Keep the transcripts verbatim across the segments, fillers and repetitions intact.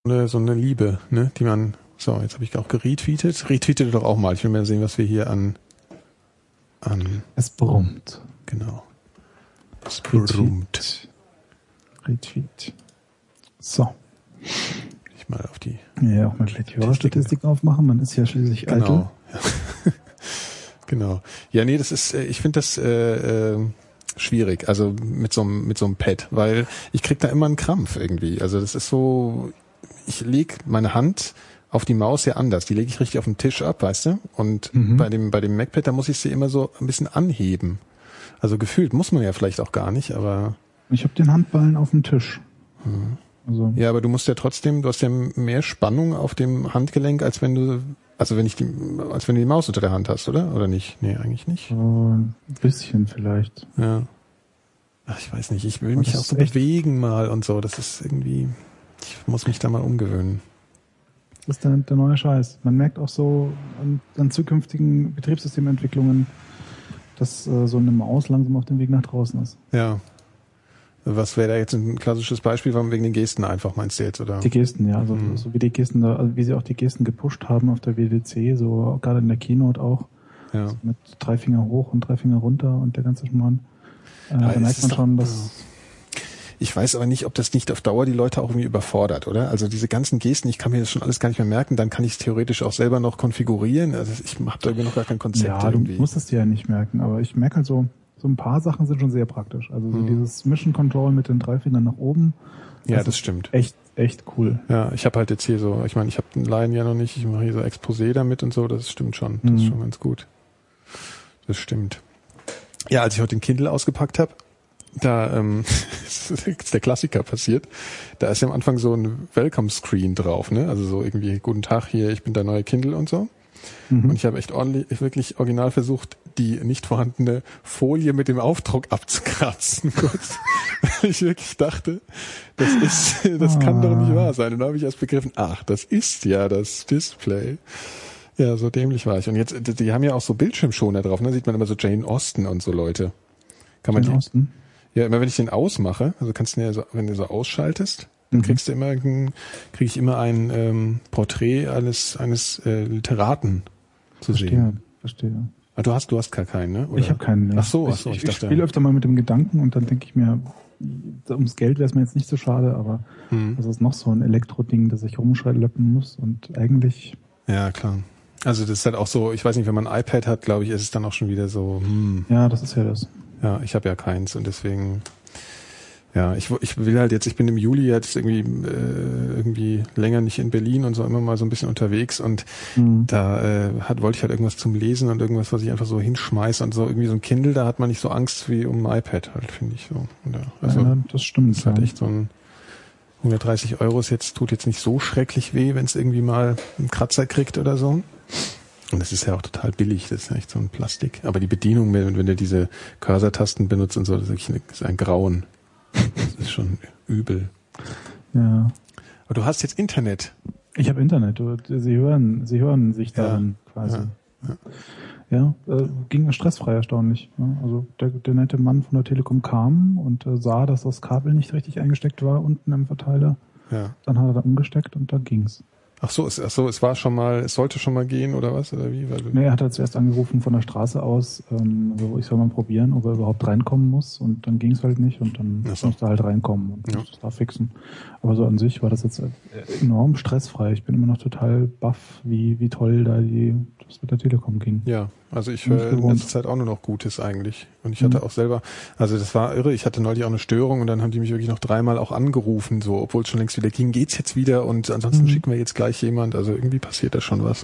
eine, so eine Liebe, ne, die man, so, jetzt habe ich auch geretweetet. Retweetet doch auch mal. Ich will mal sehen, was wir hier an, an. Es brummt. Genau. Es brummt. Retweet. So. Ich mal auf die. Ja, auch mal gleich die Hörerstatistiken aufmachen. Man ist ja schließlich genau. eitel. Ja. Genau. Ja, nee, das ist, ich finde das äh, äh, schwierig, also mit so einem mit so einem Pad, weil ich krieg da immer einen Krampf irgendwie. Also das ist so, ich leg meine Hand auf die Maus ja anders. Die lege ich richtig auf den Tisch ab, weißt du? Und mhm. bei dem bei dem MacPad, da muss ich sie immer so ein bisschen anheben. Also gefühlt muss man ja vielleicht auch gar nicht, aber ich habe den Handballen auf dem Tisch. Hm. Also ja, aber du musst ja trotzdem, du hast ja mehr Spannung auf dem Handgelenk, als wenn du, also wenn ich die, als wenn du die Maus unter der Hand hast, oder? Oder nicht? Nee, eigentlich nicht. Oh, ein bisschen vielleicht. Ja. Ach, ich weiß nicht, ich will mich auch so bewegen mal und so. Das ist irgendwie, ich muss mich da mal umgewöhnen. Das ist der, der neue Scheiß. Man merkt auch so an, an zukünftigen Betriebssystementwicklungen, dass äh, so eine Maus langsam auf dem Weg nach draußen ist. Ja. Was wäre da jetzt ein klassisches Beispiel, wegen den Gesten einfach, meinst du jetzt, oder? Die Gesten, ja, also mhm. so wie die Gesten, also wie sie auch die Gesten gepusht haben auf der W D C, so gerade in der Keynote auch, ja. Also mit drei Finger hoch und drei Finger runter und der ganze Schmarrn. Äh, da merkt man schon, doch, dass... Ich weiß aber nicht, ob das nicht auf Dauer die Leute auch irgendwie überfordert, oder? Also diese ganzen Gesten, ich kann mir das schon alles gar nicht mehr merken, dann kann ich es theoretisch auch selber noch konfigurieren. Also ich habe da irgendwie noch gar kein Konzept. Ja, irgendwie. Du musst es dir ja nicht merken, aber ich merke halt so, so ein paar Sachen sind schon sehr praktisch. Also so mhm. dieses Mission Control mit den drei Fingern nach oben. Das ja, das ist stimmt. Echt, echt cool. Ja, ich habe halt jetzt hier so, ich meine, ich habe den Line ja noch nicht, ich mache hier so Exposé damit und so, das stimmt schon. Das mhm. ist schon ganz gut. Das stimmt. Ja, als ich heute den Kindle ausgepackt habe, da ähm, ist der Klassiker passiert. Da ist ja am Anfang so ein Welcome-Screen drauf, ne? Also so irgendwie, guten Tag, hier, ich bin der neue Kindle und so. Mhm. Und ich habe echt ordentlich, wirklich original versucht, die nicht vorhandene Folie mit dem Aufdruck abzukratzen. Kurz. Weil ich wirklich dachte, das ist, das ah. kann doch nicht wahr sein. Und dann habe ich erst begriffen, ach, das ist ja das Display. Ja, so dämlich war ich. Und jetzt, die haben ja auch so Bildschirmschoner drauf, ne? Sieht man immer so Jane Austen und so Leute. Kann man Jane die, Austen? Ja, immer wenn ich den ausmache, also kannst du ja so, wenn du so ausschaltest, dann kriegst du immer ein, krieg ich immer ein ähm, Porträt eines eines äh, Literaten zu verstehe, sehen. Verstehe. Ah, du hast du hast gar keinen, ne? Oder? Ich habe keinen. Nee. Ach so, ach so, ich, ich, ich, dachte. Ich spiele öfter mal mit dem Gedanken und dann denke ich mir, ums Geld wäre es mir jetzt nicht so schade, aber hm. das ist noch so ein Elektroding, das ich rumschleppen muss und eigentlich. Ja, klar. Also das ist halt auch so, ich weiß nicht, wenn man ein iPad hat, glaube ich, ist es dann auch schon wieder so, hm. Ja, das ist ja das. Ja, ich habe ja keins und deswegen, ja, ich, ich will halt jetzt, ich bin im Juli jetzt irgendwie äh, irgendwie länger nicht in Berlin und so immer mal so ein bisschen unterwegs und mhm. da äh, hat, wollte ich halt irgendwas zum Lesen und irgendwas, was ich einfach so hinschmeiße und so irgendwie so ein Kindle, da hat man nicht so Angst wie um ein iPad halt, finde ich so. Und ja, also ja, das stimmt. Das ist halt echt so ein hundertdreißig Euro ist jetzt, tut jetzt nicht so schrecklich weh, wenn es irgendwie mal einen Kratzer kriegt oder so. Und das ist ja auch total billig, das ist ja echt so ein Plastik. Aber die Bedienung, wenn, wenn du diese Cursor-Tasten benutzt und so, das ist wirklich eine, das ist ein Grauen. Das ist schon übel. Ja. Aber du hast jetzt Internet. Ich habe Internet. Sie hören, sie hören sich dann ja. quasi. Ja, ja. ja äh, ging stressfrei erstaunlich. Ja, also der, der nette Mann von der Telekom kam und äh, sah, dass das Kabel nicht richtig eingesteckt war unten im Verteiler. Ja. Dann hat er da umgesteckt und da ging's. Ach so, es, ach so, es war schon mal, es sollte schon mal gehen oder was oder wie? Weil nee, er hat halt zuerst angerufen von der Straße aus, ähm, also ich soll mal probieren, ob er überhaupt reinkommen muss und dann ging es halt nicht und dann so. musste er halt reinkommen und ja. musste es da fixen. Aber so an sich war das jetzt enorm stressfrei. Ich bin immer noch total baff, wie wie toll da die das mit der Telekom ging. Ja, also ich höre in letzter Zeit auch nur noch Gutes eigentlich. Und ich hatte mhm. auch selber, also das war irre, ich hatte neulich auch eine Störung und dann haben die mich wirklich noch dreimal auch angerufen, so, obwohl es schon längst wieder ging, geht's jetzt wieder und ansonsten mhm. schicken wir jetzt gleich jemand, also irgendwie passiert da schon was.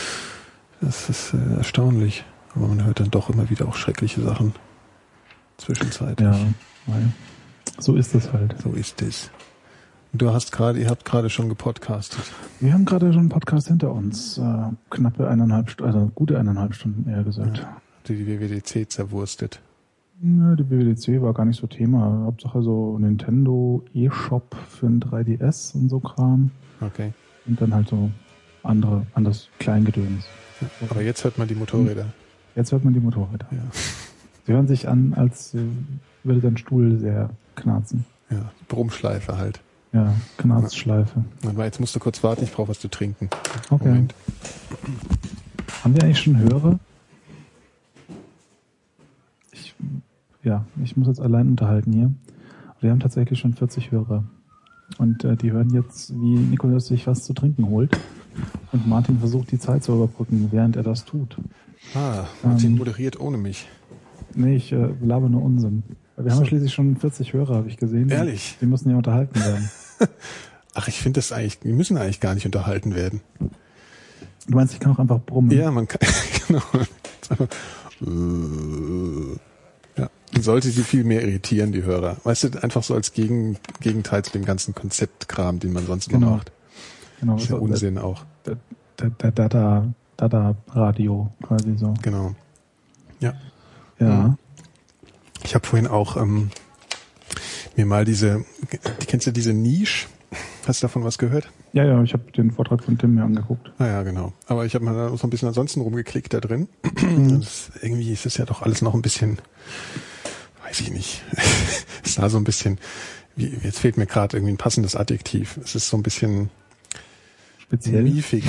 Das ist äh, erstaunlich. Aber man hört dann doch immer wieder auch schreckliche Sachen zwischenzeitlich. Ja, weil so ist es halt. So ist es. Du hast gerade, ihr habt gerade schon gepodcastet. Wir haben gerade schon einen Podcast hinter uns. Äh, knappe eineinhalb Stunden, also gute eineinhalb Stunden eher gesagt. Ja, die W W D C zerwurstet. Ja, die W W D C war gar nicht so Thema. Hauptsache so Nintendo eShop für ein drei D S und so Kram. Okay. Und dann halt so andere, anderes Kleingedöns. Ja, aber jetzt hört man die Motorräder. Jetzt hört man die Motorräder. Ja. Sie hören sich an, als würde dein Stuhl sehr knarzen. Ja, Brummschleife halt. Ja, Knarzschleife. Aber jetzt musst du kurz warten, ich brauche was zu trinken. Okay. Moment. Haben wir eigentlich schon Hörer? Ich, ja, ich muss jetzt allein unterhalten hier. Wir haben tatsächlich schon vierzig Hörer. Und äh, die hören jetzt, wie Nikolaus sich was zu trinken holt. Und Martin versucht, die Zeit zu überbrücken, während er das tut. Ah, Martin ähm, moderiert ohne mich. Nee, ich äh, laber nur Unsinn. Wir haben ja schließlich schon vierzig Hörer, habe ich gesehen. Ehrlich? Die müssen ja unterhalten werden. Ach, ich finde das eigentlich, die müssen eigentlich gar nicht unterhalten werden. Du meinst, ich kann auch einfach brummen? Ja, man kann, genau. Ja, sollte sie viel mehr irritieren, die Hörer. Weißt du, einfach so als Gegen, Gegenteil zu dem ganzen Konzeptkram, den man sonst genau. immer macht. Genau. Das ist ja also, Unsinn der, auch. Der, der, der Dada, Dada Radio quasi so. Genau. Ja. Ja. Ich habe vorhin auch ähm, mir mal diese, die, kennst du diese Niche? Hast du davon was gehört? Ja, ja, ich habe den Vortrag von Tim mir angeguckt. Ah ja, genau. Aber ich habe mal da so ein bisschen ansonsten rumgeklickt da drin. Das, irgendwie ist das ja doch alles noch ein bisschen, weiß ich nicht. Es sah so ein bisschen, wie, jetzt fehlt mir gerade irgendwie ein passendes Adjektiv. Es ist so ein bisschen speziell. Miefig.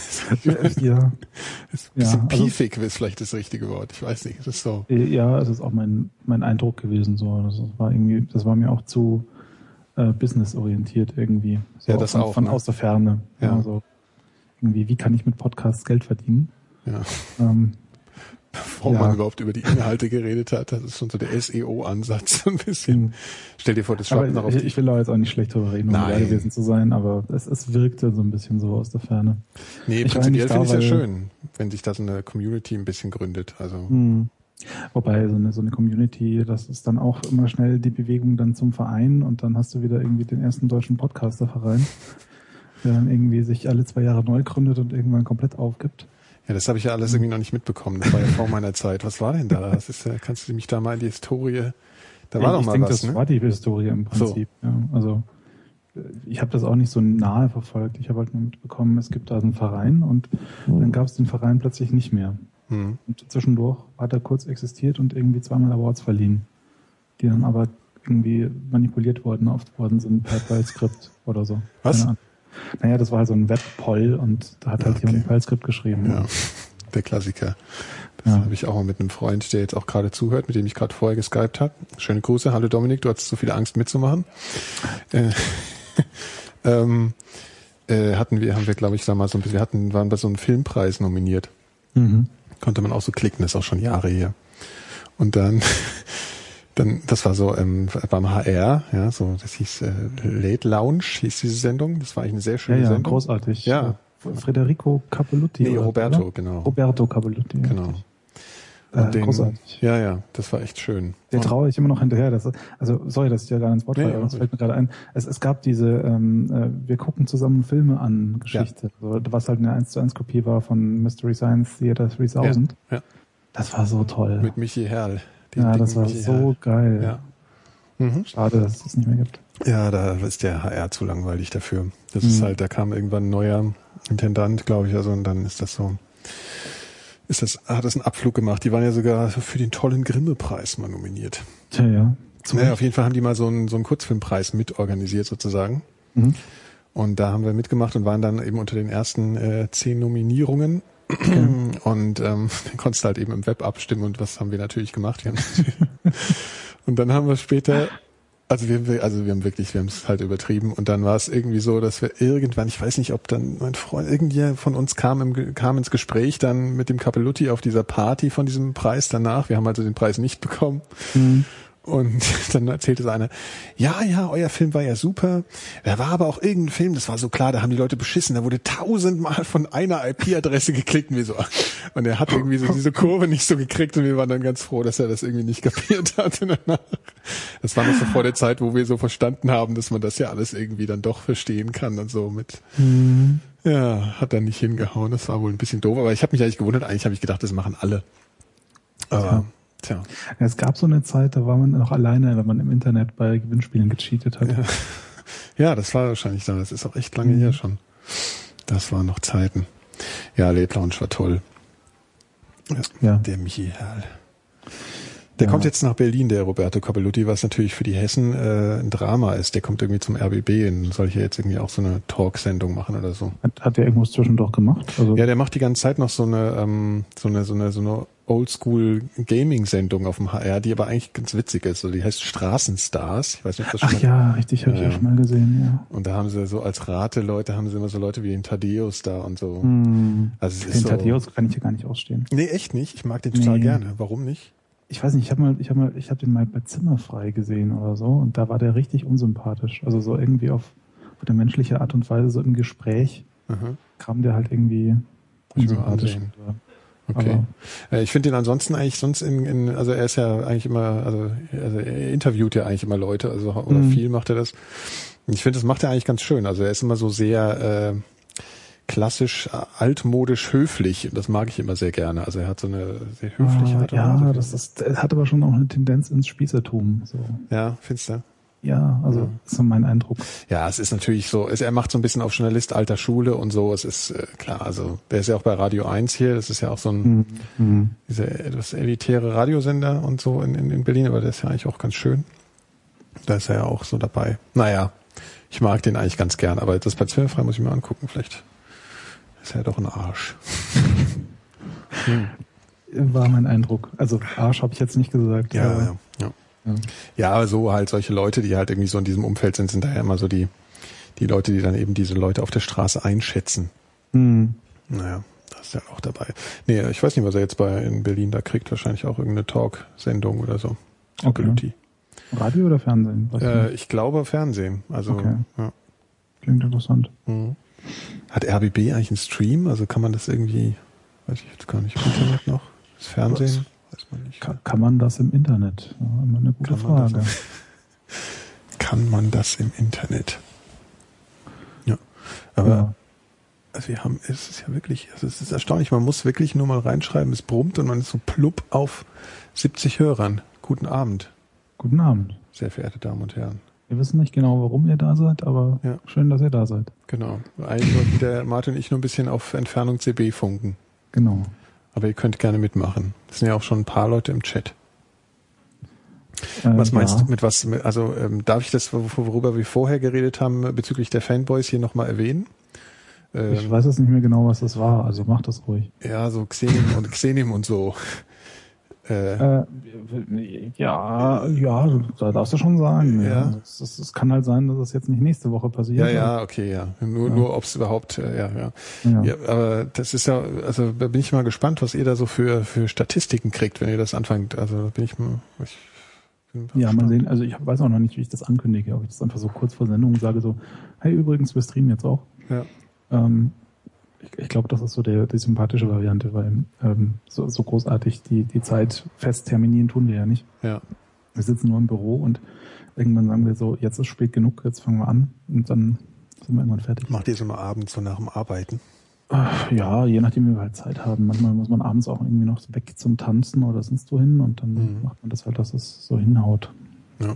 Ja. Ist ein bisschen ja, also, piefig ist vielleicht das richtige Wort. Ich weiß nicht. Es ist so. Ja, es ist auch mein mein Eindruck gewesen. So, das war irgendwie, das war mir auch zu äh, businessorientiert irgendwie. So Ja, das von, auch. Von ne? aus der Ferne. Ja. Also irgendwie, wie kann ich mit Podcasts Geld verdienen? Ja. Ähm, Warum ja. man überhaupt über die Inhalte geredet hat, das ist schon so der S E O-Ansatz so ein bisschen. Mhm. Stell dir vor, das schwappt noch auf ich, die... ich will da jetzt auch nicht schlecht drüber reden, um dabei gewesen zu sein, aber es, es wirkte so ein bisschen so aus der Ferne. Nee, ich prinzipiell finde ich es ja weil, schön, wenn sich da so eine Community ein bisschen gründet. Also mh. Wobei so eine, so eine Community, das ist dann auch immer schnell die Bewegung dann zum Verein und dann hast du wieder irgendwie den ersten deutschen Podcaster-Verein, der dann irgendwie sich alle zwei Jahre neu gründet und irgendwann komplett aufgibt. Ja, das habe ich ja alles irgendwie noch nicht mitbekommen. Das war ja vor meiner Zeit. Was war denn da? Das ist, kannst du mich da mal in die Historie... Da war ich doch mal denke, was, das ne? war die Historie im Prinzip. So. Ja, also ich habe das auch nicht so nahe verfolgt. Ich habe halt nur mitbekommen, es gibt da einen Verein und dann gab es den Verein plötzlich nicht mehr. Hm. Und zwischendurch hat er kurz existiert und irgendwie zweimal Awards verliehen, die dann aber irgendwie manipuliert worden, oft worden sind per File-Skript oder so. Was? Naja, das war halt so ein Web-Poll und da hat halt okay. jemand ein File-Skript geschrieben. Ja, der Klassiker. Das ja. habe ich auch mal mit einem Freund, der jetzt auch gerade zuhört, mit dem ich gerade vorher geskypt habe. Schöne Grüße. Hallo Dominik, du hattest so viele Angst mitzumachen. äh, ähm, äh, hatten wir, haben wir, glaube ich, da mal so ein bisschen, wir hatten, waren bei so einem Filmpreis nominiert. Mhm. Konnte man auch so klicken, das ist auch schon Jahre her. Und dann, dann, das war so ähm, beim H R, ja, so, das hieß äh, Late Lounge, hieß diese Sendung. Das war eigentlich eine sehr schöne ja, ja, Sendung. Großartig. Ja. Federico Capellutti. Nee, oder, Roberto, oder? genau. Roberto Capellutti. Genau. Äh, den, großartig. Ja, ja, das war echt schön. Der traue ich immer noch hinterher. Das, also, sorry, dass ich ja gar ins Wort falle, ja, aber es fällt mir gerade ein. Es, es gab diese, ähm, äh, wir gucken zusammen Filme an Geschichte, ja. so, was halt eine eins zu eins Kopie war von Mystery Science Theater dreitausend. Ja, ja. Das war so toll. Mit Michi Herrl. Ja, das war Michi so Herrl. geil. Ja. Mhm. Schade, dass es das nicht mehr gibt. Ja, da ist der H R zu langweilig dafür. Das mhm. ist halt, da kam irgendwann ein neuer Intendant, glaube ich, also und dann ist das so, ist das, hat das einen Abflug gemacht. Die waren ja sogar für den tollen Grimme-Preis mal nominiert. Tja, ja. Naja, auf jeden Fall haben die mal so einen, so einen Kurzfilmpreis mitorganisiert sozusagen. Mhm. Und da haben wir mitgemacht und waren dann eben unter den ersten äh, zehn Nominierungen. Okay. Und ähm, dann konntest du halt eben im Web abstimmen und was haben wir natürlich gemacht. Wir haben und dann haben wir später, also wir, also wir haben wirklich, wir haben es halt übertrieben und dann war es irgendwie so, dass wir irgendwann, ich weiß nicht, ob dann mein Freund, irgendjemand von uns kam, im, kam ins Gespräch dann mit dem Capellutti auf dieser Party von diesem Preis danach. Wir haben also den Preis nicht bekommen. Mhm. Und dann erzählte so einer, ja, ja, euer Film war ja super. Da war aber auch irgendein Film, das war so klar, da haben die Leute beschissen. Da wurde tausendmal von einer I P-Adresse geklickt. Und, wir so, und er hat irgendwie so diese Kurve nicht so gekriegt und wir waren dann ganz froh, dass er das irgendwie nicht kapiert hat. Das war noch so vor der Zeit, wo wir so verstanden haben, dass man das ja alles irgendwie dann doch verstehen kann und so mit. Mhm. Ja, hat dann nicht hingehauen. Das war wohl ein bisschen doof. Aber ich habe mich eigentlich gewundert. Eigentlich habe ich gedacht, das machen alle. Aber... Ja. Tja. Ja, es gab so eine Zeit, da war man noch alleine, wenn man im Internet bei Gewinnspielen gecheatet hat. Ja, ja, das war wahrscheinlich da. Das ist auch echt lange mhm. her schon. Das waren noch Zeiten. Ja, Late Lounge war toll. Ja, ja. Der Michi Herrl. Der ja. kommt jetzt nach Berlin, der Roberto Cavallutti, was natürlich für die Hessen äh, ein Drama ist. Der kommt irgendwie zum R B B und soll hier jetzt irgendwie auch so eine Talksendung machen oder so. Hat, hat der irgendwas zwischendurch gemacht? Also ja, der macht die ganze Zeit noch so eine ähm, so eine so eine so eine Oldschool-Gaming-Sendung auf dem H R, die aber eigentlich ganz witzig ist. Also die heißt Straßenstars. Ich weiß nicht, ob das schon Ach ja, richtig, habe ja, ich auch schon mal gesehen, ja. Und da haben sie so als Rate-Leute, haben sie immer so Leute wie den Thaddeus da und so. Hm. Also den so, Thaddeus kann ich ja gar nicht ausstehen. Nee, echt nicht. Ich mag den total nee. gerne. Warum nicht? Ich weiß nicht, ich habe mal, ich habe mal, ich habe den mal bei Zimmerfrei gesehen oder so und da war der richtig unsympathisch. Also so irgendwie auf, auf eine menschliche Art und Weise, so im Gespräch Aha. kam der halt irgendwie unsympathisch. Okay. Aber ich finde ihn ansonsten eigentlich sonst in, in, also er ist ja eigentlich immer, also, also er interviewt ja eigentlich immer Leute, also oder mhm. viel macht er das. Ich finde, das macht er eigentlich ganz schön. Also er ist immer so sehr äh, klassisch, altmodisch höflich und das mag ich immer sehr gerne. Also er hat so eine sehr höfliche ah, Art. Ja, das ist, er hat aber schon auch eine Tendenz ins Spießertum. So. Ja, findest du? Ja, also ja. ist so mein Eindruck. Ja, es ist natürlich so, es, er macht so ein bisschen auf Journalist alter Schule und so, es ist äh, klar, also der ist ja auch bei Radio eins hier, das ist ja auch so ein mhm. dieser etwas elitäre Radiosender und so in, in, in Berlin, aber der ist ja eigentlich auch ganz schön. Da ist er ja auch so dabei. Naja, ich mag den eigentlich ganz gern, aber das bei Zimmerfrei muss ich mir angucken, vielleicht ist er ja doch ein Arsch. hm. War mein Eindruck. Also Arsch habe ich jetzt nicht gesagt. Ja, ja, ja. Ja. ja, aber so halt solche Leute, die halt irgendwie so in diesem Umfeld sind, sind daher immer so die, die Leute, die dann eben diese Leute auf der Straße einschätzen. Mhm. Naja, das ist ja auch dabei. Nee, ich weiß nicht, was er jetzt bei in Berlin da kriegt. Wahrscheinlich auch irgendeine Talk-Sendung oder so. Okay. Radio oder Fernsehen? Äh, ich glaube Fernsehen. Also, okay. ja. Klingt interessant. Mhm. Hat R B B eigentlich einen Stream? Also kann man das irgendwie, weiß ich jetzt gar nicht, im Internet noch? Das Fernsehen? Weiß man nicht. Kann, kann man das im Internet? Ja, immer eine gute kann Frage. Man das, kann man das im Internet? Ja. Aber ja. Also wir haben, es ist ja wirklich, also es ist erstaunlich, man muss wirklich nur mal reinschreiben, es brummt und man ist so plupp auf siebzig Hörern. Guten Abend. Guten Abend. Sehr verehrte Damen und Herren. Wir wissen nicht genau, warum ihr da seid, aber ja. schön, dass ihr da seid. Genau. Eigentlich wollten der Martin und ich nur ein bisschen auf Entfernung C B funken. Genau. Aber ihr könnt gerne mitmachen. Es sind ja auch schon ein paar Leute im Chat. Äh, was meinst ja. du mit was, also ähm, darf ich das, worüber wir vorher geredet haben, bezüglich der Fanboys hier nochmal erwähnen? Ähm, ich weiß jetzt nicht mehr genau, was das war, also mach das ruhig. Ja, so Xenim und Xenim und so. Äh, äh, ja, ja, da darfst du schon sagen. Ja. ja. Es, es, es kann halt sein, dass es jetzt nicht nächste Woche passiert. Ja, ja, okay, ja. Nur, ja. nur ob es überhaupt, äh, ja, ja, ja. Ja, aber das ist ja, also da bin ich mal gespannt, was ihr da so für für Statistiken kriegt, wenn ihr das anfangt. Also bin ich mal. Ich bin ja, mal sehen. Also ich weiß auch noch nicht, wie ich das ankündige, ob ich das einfach so kurz vor Sendung sage, so, hey, übrigens, wir streamen jetzt auch. Ja. Ähm, Ich, ich glaube, das ist so der, die sympathische Variante, weil ähm, so, so großartig die, die Zeit fest terminieren tun wir ja nicht. Ja. Wir sitzen nur im Büro und irgendwann sagen wir so, jetzt ist spät genug, jetzt fangen wir an und dann sind wir irgendwann fertig. Macht ihr so mal abends so nach dem Arbeiten? Ja, je nachdem, wie wir halt Zeit haben. Manchmal muss man abends auch irgendwie noch weg zum Tanzen oder sonst wohin und dann mhm. macht man das halt, dass es so hinhaut. Ja.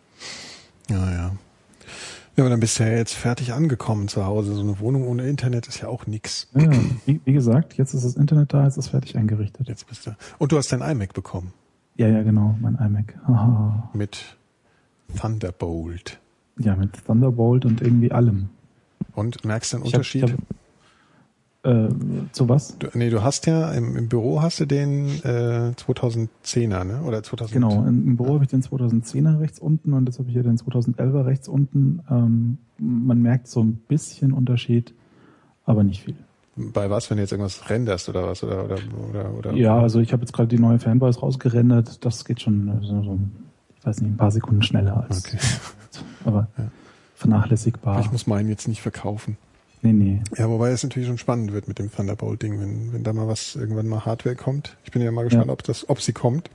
Ja, ja. Ja, aber dann bist du ja jetzt fertig angekommen zu Hause. So eine Wohnung ohne Internet ist ja auch nix. Ja, wie, wie gesagt, jetzt ist das Internet da, jetzt ist es fertig eingerichtet. Jetzt bist du. Und du hast dein iMac bekommen. Ja, ja, genau, mein iMac. Aha. Mit Thunderbolt. Ja, mit Thunderbolt und irgendwie allem. Und merkst du einen Unterschied? Ich hab, ich hab, äh, zu was? Du, nee, du hast ja, im, im Büro hast du den äh, zweitausendzehner, ne? Oder zweitausend? Genau, im, im Büro habe ich den zweitausendzehner rechts unten und jetzt habe ich hier den zweitausendelfer rechts unten. Ähm, man merkt so ein bisschen Unterschied, aber nicht viel. Bei was, wenn du jetzt irgendwas renderst oder was? Oder, oder, oder, oder ja, also ich habe jetzt gerade die neue Fanboys rausgerendert. Das geht schon so, so ich weiß nicht, ein paar Sekunden schneller als. Okay. Aber ja. Vernachlässigbar. Ich muss meinen jetzt nicht verkaufen. Nee, nee. Ja, wobei es natürlich schon spannend wird mit dem Thunderbolt-Ding, wenn, wenn da mal was, irgendwann mal Hardware kommt. Ich bin ja mal gespannt, ja. ob das, ob sie kommt.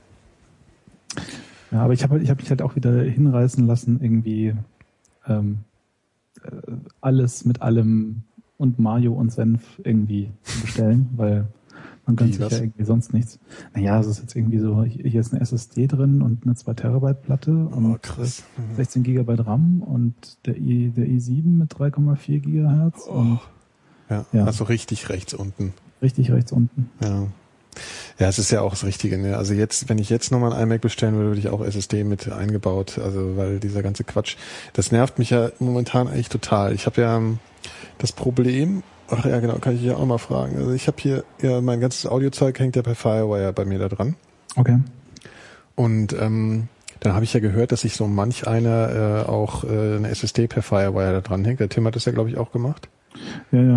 Ja, aber ich habe ich hab mich halt auch wieder hinreißen lassen, irgendwie ähm, äh, alles mit allem und Mayo und Senf irgendwie zu bestellen, weil man gönnt sich ja irgendwie sonst nichts. Naja, es ist jetzt irgendwie so, hier ist eine S S D drin und eine zwei Terabyte Platte und oh, krass. Mhm. sechzehn Gigabyte RAM und der i, der i sieben mit drei Komma vier Gigahertz. Oh. Und, ja, ja, also richtig rechts unten. Richtig rechts unten. Ja. Ja, es ist ja auch das Richtige, ne? Also jetzt, wenn ich jetzt nochmal ein iMac bestellen würde, würde ich auch S S D mit eingebaut, also weil dieser ganze Quatsch, das nervt mich ja momentan eigentlich total. Ich habe ja das Problem, ach ja genau, kann ich ja auch mal fragen. Also ich habe hier, ja, mein ganzes Audiozeug hängt ja per Firewire bei mir da dran. Okay. Und ähm, da habe ich ja gehört, dass sich so manch einer äh, auch äh, eine S S D per Firewire da dran hängt. Der Tim hat das ja, glaube ich, auch gemacht. Ja, ja.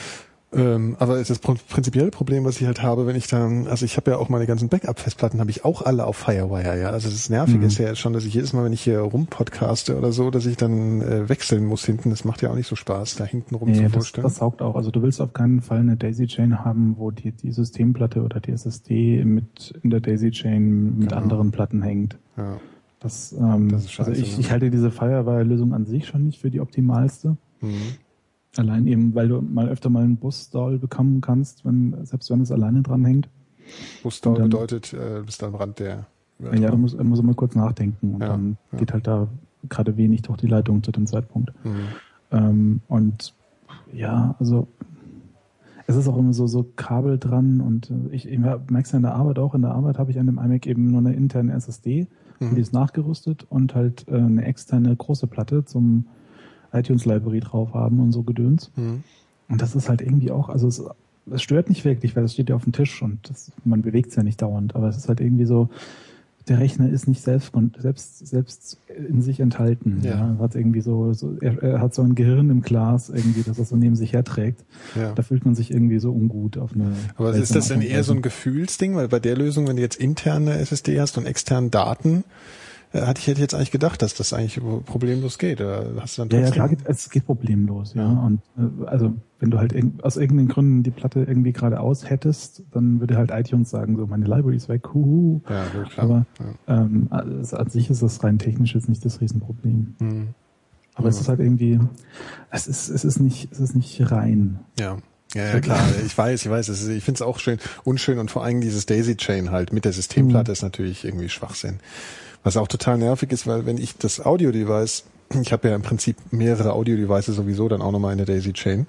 Ähm, aber das prinzipielle Problem, was ich halt habe, wenn ich dann, also ich habe ja auch meine ganzen Backup-Festplatten, habe ich auch alle auf Firewire, ja. Also das Nervige mhm. ist ja schon, dass ich jedes Mal, wenn ich hier rumpodcaste oder so, dass ich dann äh, wechseln muss hinten. Das macht ja auch nicht so Spaß, da hinten rum nee, zu vorstellen. Das, das saugt auch. Also du willst auf keinen Fall eine Daisy-Chain haben, wo die, die Systemplatte oder die S S D mit in der Daisy-Chain mit genau. anderen Platten hängt. Ja. Das, ähm, das ist scheiße, also ich, ne? ich halte diese Firewire-Lösung an sich schon nicht für die optimalste. Mhm. Allein eben, weil du mal öfter mal einen Busstall bekommen kannst, wenn, selbst wenn es alleine dran hängt. Busstall bedeutet, äh, du bist am Rand der... Ja, ja, du musst, musst mal kurz nachdenken und ja, dann ja. geht halt da gerade wenig durch die Leitung zu dem Zeitpunkt. Mhm. Ähm, und ja, also es ist auch immer so, so Kabel dran und ich, ich merke es ja in der Arbeit auch. In der Arbeit habe ich an dem iMac eben nur eine interne S S D, mhm. die ist nachgerüstet und halt äh, eine externe große Platte zum iTunes Library drauf haben und so Gedöns. Mhm. Und das ist halt irgendwie auch, also es, es stört nicht wirklich, weil es steht ja auf dem Tisch und das, man bewegt es ja nicht dauernd, aber es ist halt irgendwie so, der Rechner ist nicht selbst selbst selbst in sich enthalten. Ja. Ja. Hat irgendwie so, so er, er hat so ein Gehirn im Glas irgendwie, das er so neben sich herträgt. Ja. Da fühlt man sich irgendwie so ungut auf eine. Aber ist das denn eher so ein Gefühlsding, weil bei der Lösung, wenn du jetzt interne S S D hast und externen Daten, hatte ich hätte jetzt eigentlich gedacht, dass das eigentlich problemlos geht. Oder hast du dann ja, ja, klar, geht, es geht problemlos, ja. ja. Und äh, also wenn du halt irg- aus irgendeinen Gründen die Platte irgendwie geradeaus hättest, dann würde halt iTunes sagen, so meine Library ist weg, huhu. Ja, klar. Aber ja. ähm, also an sich ist das rein technisch jetzt nicht das Riesenproblem. Mhm. Aber ja. es ist halt irgendwie, es ist, es ist nicht, es ist nicht rein. Ja. Ja, ja, klar, ich weiß, ich weiß, es ist, ich finde es auch schön, unschön und vor allem dieses Daisy-Chain halt mit der Systemplatte mhm. ist natürlich irgendwie Schwachsinn. Was auch total nervig ist, weil wenn ich das Audio-Device, ich habe ja im Prinzip mehrere Audio-Devices sowieso dann auch nochmal in der Daisy-Chain.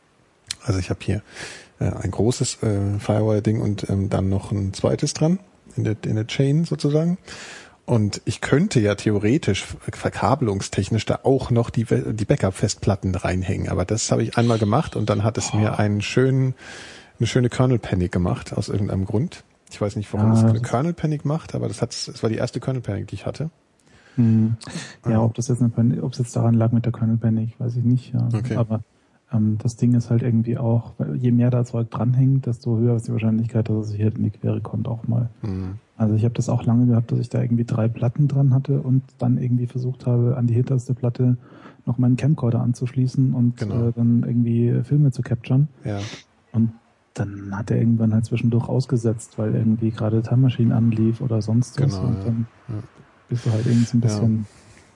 Also ich habe hier äh, ein großes äh, Firewire-Ding und ähm, dann noch ein zweites dran, in der, in der Chain sozusagen. Und ich könnte ja theoretisch verkabelungstechnisch da auch noch die, die Backup-Festplatten reinhängen. Aber das habe ich einmal gemacht und dann hat es oh. mir einen schönen, eine schöne Kernel-Panic gemacht, aus irgendeinem Grund. Ich weiß nicht, warum ja, das eine Kernel-Panic macht, aber das hat, das war die erste Kernel-Panic, die ich hatte. Hm. Ja, ob das jetzt eine, ob es jetzt daran lag mit der Kernel-Panic, weiß ich nicht. Ja. Okay. Aber ähm, das Ding ist halt irgendwie auch, je mehr da Zeug dranhängt, desto höher ist die Wahrscheinlichkeit, dass es sich halt in die Quere kommt auch mal. Hm. Also ich habe das auch lange gehabt, dass ich da irgendwie drei Platten dran hatte und dann irgendwie versucht habe, an die hinterste Platte noch meinen Camcorder anzuschließen und genau. äh, dann irgendwie Filme zu capturen. Ja. Und dann hat er irgendwann halt zwischendurch ausgesetzt, weil irgendwie gerade Time Machine anlief oder sonst was. Genau, und dann ja. bist du halt irgendwie so ein bisschen...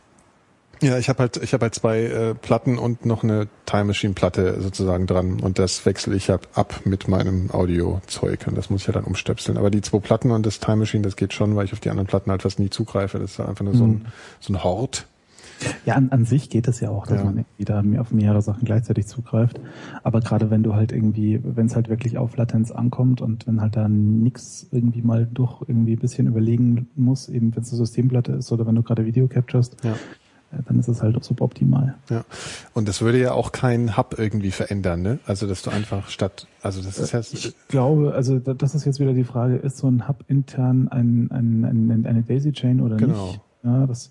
Ja, ja ich habe halt ich habe halt zwei äh, Platten und noch eine Time Machine Platte sozusagen dran und das wechsle ich ab, ab mit meinem Audio-Zeug und das muss ich ja dann umstöpseln. Aber die zwei Platten und das Time Machine, das geht schon, weil ich auf die anderen Platten halt fast nie zugreife. Das ist einfach nur so ein, mhm. so ein Hort. Ja, an, an sich geht es ja auch, dass ja. man irgendwie da auf mehrere Sachen gleichzeitig zugreift. Aber gerade wenn du halt irgendwie, wenn es halt wirklich auf Latenz ankommt und wenn halt da nix irgendwie mal durch irgendwie ein bisschen überlegen muss, eben wenn es eine Systemplatte ist oder wenn du gerade Video capturest, ja. dann ist es halt suboptimal. Ja. Und das würde ja auch keinen Hub irgendwie verändern, ne? Also dass du einfach statt, also das ist ja... Ich glaube, also das ist jetzt wieder die Frage, ist so ein Hub intern ein, ein, ein, eine Daisy-Chain oder genau. nicht? Ja, das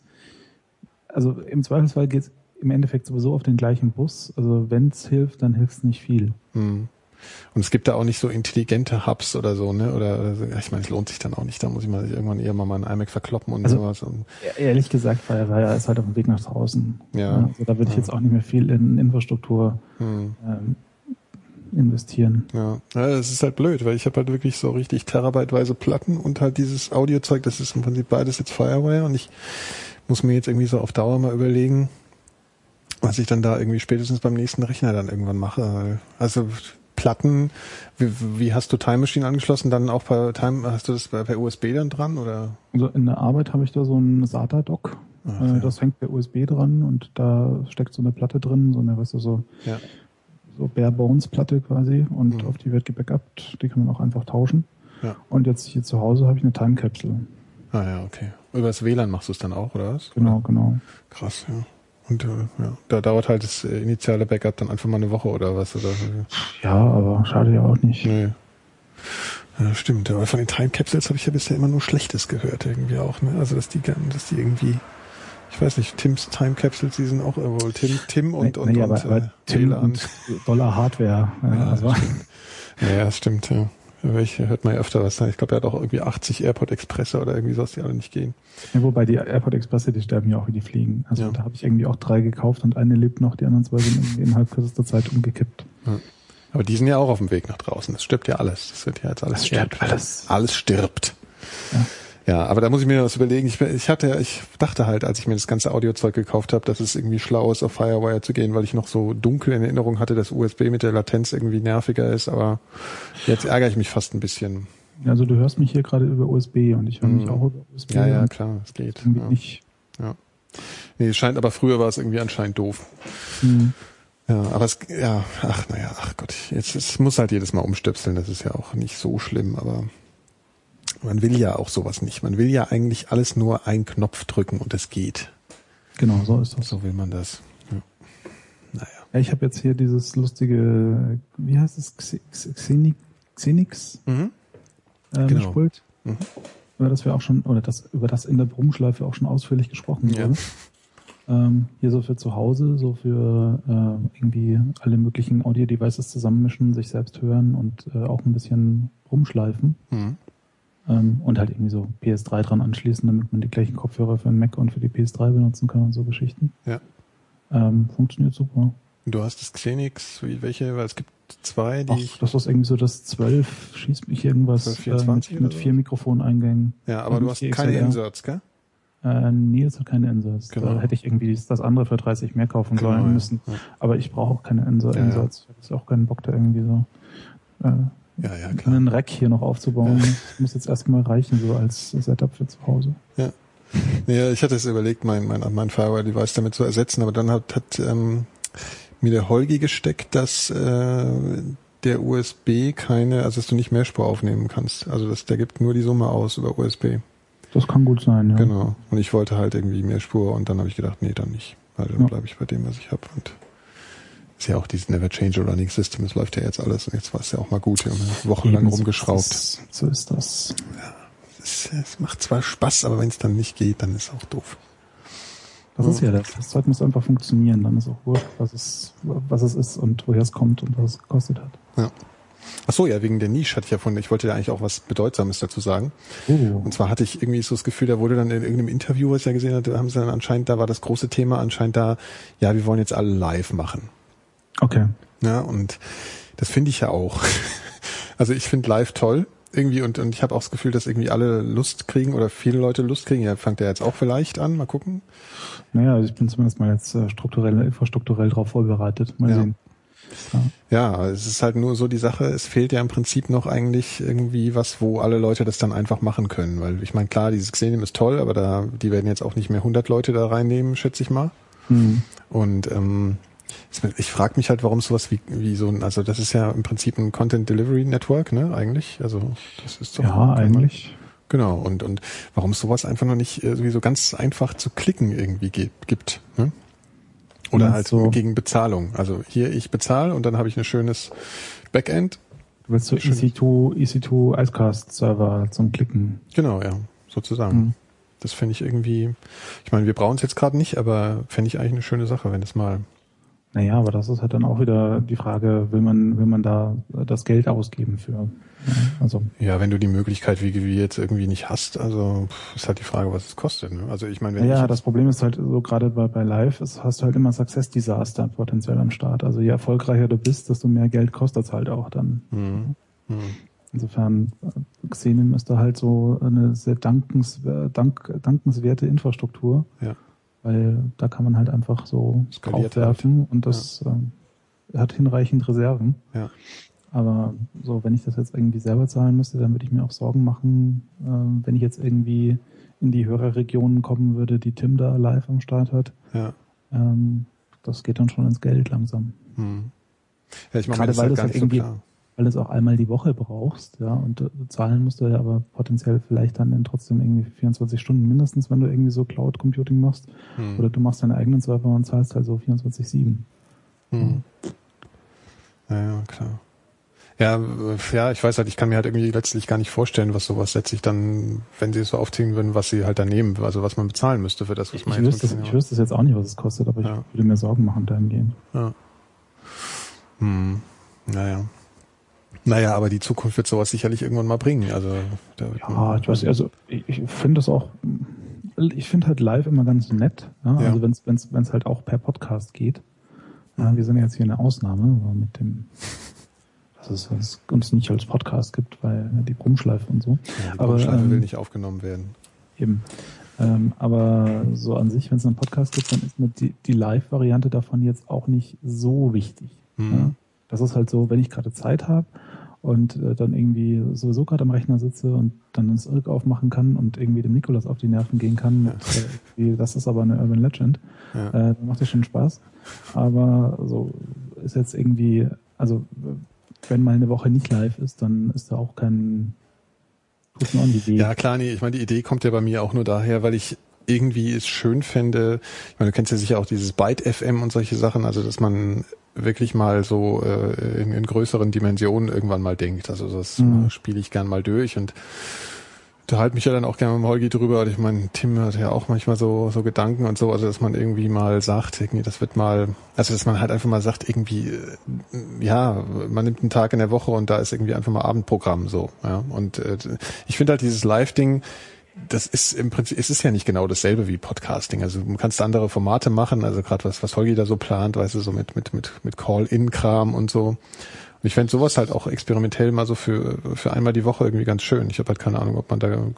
Also im Zweifelsfall geht es im Endeffekt sowieso auf den gleichen Bus. Also wenn es hilft, dann hilft es nicht viel. Hm. Und es gibt da auch nicht so intelligente Hubs oder so, ne? Oder, oder ich meine, es lohnt sich dann auch nicht. Da muss ich mal irgendwann eher mal meinen iMac verkloppen und also, sowas. Und ehrlich gesagt, Firewire ist halt auf dem Weg nach draußen. Ja. Also da würde ich ja. jetzt auch nicht mehr viel in Infrastruktur hm. ähm, investieren. Ja, ja, das ist halt blöd, weil ich habe halt wirklich so richtig terabyteweise Platten und halt dieses Audiozeug, das ist im Prinzip beides jetzt Firewire und ich muss mir jetzt irgendwie so auf Dauer mal überlegen, was ich dann da irgendwie spätestens beim nächsten Rechner dann irgendwann mache. Also Platten, wie, wie hast du Time Machine angeschlossen? Dann auch bei Time, hast du das bei, per U S B dann dran oder? Also in der Arbeit habe ich da so ein SATA-Dock. Ach, ja. Das hängt per U S B dran und da steckt so eine Platte drin, so eine, weißt du, so, ja. so Bare Bones Platte quasi und mhm. auf die wird gebackupt. Die kann man auch einfach tauschen. Ja. Und jetzt hier zu Hause habe ich eine Time Capsule. Ah ja, okay. Über das W L A N machst du es dann auch, oder was? Genau, oder? genau. Krass, ja. Und äh, ja, da dauert halt das äh, initiale Backup dann einfach mal eine Woche oder was? Oder? Ja, aber schade ja auch nicht. Nee. Ja, stimmt, aber von den Time Capsules habe ich ja bisher immer nur Schlechtes gehört irgendwie auch, ne? Also dass die dass die irgendwie, ich weiß nicht, Tims Time Capsules, die sind auch wohl Tim, Tim und nee, und, nee, und aber, aber äh, Tim W L A N. und Dollar Hardware. Ja, also. ja, das stimmt, ja. Ich hört man ja öfter was. Ich glaube, er hat auch irgendwie achtzig AirPod Expresse oder irgendwie sowas, die alle nicht gehen. Ja, wobei die AirPod Expresse, die sterben ja auch wie die Fliegen. Also ja. da habe ich irgendwie auch drei gekauft und eine lebt noch, die anderen zwei sind innerhalb kürzester Zeit umgekippt. Ja. Aber die sind ja auch auf dem Weg nach draußen. Das stirbt ja alles. Das wird ja jetzt alles das stirbt. Alles. Alles stirbt. Ja. Ja, aber da muss ich mir was überlegen. Ich, ich hatte, ich dachte halt, als ich mir das ganze Audiozeug gekauft habe, dass es irgendwie schlau ist, auf Firewire zu gehen, weil ich noch so dunkel in Erinnerung hatte, dass U S B mit der Latenz irgendwie nerviger ist. Aber jetzt ärgere ich mich fast ein bisschen. Also du hörst mich hier gerade über U S B und ich höre mich mhm. auch über U S B. Ja, ja, klar, es geht. Ja. Nicht. Ja. Nee, es scheint, aber früher war es irgendwie anscheinend doof. Mhm. Ja, aber es, ja, ach, naja, ach Gott, jetzt, es muss halt jedes Mal umstöpseln, das ist ja auch nicht so schlimm, aber man will ja auch sowas nicht. Man will ja eigentlich alles nur einen Knopf drücken und es geht. Genau, so ist das. So will man das. Ja. Naja. Ja, ich habe jetzt hier dieses lustige, wie heißt es, Xenix, Xenix mhm. äh, genau. Pult, mhm. über das wir auch schon, oder das, über das in der Brummschleife auch schon ausführlich gesprochen wurde. Ja. Ähm, hier so für zu Hause, so für äh, irgendwie alle möglichen Audio-Devices zusammenmischen, sich selbst hören und äh, auch ein bisschen rumschleifen. Mhm. Ähm, und halt irgendwie so P S drei dran anschließen, damit man die gleichen Kopfhörer für den Mac und für die P S drei benutzen kann und so Geschichten. Ja. Ähm, funktioniert super. Du hast das Xenix, wie, welche, weil es gibt zwei, die Ach, ich... das ist irgendwie so das zwölf, schießt mich irgendwas zwölf vierundzwanzig äh, mit, mit so? vier Mikrofoneingängen. Ja, aber du hast keine X L R. Inserts, gell? Äh, nee, das hat keine Inserts. Genau. Da hätte ich irgendwie das andere für dreißig mehr kaufen Genau, sollen ja. müssen. Ja. Aber ich brauche auch keine Inser- Ja, ja. Inserts. Ich habe auch keinen Bock, da irgendwie so äh, Ja, ja, klar. einen Rack hier noch aufzubauen. Ja. Das muss jetzt erstmal reichen, so als Setup für zu Hause. Ja. Ja, ich hatte es überlegt, mein, mein, mein Firewire-Device damit zu ersetzen, aber dann hat, hat ähm, mir der Holgi gesteckt, dass äh, der U S B keine, also dass du nicht Mehrspur aufnehmen kannst. Also dass der gibt nur die Summe aus über U S B. Das kann gut sein, ja. Genau. Und ich wollte halt irgendwie Mehrspur und dann habe ich gedacht, nee, dann nicht. Also dann Ja. bleibe ich bei dem, was ich habe. Und ist ja auch dieses Never Change or Running System, es läuft ja jetzt alles und jetzt war es ja auch mal gut. Wir haben ja wochenlang Eben, rumgeschraubt. So ist, so ist das. Ja, es, es macht zwar Spaß, aber wenn es dann nicht geht, dann ist es auch doof. Das ist ja das. Das Zeug muss einfach funktionieren. Dann ist auch wurscht, was es, was es ist und woher es kommt und was es gekostet hat. Ja. Ach so, ja, wegen der Nische hatte ich ja von, ich wollte da eigentlich auch was Bedeutsames dazu sagen. Oh. Und zwar hatte ich irgendwie so das Gefühl, da wurde dann in irgendeinem Interview, was ich ja gesehen hatte, da haben sie dann anscheinend, da war das große Thema anscheinend da, ja, wir wollen jetzt alle live machen. Okay. Ja, und das finde ich ja auch. Also ich finde live toll irgendwie und, und ich habe auch das Gefühl, dass irgendwie alle Lust kriegen oder viele Leute Lust kriegen. Ja, fängt ja jetzt auch vielleicht an, mal gucken. Naja, also ich bin zumindest mal jetzt äh, strukturell, infrastrukturell drauf vorbereitet. Mal Ja. sehen. Ja. Ja, es ist halt nur so die Sache, es fehlt ja im Prinzip noch eigentlich irgendwie was, wo alle Leute das dann einfach machen können. Weil ich meine, klar, dieses Xenium ist toll, aber da die werden jetzt auch nicht mehr hundert Leute da reinnehmen, schätze ich mal. Mhm. Und ähm, ich frage mich halt, warum sowas wie, wie so ein, also das ist ja im Prinzip ein Content Delivery Network, ne, eigentlich. Also das ist doch. Ja, eigentlich. Genau, und, und warum es sowas einfach noch nicht irgendwie so ganz einfach zu klicken irgendwie gibt, gibt ne? Oder halt so gegen Bezahlung. Also hier, ich bezahle und dann habe ich ein schönes Backend. Du willst so E C zwei, E C zwei Icecast Server zum Klicken. Genau, ja, sozusagen. Mhm. Das fände ich irgendwie, ich meine, wir brauchen es jetzt gerade nicht, aber fände ich eigentlich eine schöne Sache, wenn es mal. Naja, aber das ist halt dann auch wieder die Frage, will man, will man da das Geld ausgeben für? Ja, also. Ja, wenn du die Möglichkeit wie, wie jetzt irgendwie nicht hast, also ist halt die Frage, was es kostet. Ne? Also ich meine, wenn naja, ich das Problem ist halt so, gerade bei, bei Live, ist, hast du halt immer Success Disaster potenziell am Start. Also je erfolgreicher du bist, desto mehr Geld kostet es halt auch dann. Mhm. Mhm. Insofern, Xenium ist da halt so eine sehr dankens, dank, dankenswerte Infrastruktur. Ja. Weil da kann man halt einfach so Skaliert draufwerfen halt. und das ja. ähm, hat hinreichend Reserven. Ja. Aber so, wenn ich das jetzt irgendwie selber zahlen müsste, dann würde ich mir auch Sorgen machen, ähm, wenn ich jetzt irgendwie in die Hörerregionen kommen würde, die Tim da live am Start hat. Ja. Ähm, das geht dann schon ins Geld langsam. Hm. Ja, ich meine, Gerade das weil ist halt das gar halt nicht irgendwie, so klar. weil du es auch einmal die Woche brauchst, ja, und äh, zahlen musst du ja aber potenziell vielleicht dann in trotzdem irgendwie vierundzwanzig Stunden mindestens, wenn du irgendwie so Cloud Computing machst. Hm. Oder du machst deine eigenen Server und zahlst halt so vierundzwanzig sieben. Hm. Ja, ja, klar. Ja, ja, ich weiß halt, ich kann mir halt irgendwie letztlich gar nicht vorstellen, was sowas letztlich dann, wenn sie es so aufziehen würden, was sie halt dann nehmen, also was man bezahlen müsste für das, was man jetzt wüsste, Ich wüsste es jetzt auch nicht, was es kostet, aber ja. ich würde mir Sorgen machen dahingehend. Ja. Hm. Naja. Naja, aber die Zukunft wird sowas sicherlich irgendwann mal bringen. Also da ja, ich weiß, also ich, ich finde das auch, ich finde halt live immer ganz nett, ja? Ja. Also wenn es wenn's, wenn's halt auch per Podcast geht. Ja, wir sind jetzt hier eine Ausnahme mit dem, dass es, dass es uns nicht als Podcast gibt, weil die Brummschleife und so. Ja, die Brummschleife ähm, will nicht aufgenommen werden. Eben. Ähm, aber so an sich, wenn es einen Podcast gibt, dann ist mir die, die Live-Variante davon jetzt auch nicht so wichtig. Mhm. Ja? Das ist halt so, wenn ich gerade Zeit habe und äh, dann irgendwie sowieso gerade am Rechner sitze und dann das Irk aufmachen kann und irgendwie dem Nikolas auf die Nerven gehen kann. Ja. Mit, äh, das ist aber eine Urban Legend. Ja. Äh, dann macht das schon Spaß. Aber so ist jetzt irgendwie, also wenn mal eine Woche nicht live ist, dann ist da auch kein tut mir auch nicht weh. Ja klar, nee, ich meine, die Idee kommt ja bei mir auch nur daher, weil ich irgendwie es schön fände, ich meine, du kennst ja sicher auch dieses Byte F M und solche Sachen, also dass man wirklich mal so äh, in, in größeren Dimensionen irgendwann mal denkt. Also das mhm. spiele ich gern mal durch und da halte mich ja dann auch gerne mit dem Holgi drüber. Und ich meine, Tim hat ja auch manchmal so so Gedanken und so, also dass man irgendwie mal sagt, irgendwie das wird mal, also dass man halt einfach mal sagt, irgendwie, ja, man nimmt einen Tag in der Woche und da ist irgendwie einfach mal Abendprogramm so. Ja. Und äh, ich finde halt dieses Live-Ding, das ist im Prinzip, es ist ja nicht genau dasselbe wie Podcasting. Also du kannst andere Formate machen, also gerade was, was Holgi da so plant, weißt du, so mit, mit, mit, mit Call-In-Kram und so. Und ich fände sowas halt auch experimentell mal so für, für einmal die Woche irgendwie ganz schön. Ich habe halt keine Ahnung, ob man da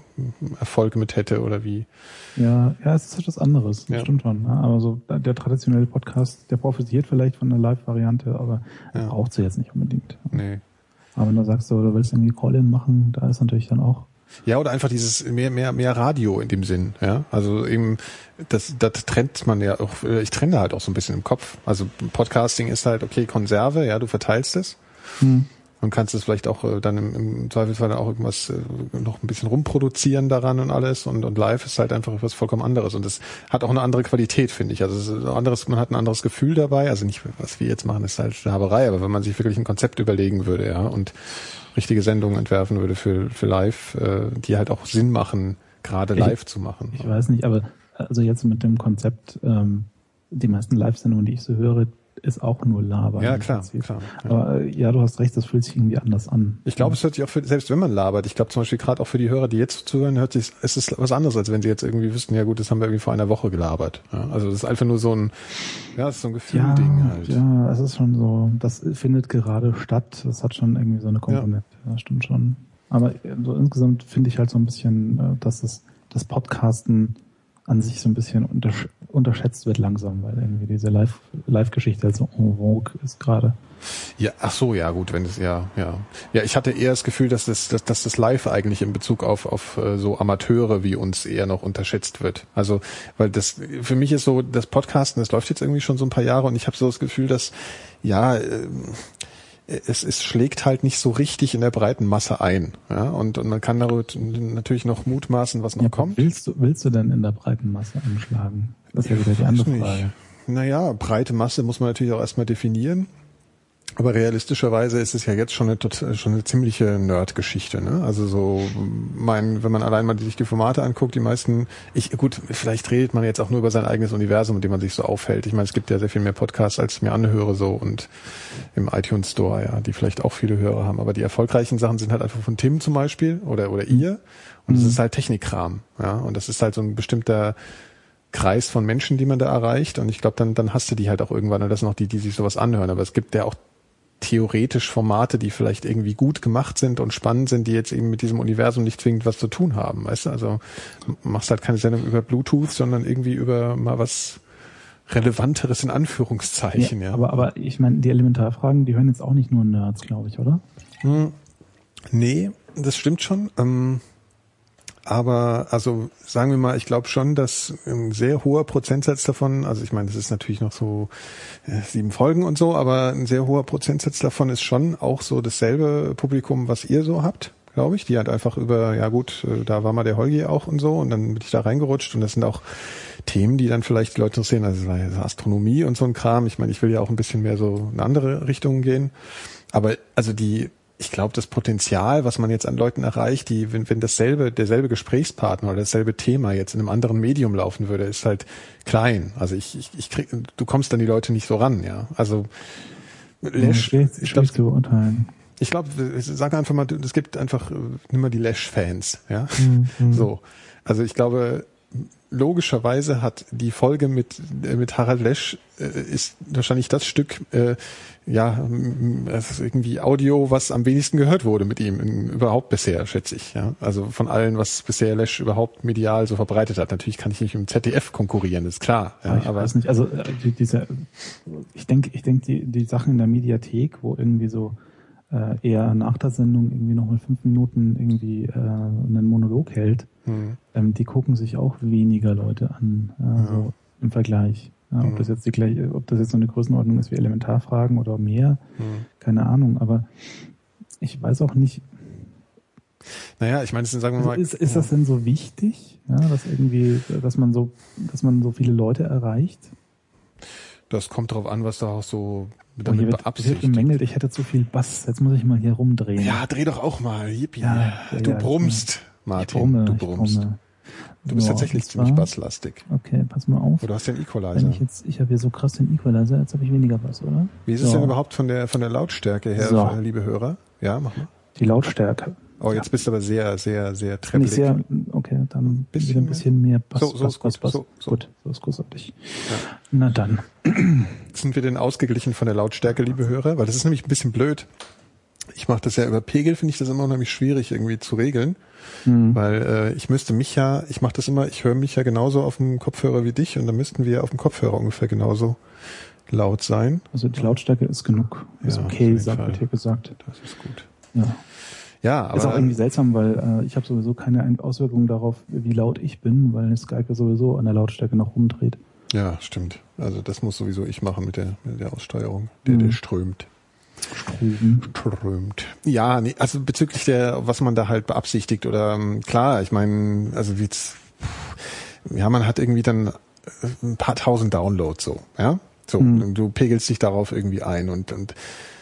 Erfolge mit hätte oder wie. Ja, ja, es ist halt was anderes. Das ja. stimmt schon. Ja, aber so der traditionelle Podcast, der profitiert vielleicht von der Live-Variante, aber ja. braucht sie jetzt nicht unbedingt. Nee. Aber wenn du sagst, du willst irgendwie Call-In machen, da ist natürlich dann auch ja, oder einfach dieses mehr, mehr, mehr Radio in dem Sinn, ja. Also eben, das, das trennt man ja auch, ich trenne halt auch so ein bisschen im Kopf. Also Podcasting ist halt, okay, Konserve, ja, du verteilst es. Hm. Und kannst es vielleicht auch äh, dann im, im Zweifelsfall auch irgendwas äh, noch ein bisschen rumproduzieren daran und alles. Und, und live ist halt einfach was vollkommen anderes. Und das hat auch eine andere Qualität, finde ich. Also es ist ein anderes, man hat ein anderes Gefühl dabei. Also nicht, was wir jetzt machen, ist halt Haberei, aber wenn man sich wirklich ein Konzept überlegen würde, ja, und richtige Sendungen entwerfen würde für, für live, äh, die halt auch Sinn machen, gerade live ich, zu machen. Ich weiß nicht, aber also jetzt mit dem Konzept, ähm, die meisten Live-Sendungen, die ich so höre, ist auch nur labern. Ja, klar, klar. Ja. Aber ja, du hast recht, das fühlt sich irgendwie anders an. Ich glaube, es hört sich auch für, selbst wenn man labert, ich glaube zum Beispiel gerade auch für die Hörer, die jetzt zuhören, hört sich, es ist was anderes, als wenn sie jetzt irgendwie wüssten, ja gut, das haben wir irgendwie vor einer Woche gelabert. Ja, also das ist einfach nur so ein, ja, das ist so ein Gefühl-Ding ja, halt. Ja, es ist schon so, das findet gerade statt, das hat schon irgendwie so eine Komponente, ja, ja stimmt schon. Aber so insgesamt finde ich halt so ein bisschen, dass das, das Podcasten an sich so ein bisschen untersch- unterschätzt wird langsam, weil irgendwie diese Live- Live-Geschichte halt so en vogue ist gerade. Ja, ach so, ja gut, wenn es ja, ja. Ja, ich hatte eher das Gefühl, dass das, dass, dass das Live eigentlich in Bezug auf, auf so Amateure wie uns eher noch unterschätzt wird. Also, weil das, für mich ist so, das Podcasten, das läuft jetzt irgendwie schon so ein paar Jahre und ich habe so das Gefühl, dass, ja, es, es schlägt halt nicht so richtig in der breiten Masse ein. Ja, und, und man kann darüber natürlich noch mutmaßen, was noch ja, kommt. Willst du, willst du denn in der breiten Masse einschlagen? Das ist ja wieder die andere nicht. Frage. Naja, breite Masse muss man natürlich auch erstmal definieren. Aber realistischerweise ist es ja jetzt schon eine, schon eine ziemliche Nerd-Geschichte, ne? Also so, mein, wenn man allein mal sich die Formate anguckt, die meisten, ich, gut, vielleicht redet man jetzt auch nur über sein eigenes Universum, in dem man sich so aufhält. Ich meine, es gibt ja sehr viel mehr Podcasts, als ich mir anhöre, so, und im iTunes Store, ja, die vielleicht auch viele Hörer haben. Aber die erfolgreichen Sachen sind halt einfach von Tim zum Beispiel, oder, oder ihr. Und es mhm. ist halt Technikkram, ja. Und das ist halt so ein bestimmter Kreis von Menschen, die man da erreicht. Und ich glaube, dann, dann hast du die halt auch irgendwann. Und das sind auch die, die sich sowas anhören. Aber es gibt ja auch theoretisch Formate, die vielleicht irgendwie gut gemacht sind und spannend sind, die jetzt eben mit diesem Universum nicht zwingend was zu tun haben, weißt du? Also machst halt keine Sendung über Bluetooth, sondern irgendwie über mal was Relevanteres in Anführungszeichen, ja. ja. Aber, aber ich meine, die Elementarfragen, die hören jetzt auch nicht nur Nerds, glaube ich, oder? Hm, nee, das stimmt schon. Ähm, aber also sagen wir mal, ich glaube schon, dass ein sehr hoher Prozentsatz davon, also ich meine, das ist natürlich noch so äh, sieben Folgen und so, aber ein sehr hoher Prozentsatz davon ist schon auch so dasselbe Publikum, was ihr so habt, glaube ich. Die halt einfach über, ja gut, äh, da war mal der Holgi auch und so und dann bin ich da reingerutscht und das sind auch Themen, die dann vielleicht die Leute interessieren, also Astronomie und so ein Kram. Ich meine, ich will ja auch ein bisschen mehr so in andere Richtungen gehen, aber also die ich glaube, das Potenzial, was man jetzt an Leuten erreicht, die, wenn, wenn dasselbe, derselbe Gesprächspartner oder dasselbe Thema jetzt in einem anderen Medium laufen würde, ist halt klein. Also ich, ich, ich krieg, du kommst dann die Leute nicht so ran, ja. Also Lesch, ja, ich glaube, zu beurteilen. Ich glaube, sag einfach mal, es gibt einfach, nimm mal die Lesch-Fans, ja. Mhm. So. Also ich glaube, logischerweise hat die Folge mit mit Harald Lesch äh, ist wahrscheinlich das Stück äh, ja also irgendwie Audio, was am wenigsten gehört wurde mit ihm in, überhaupt bisher, schätze ich, ja. Also von allen, was bisher Lesch überhaupt medial so verbreitet hat. Natürlich kann ich nicht mit dem Z D F konkurrieren, ist klar. Ja, ich aber weiß nicht. Also die, diese, ich denke, ich denke die die Sachen in der Mediathek, wo irgendwie so äh, eher nach der Sendung irgendwie nochmal fünf Minuten irgendwie äh, einen Monolog hält. Hm. Ähm, die gucken sich auch weniger Leute an, äh, ja. so im Vergleich. Ja, ob hm. das jetzt die gleiche, ob das jetzt so eine Größenordnung ist wie Elementarfragen oder mehr, hm. keine Ahnung. Aber ich weiß auch nicht. Naja, ich meine, das sind, sagen wir mal, also ist, ist das denn so wichtig, ja, dass irgendwie, dass man so, dass man so viele Leute erreicht? Das kommt drauf an, was da auch so damit oh, hier beabsichtigt. Wird gemängelt, ich hätte zu viel Bass. Jetzt muss ich mal hier rumdrehen. Ja, dreh doch auch mal. Yippie. Ja, du ja, brummst, Martin. Brumme, du brummst. Du bist so, tatsächlich ziemlich basslastig. Okay, pass mal auf. Oder du hast den Equalizer. Ich jetzt, ich habe hier so krass den Equalizer, jetzt habe ich weniger Bass, oder? Wie ist so. es denn überhaupt von der von der Lautstärke her, so. liebe Hörer? Ja, mach mal. Die Lautstärke. Oh, jetzt ja. bist du aber sehr, sehr, sehr treppelig. Sehr, okay, dann bisschen wieder ein bisschen mehr Bass. So, so Bass, ist gut. Bass, Bass. So, so. Gut, so ist großartig. Ja. Na dann. Sind wir denn ausgeglichen von der Lautstärke, liebe Hörer? Weil das ist nämlich ein bisschen blöd. Ich mache das ja über Pegel, finde ich das immer unheimlich schwierig irgendwie zu regeln. Mhm. Weil äh, ich müsste mich ja, ich mache das immer, ich höre mich ja genauso auf dem Kopfhörer wie dich und dann müssten wir auf dem Kopfhörer ungefähr genauso laut sein. Also die Lautstärke ist genug. Ist ja, okay, sagt, wird hier gesagt. Das ist gut. Ja. Ja, aber ist auch irgendwie seltsam, weil äh, ich habe sowieso keine Auswirkungen darauf, wie laut ich bin, weil Skype ja sowieso an der Lautstärke noch rumdreht. Ja, stimmt. Also das muss sowieso ich machen mit der mit der Aussteuerung. Der, mhm. der strömt. Strömen. Strömt. Ja, nee, also bezüglich der, was man da halt beabsichtigt oder klar, ich meine, also wie jetzt, ja, man hat irgendwie dann ein paar tausend Downloads so, ja, so, mhm. du pegelst dich darauf irgendwie ein und und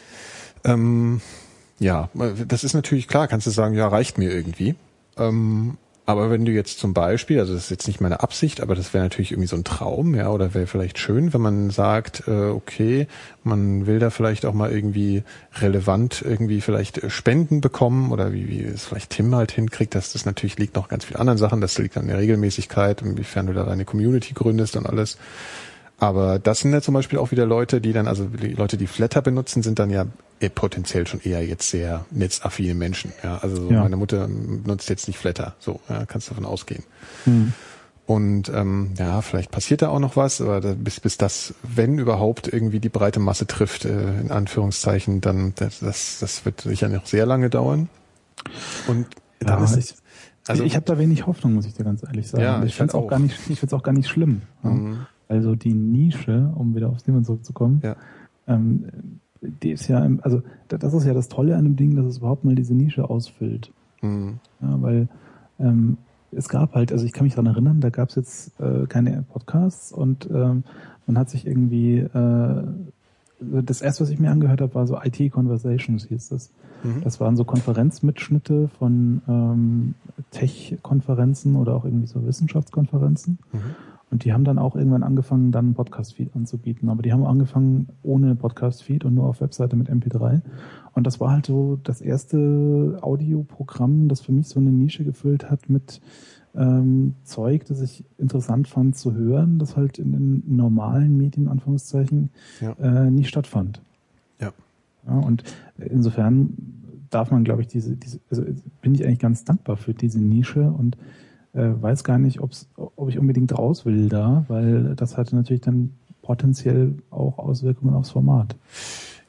ähm, ja, das ist natürlich klar, kannst du sagen, ja, reicht mir irgendwie. Ähm, aber wenn du jetzt zum Beispiel, also das ist jetzt nicht meine Absicht, aber das wäre natürlich irgendwie so ein Traum, ja, oder wäre vielleicht schön, wenn man sagt, äh, okay, man will da vielleicht auch mal irgendwie relevant irgendwie vielleicht Spenden bekommen oder wie, wie es vielleicht Tim halt hinkriegt, dass das natürlich liegt noch ganz viel anderen Sachen, das liegt an der Regelmäßigkeit, inwiefern du da deine Community gründest und alles. Aber das sind ja zum Beispiel auch wieder Leute, die dann, also die Leute, die Flatter benutzen, sind dann ja potenziell schon eher jetzt sehr netzaffine Menschen. Ja, also so ja. Meine Mutter nutzt jetzt nicht Flatter, so ja, kannst davon ausgehen. Hm. Und ähm, ja, vielleicht passiert da auch noch was, aber da, bis bis das, wenn überhaupt, irgendwie die breite Masse trifft, äh, in Anführungszeichen, dann das das, das wird sicher noch sehr lange dauern. Und dann ja, ist ich, also ich habe da wenig Hoffnung, muss ich dir ganz ehrlich sagen. Ja, ich ich finde es auch, auch gar nicht, ich finde es auch gar nicht schlimm. Mhm. Ja. Also die Nische, um wieder aufs Thema zurückzukommen, ja. ähm, die ist ja, also das ist ja das Tolle an dem Ding, dass es überhaupt mal diese Nische ausfüllt. Mhm. Ja, weil ähm, es gab halt, also ich kann mich daran erinnern, da gab es jetzt äh, keine Podcasts und ähm, man hat sich irgendwie, äh, das erste, was ich mir angehört habe, war so I T Conversations hieß das. Mhm. Das waren so Konferenzmitschnitte von ähm, Tech-Konferenzen oder auch irgendwie so Wissenschaftskonferenzen. Mhm. Und die haben dann auch irgendwann angefangen, dann einen Podcast-Feed anzubieten. Aber die haben angefangen ohne Podcast-Feed und nur auf Webseite mit M P drei. Und das war halt so das erste Audioprogramm, das für mich so eine Nische gefüllt hat mit ähm, Zeug, das ich interessant fand zu hören, das halt in den normalen Medien, Anführungszeichen, ja. äh, nicht stattfand. Ja. Ja. Und insofern darf man, glaube ich, diese, diese, also bin ich eigentlich ganz dankbar für diese Nische und Äh, weiß gar nicht, ob's, ob ich unbedingt raus will da, weil das hatte natürlich dann potenziell auch Auswirkungen aufs Format.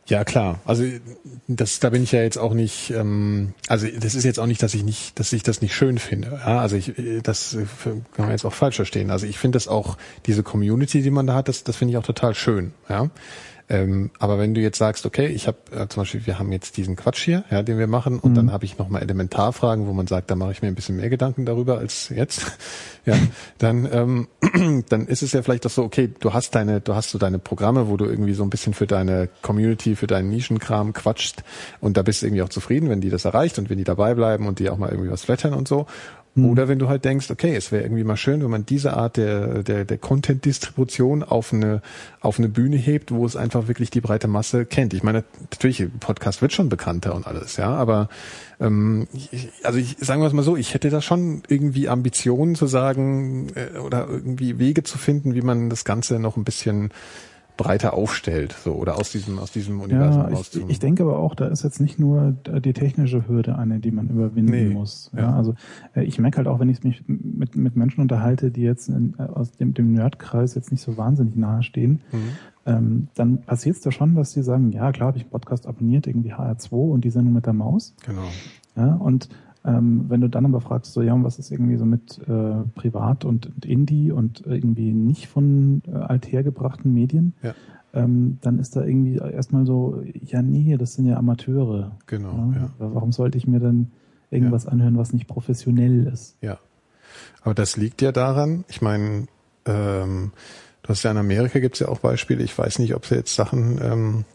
Ja, klar. Also das, da bin ich ja jetzt auch nicht, ähm, also das ist jetzt auch nicht, dass ich nicht, dass ich das nicht schön finde. Ja, also ich, das kann man jetzt auch falsch verstehen. Also ich finde das auch, diese Community, die man da hat, das, das finde ich auch total schön. Ja. Ähm, aber wenn du jetzt sagst, okay, ich habe äh, zum Beispiel, wir haben jetzt diesen Quatsch hier, ja, den wir machen, und mhm. dann habe ich nochmal Elementarfragen, wo man sagt, da mache ich mir ein bisschen mehr Gedanken darüber als jetzt, ja, dann ähm, dann ist es ja vielleicht doch so, okay, du hast deine, du hast so deine Programme, wo du irgendwie so ein bisschen für deine Community, für deinen Nischenkram quatschst, und da bist du irgendwie auch zufrieden, wenn die das erreicht und wenn die dabei bleiben und die auch mal irgendwie was flattern und so. Oder wenn du halt denkst, okay, es wäre irgendwie mal schön, wenn man diese Art der der der Content-Distribution auf eine auf eine Bühne hebt, wo es einfach wirklich die breite Masse kennt. Ich meine, natürlich, Podcast wird schon bekannter und alles, ja, aber ähm, ich, also ich sagen wir es mal so, ich hätte da schon irgendwie Ambitionen zu sagen äh, oder irgendwie Wege zu finden, wie man das Ganze noch ein bisschen breiter aufstellt, so, oder aus diesem aus diesem Universum ja, ich, ich denke aber auch, da ist jetzt nicht nur die technische Hürde eine, die man überwinden nee, muss. Ja, ja. Also ich merke halt auch, wenn ich mich mit mit Menschen unterhalte, die jetzt in, aus dem, dem Nerdkreis jetzt nicht so wahnsinnig nahe stehen, mhm. ähm, dann passiert es da schon, dass die sagen, ja klar, habe ich einen Podcast abonniert, irgendwie H R zwei und die Sendung mit der Maus. Genau. Ja, und Ähm, wenn du dann aber fragst, so ja, was ist irgendwie so mit äh, Privat und, und Indie und irgendwie nicht von äh, althergebrachten Medien, ja. ähm, dann ist da irgendwie erstmal so, ja nee, das sind ja Amateure. Genau, ja. ja. Warum sollte ich mir dann irgendwas ja. anhören, was nicht professionell ist? Ja, aber das liegt ja daran, ich meine, ähm, du hast ja in Amerika gibt's ja auch Beispiele, ich weiß nicht, ob sie jetzt Sachen... Ähm,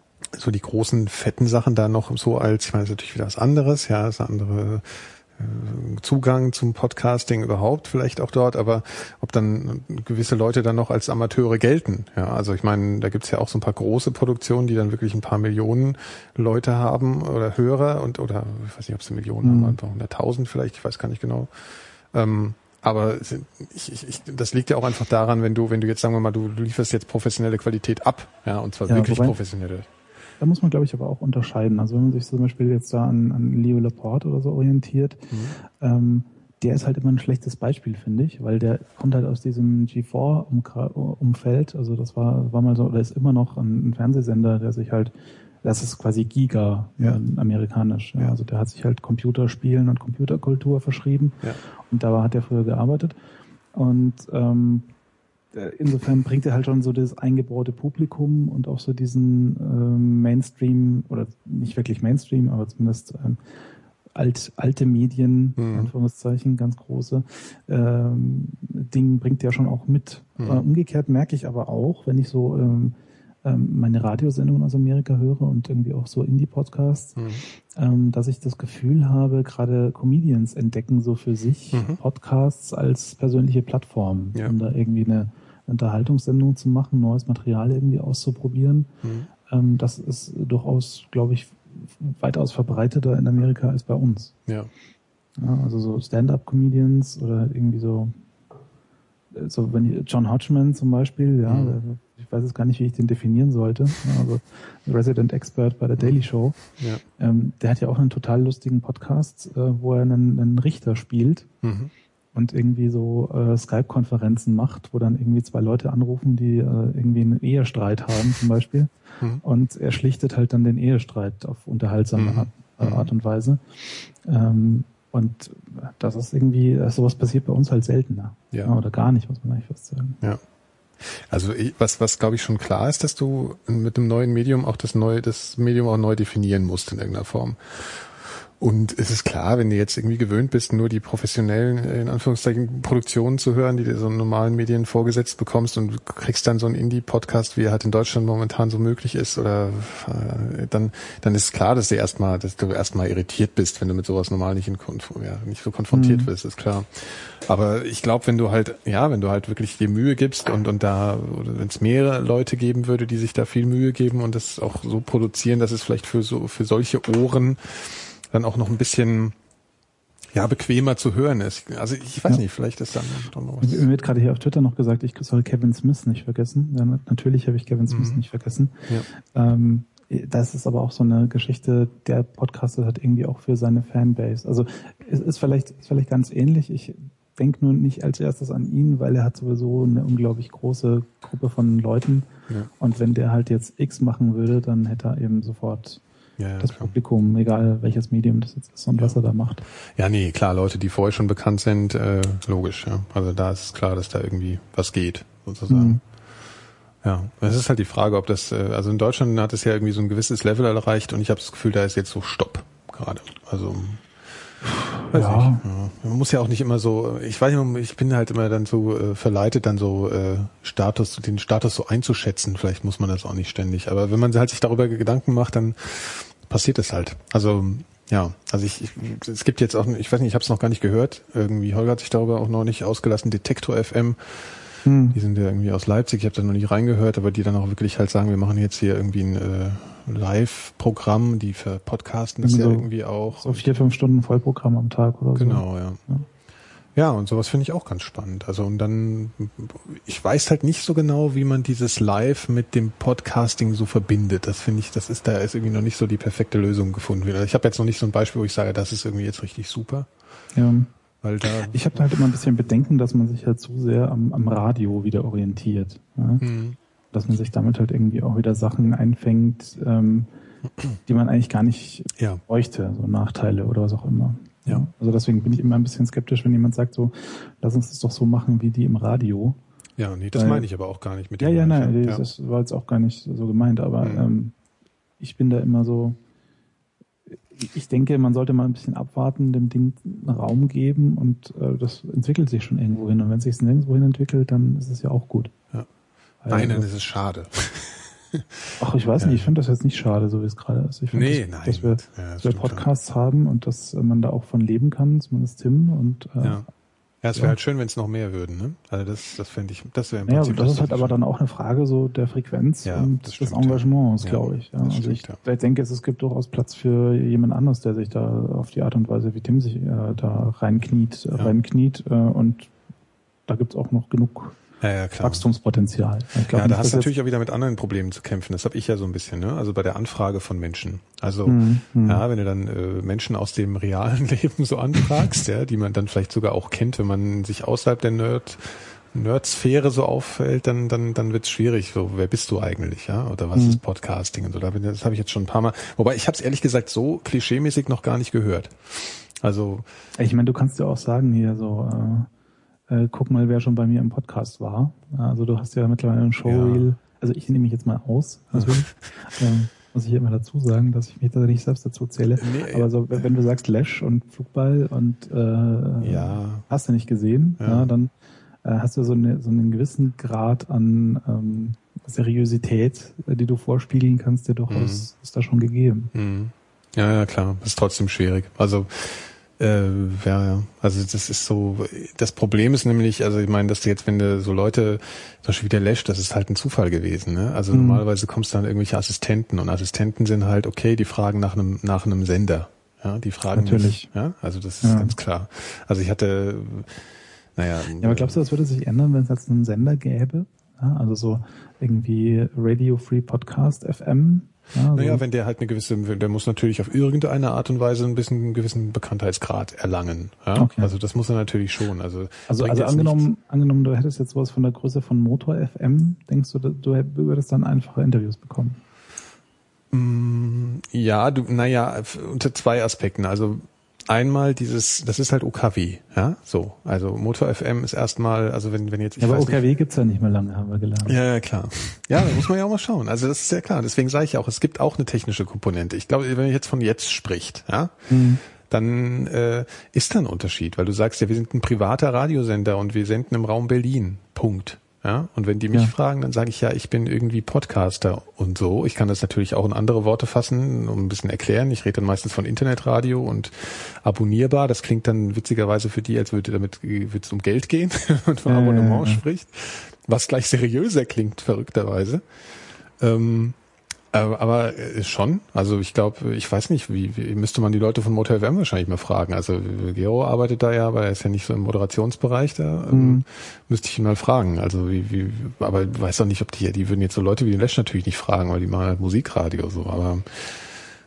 so die großen, fetten Sachen da noch so als, ich meine, das ist natürlich wieder was anderes, ja, das ist ein anderer äh, Zugang zum Podcasting überhaupt vielleicht auch dort, aber ob dann gewisse Leute dann noch als Amateure gelten, ja, also ich meine, da gibt's ja auch so ein paar große Produktionen, die dann wirklich ein paar Millionen Leute haben oder Hörer und, oder, ich weiß nicht, ob sie Millionen mhm. haben, einfach hunderttausend vielleicht, ich weiß gar nicht genau, ähm, aber ich, ich, ich, das liegt ja auch einfach daran, wenn du, wenn du jetzt, sagen wir mal, du, du lieferst jetzt professionelle Qualität ab, ja, und zwar ja, wirklich wobei, professionelle. Da muss man, glaube ich, aber auch unterscheiden. Also wenn man sich zum Beispiel jetzt da an, an Leo Laporte oder so orientiert, mhm. ähm, der ist halt immer ein schlechtes Beispiel, finde ich, weil der kommt halt aus diesem G vier Umfeld. Also das war, war mal so, oder ist immer noch ein, ein Fernsehsender, der sich halt, das ist quasi Giga, ja. äh, amerikanisch. Ja. Ja. Also der hat sich halt Computerspielen und Computerkultur verschrieben. Ja. Und da hat er früher gearbeitet. Und ähm, insofern bringt er halt schon so das eingebaute Publikum und auch so diesen ähm, Mainstream, oder nicht wirklich Mainstream, aber zumindest ähm, alt, alte Medien, mhm. Anführungszeichen, ganz große ähm, Ding bringt er schon auch mit. Mhm. Äh, umgekehrt merke ich aber auch, wenn ich so ähm, ähm, meine Radiosendungen aus Amerika höre und irgendwie auch so Indie-Podcasts, mhm. ähm, dass ich das Gefühl habe, gerade Comedians entdecken so für sich mhm. Podcasts als persönliche Plattform, ja. um da irgendwie eine Unterhaltungssendung zu machen, neues Material irgendwie auszuprobieren. Mhm. Ähm, das ist durchaus, glaube ich, weitaus verbreiteter in Amerika als bei uns. Ja. Ja, also so Stand-up-Comedians oder irgendwie so, so wenn John Hodgman zum Beispiel, ja, mhm. ich weiß jetzt gar nicht, wie ich den definieren sollte, ja, also Resident Expert bei der Daily Show. Ja. Ähm, der hat ja auch einen total lustigen Podcast, äh, wo er einen, einen Richter spielt. Mhm. Und irgendwie so äh, Skype-Konferenzen macht, wo dann irgendwie zwei Leute anrufen, die äh, irgendwie einen Ehestreit haben zum Beispiel. Mhm. Und er schlichtet halt dann den Ehestreit auf unterhaltsame mhm. Art, äh, Art und Weise. Ähm, und das ist irgendwie, sowas passiert bei uns halt seltener. Ja. Oder gar nicht, muss man eigentlich fast sagen. Ja. Also ich, was, was glaube ich schon klar ist, dass du mit dem neuen Medium auch das neue, das Medium auch neu definieren musst in irgendeiner Form. Und es ist klar, wenn du jetzt irgendwie gewöhnt bist, nur die professionellen, in Anführungszeichen, Produktionen zu hören, die du so in normalen Medien vorgesetzt bekommst, und du kriegst dann so einen Indie-Podcast, wie er halt in Deutschland momentan so möglich ist, oder äh, dann dann ist klar, dass du erstmal, dass du erstmal irritiert bist, wenn du mit sowas normal nicht in ja, nicht so konfrontiert mhm. wirst, ist klar. Aber ich glaube, wenn du halt, ja, wenn du halt wirklich dir Mühe gibst und und da, oder wenn es mehrere Leute geben würde, die sich da viel Mühe geben und das auch so produzieren, dass es vielleicht für so für solche Ohren dann auch noch ein bisschen ja bequemer zu hören ist. Also ich weiß ja. nicht, vielleicht ist dann noch was. Mir wird gerade hier auf Twitter noch gesagt, ich soll Kevin Smith nicht vergessen. Ja, natürlich habe ich Kevin Smith mhm. nicht vergessen. Ja. Ähm, das ist aber auch so eine Geschichte, der Podcaster hat irgendwie auch für seine Fanbase. Also es ist vielleicht, ist vielleicht ganz ähnlich. Ich denke nur nicht als erstes an ihn, weil er hat sowieso eine unglaublich große Gruppe von Leuten. Ja. Und wenn der halt jetzt X machen würde, dann hätte er eben sofort ja, ja, das klar. Publikum, egal welches Medium das jetzt ist und ja. was er da macht. Ja, nee, klar, Leute, die vorher schon bekannt sind, äh, logisch. Ja. Also da ist klar, dass da irgendwie was geht, sozusagen. Mhm. Ja, es ist halt die Frage, ob das, also in Deutschland hat es ja irgendwie so ein gewisses Level erreicht und ich habe das Gefühl, da ist jetzt so Stopp gerade. Also weiß ja. nicht. Ja. Man muss ja auch nicht immer so, ich weiß nicht, ich bin halt immer dann so äh, verleitet, dann so äh, Status, den Status so einzuschätzen. Vielleicht muss man das auch nicht ständig. Aber wenn man halt sich darüber Gedanken macht, dann passiert es halt. Also ja, also ich, ich es gibt jetzt auch, ich weiß nicht, ich habe es noch gar nicht gehört. Irgendwie Holger hat sich darüber auch noch nicht ausgelassen. Detektor F M. Die sind ja irgendwie aus Leipzig, ich habe da noch nicht reingehört, aber die dann auch wirklich halt sagen, wir machen jetzt hier irgendwie ein äh, Live-Programm, die für Podcasten das so, ja irgendwie auch. So vier, fünf Stunden Vollprogramm am Tag oder genau, so. Genau, ja. ja. Ja, und sowas finde ich auch ganz spannend. Also und dann, ich weiß halt nicht so genau, wie man dieses Live mit dem Podcasting so verbindet. Das finde ich, das ist, da ist irgendwie noch nicht so die perfekte Lösung gefunden. Ich habe jetzt noch nicht so ein Beispiel, wo ich sage, das ist irgendwie jetzt richtig super. Ja. Weil da ich habe halt immer ein bisschen Bedenken, dass man sich halt zu sehr am, am Radio wieder orientiert. Ja? Mhm. Dass man sich damit halt irgendwie auch wieder Sachen einfängt, ähm, die man eigentlich gar nicht ja. bräuchte, so Nachteile oder was auch immer. Ja. Also deswegen bin ich immer ein bisschen skeptisch, wenn jemand sagt so, lass uns das doch so machen wie die im Radio. Ja, nee, das Weil, meine ich aber auch gar nicht mit dem. Ja, ja, nein, ja. das war jetzt auch gar nicht so gemeint, aber mhm. ähm, ich bin da immer so, ich denke, man sollte mal ein bisschen abwarten, dem Ding einen Raum geben und äh, das entwickelt sich schon irgendwo hin. Und wenn es sich nirgendwo hin entwickelt, dann ist es ja auch gut. Ja. Nein, dann ist es schade. Ach, ich weiß ja. nicht, ich finde das jetzt nicht schade, so wie es gerade ist. Ich finde, nee, dass, nein, dass wir, ja, dass wir Podcasts schon. haben und dass man da auch von leben kann, zumindest Tim. Und, äh, ja. Ja, es wäre ja. halt schön, wenn es noch mehr würden, ne? Also das, das fände ich, das wäre im Prinzip. Ja, das, das ist halt aber dann auch eine Frage so der Frequenz ja, und des Engagements, ja. glaube ich. Ja. Also stimmt, ich, ja. ich denke, es, es gibt durchaus Platz für jemand anderes, der sich da auf die Art und Weise, wie Tim sich äh, da reinkniet, ja. reinkniet äh, und da gibt's auch noch genug ja, ja, klar. Wachstumspotenzial. Ich glaub, ja, da nicht, hast du natürlich auch wieder mit anderen Problemen zu kämpfen. Das habe ich ja so ein bisschen, ne? Also bei der Anfrage von Menschen. Also mhm, ja, wenn du dann äh, Menschen aus dem realen Leben so anfragst, ja, die man dann vielleicht sogar auch kennt, wenn man sich außerhalb der Nerd Nerd-Sphäre so auffällt, dann dann dann wird's schwierig. So, wer bist du eigentlich, ja? Oder was mhm. ist Podcasting und so? Das habe ich jetzt schon ein paar Mal. Wobei ich habe es ehrlich gesagt so klischeemäßig noch gar nicht gehört. Also ich meine, du kannst ja auch sagen hier so. Äh Äh, guck mal, wer schon bei mir im Podcast war. Also du hast ja mittlerweile ein Showreel. Ja. Also ich nehme mich jetzt mal aus. Natürlich. ähm, muss ich immer dazu sagen, dass ich mich da nicht selbst dazu zähle. Nee, aber so, wenn du sagst Lash und Flugball und äh, ja. hast du nicht gesehen, ja. Ja, dann äh, hast du so, eine, so einen gewissen Grad an ähm, Seriosität, äh, die du vorspiegeln kannst, der durchaus mhm. ist da schon gegeben. Mhm. Ja, ja, klar. Ist trotzdem schwierig. Also Äh, ja, ja, also das ist so, das Problem ist nämlich, also ich meine, dass du jetzt, wenn du so Leute, zum Beispiel wie der Lash, das ist halt ein Zufall gewesen, ne? Also mhm. normalerweise kommst du dann irgendwelche Assistenten und Assistenten sind halt, okay, die fragen nach einem, nach einem Sender, ja, die fragen natürlich, nicht, ja, also das ist ja. ganz klar. Also ich hatte, naja. Ja, aber glaubst du, das würde sich ändern, wenn es jetzt einen Sender gäbe? Ja, also so irgendwie Radio Free Podcast F M? Ja, naja, so. Wenn der halt eine gewisse, der muss natürlich auf irgendeine Art und Weise ein bisschen einen gewissen Bekanntheitsgrad erlangen. Ja? Okay. Also das muss er natürlich schon. Also, also, also angenommen, angenommen, du hättest jetzt sowas von der Größe von Motor F M, denkst du, du würdest dann einfache Interviews bekommen? Ja, du, naja, unter zwei Aspekten. Also einmal dieses, das ist halt O K W, ja, so. Also Motor F M ist erstmal, also wenn wenn jetzt ich ja, aber weiß O K W nicht, gibt's ja nicht mehr lange, haben wir gelernt. Ja, ja, klar. Ja, da muss man ja auch mal schauen. Also das ist ja klar. Deswegen sage ich ja auch, es gibt auch eine technische Komponente. Ich glaube, wenn man jetzt von jetzt spricht, ja, mhm. dann äh, ist da ein Unterschied, weil du sagst ja, wir sind ein privater Radiosender und wir senden im Raum Berlin. Punkt. Ja, und wenn die mich ja. fragen, dann sage ich ja, ich bin irgendwie Podcaster und so. Ich kann das natürlich auch in andere Worte fassen, um ein bisschen erklären. Ich rede dann meistens von Internetradio und abonnierbar. Das klingt dann witzigerweise für die, als würde damit würde es um Geld gehen und von Abonnement äh, spricht, was gleich seriöser klingt, verrückterweise. Ähm, aber, aber schon, also ich glaube, ich weiß nicht, wie, wie müsste man die Leute von Motor F M wahrscheinlich mal fragen. Also Gero arbeitet da ja, aber er ist ja nicht so im Moderationsbereich da. Ähm, mhm. Müsste ich ihn mal fragen. Also wie, wie, aber ich weiß auch nicht, ob die, die würden jetzt so Leute wie den Lesch natürlich nicht fragen, weil die machen halt Musikradio so. Aber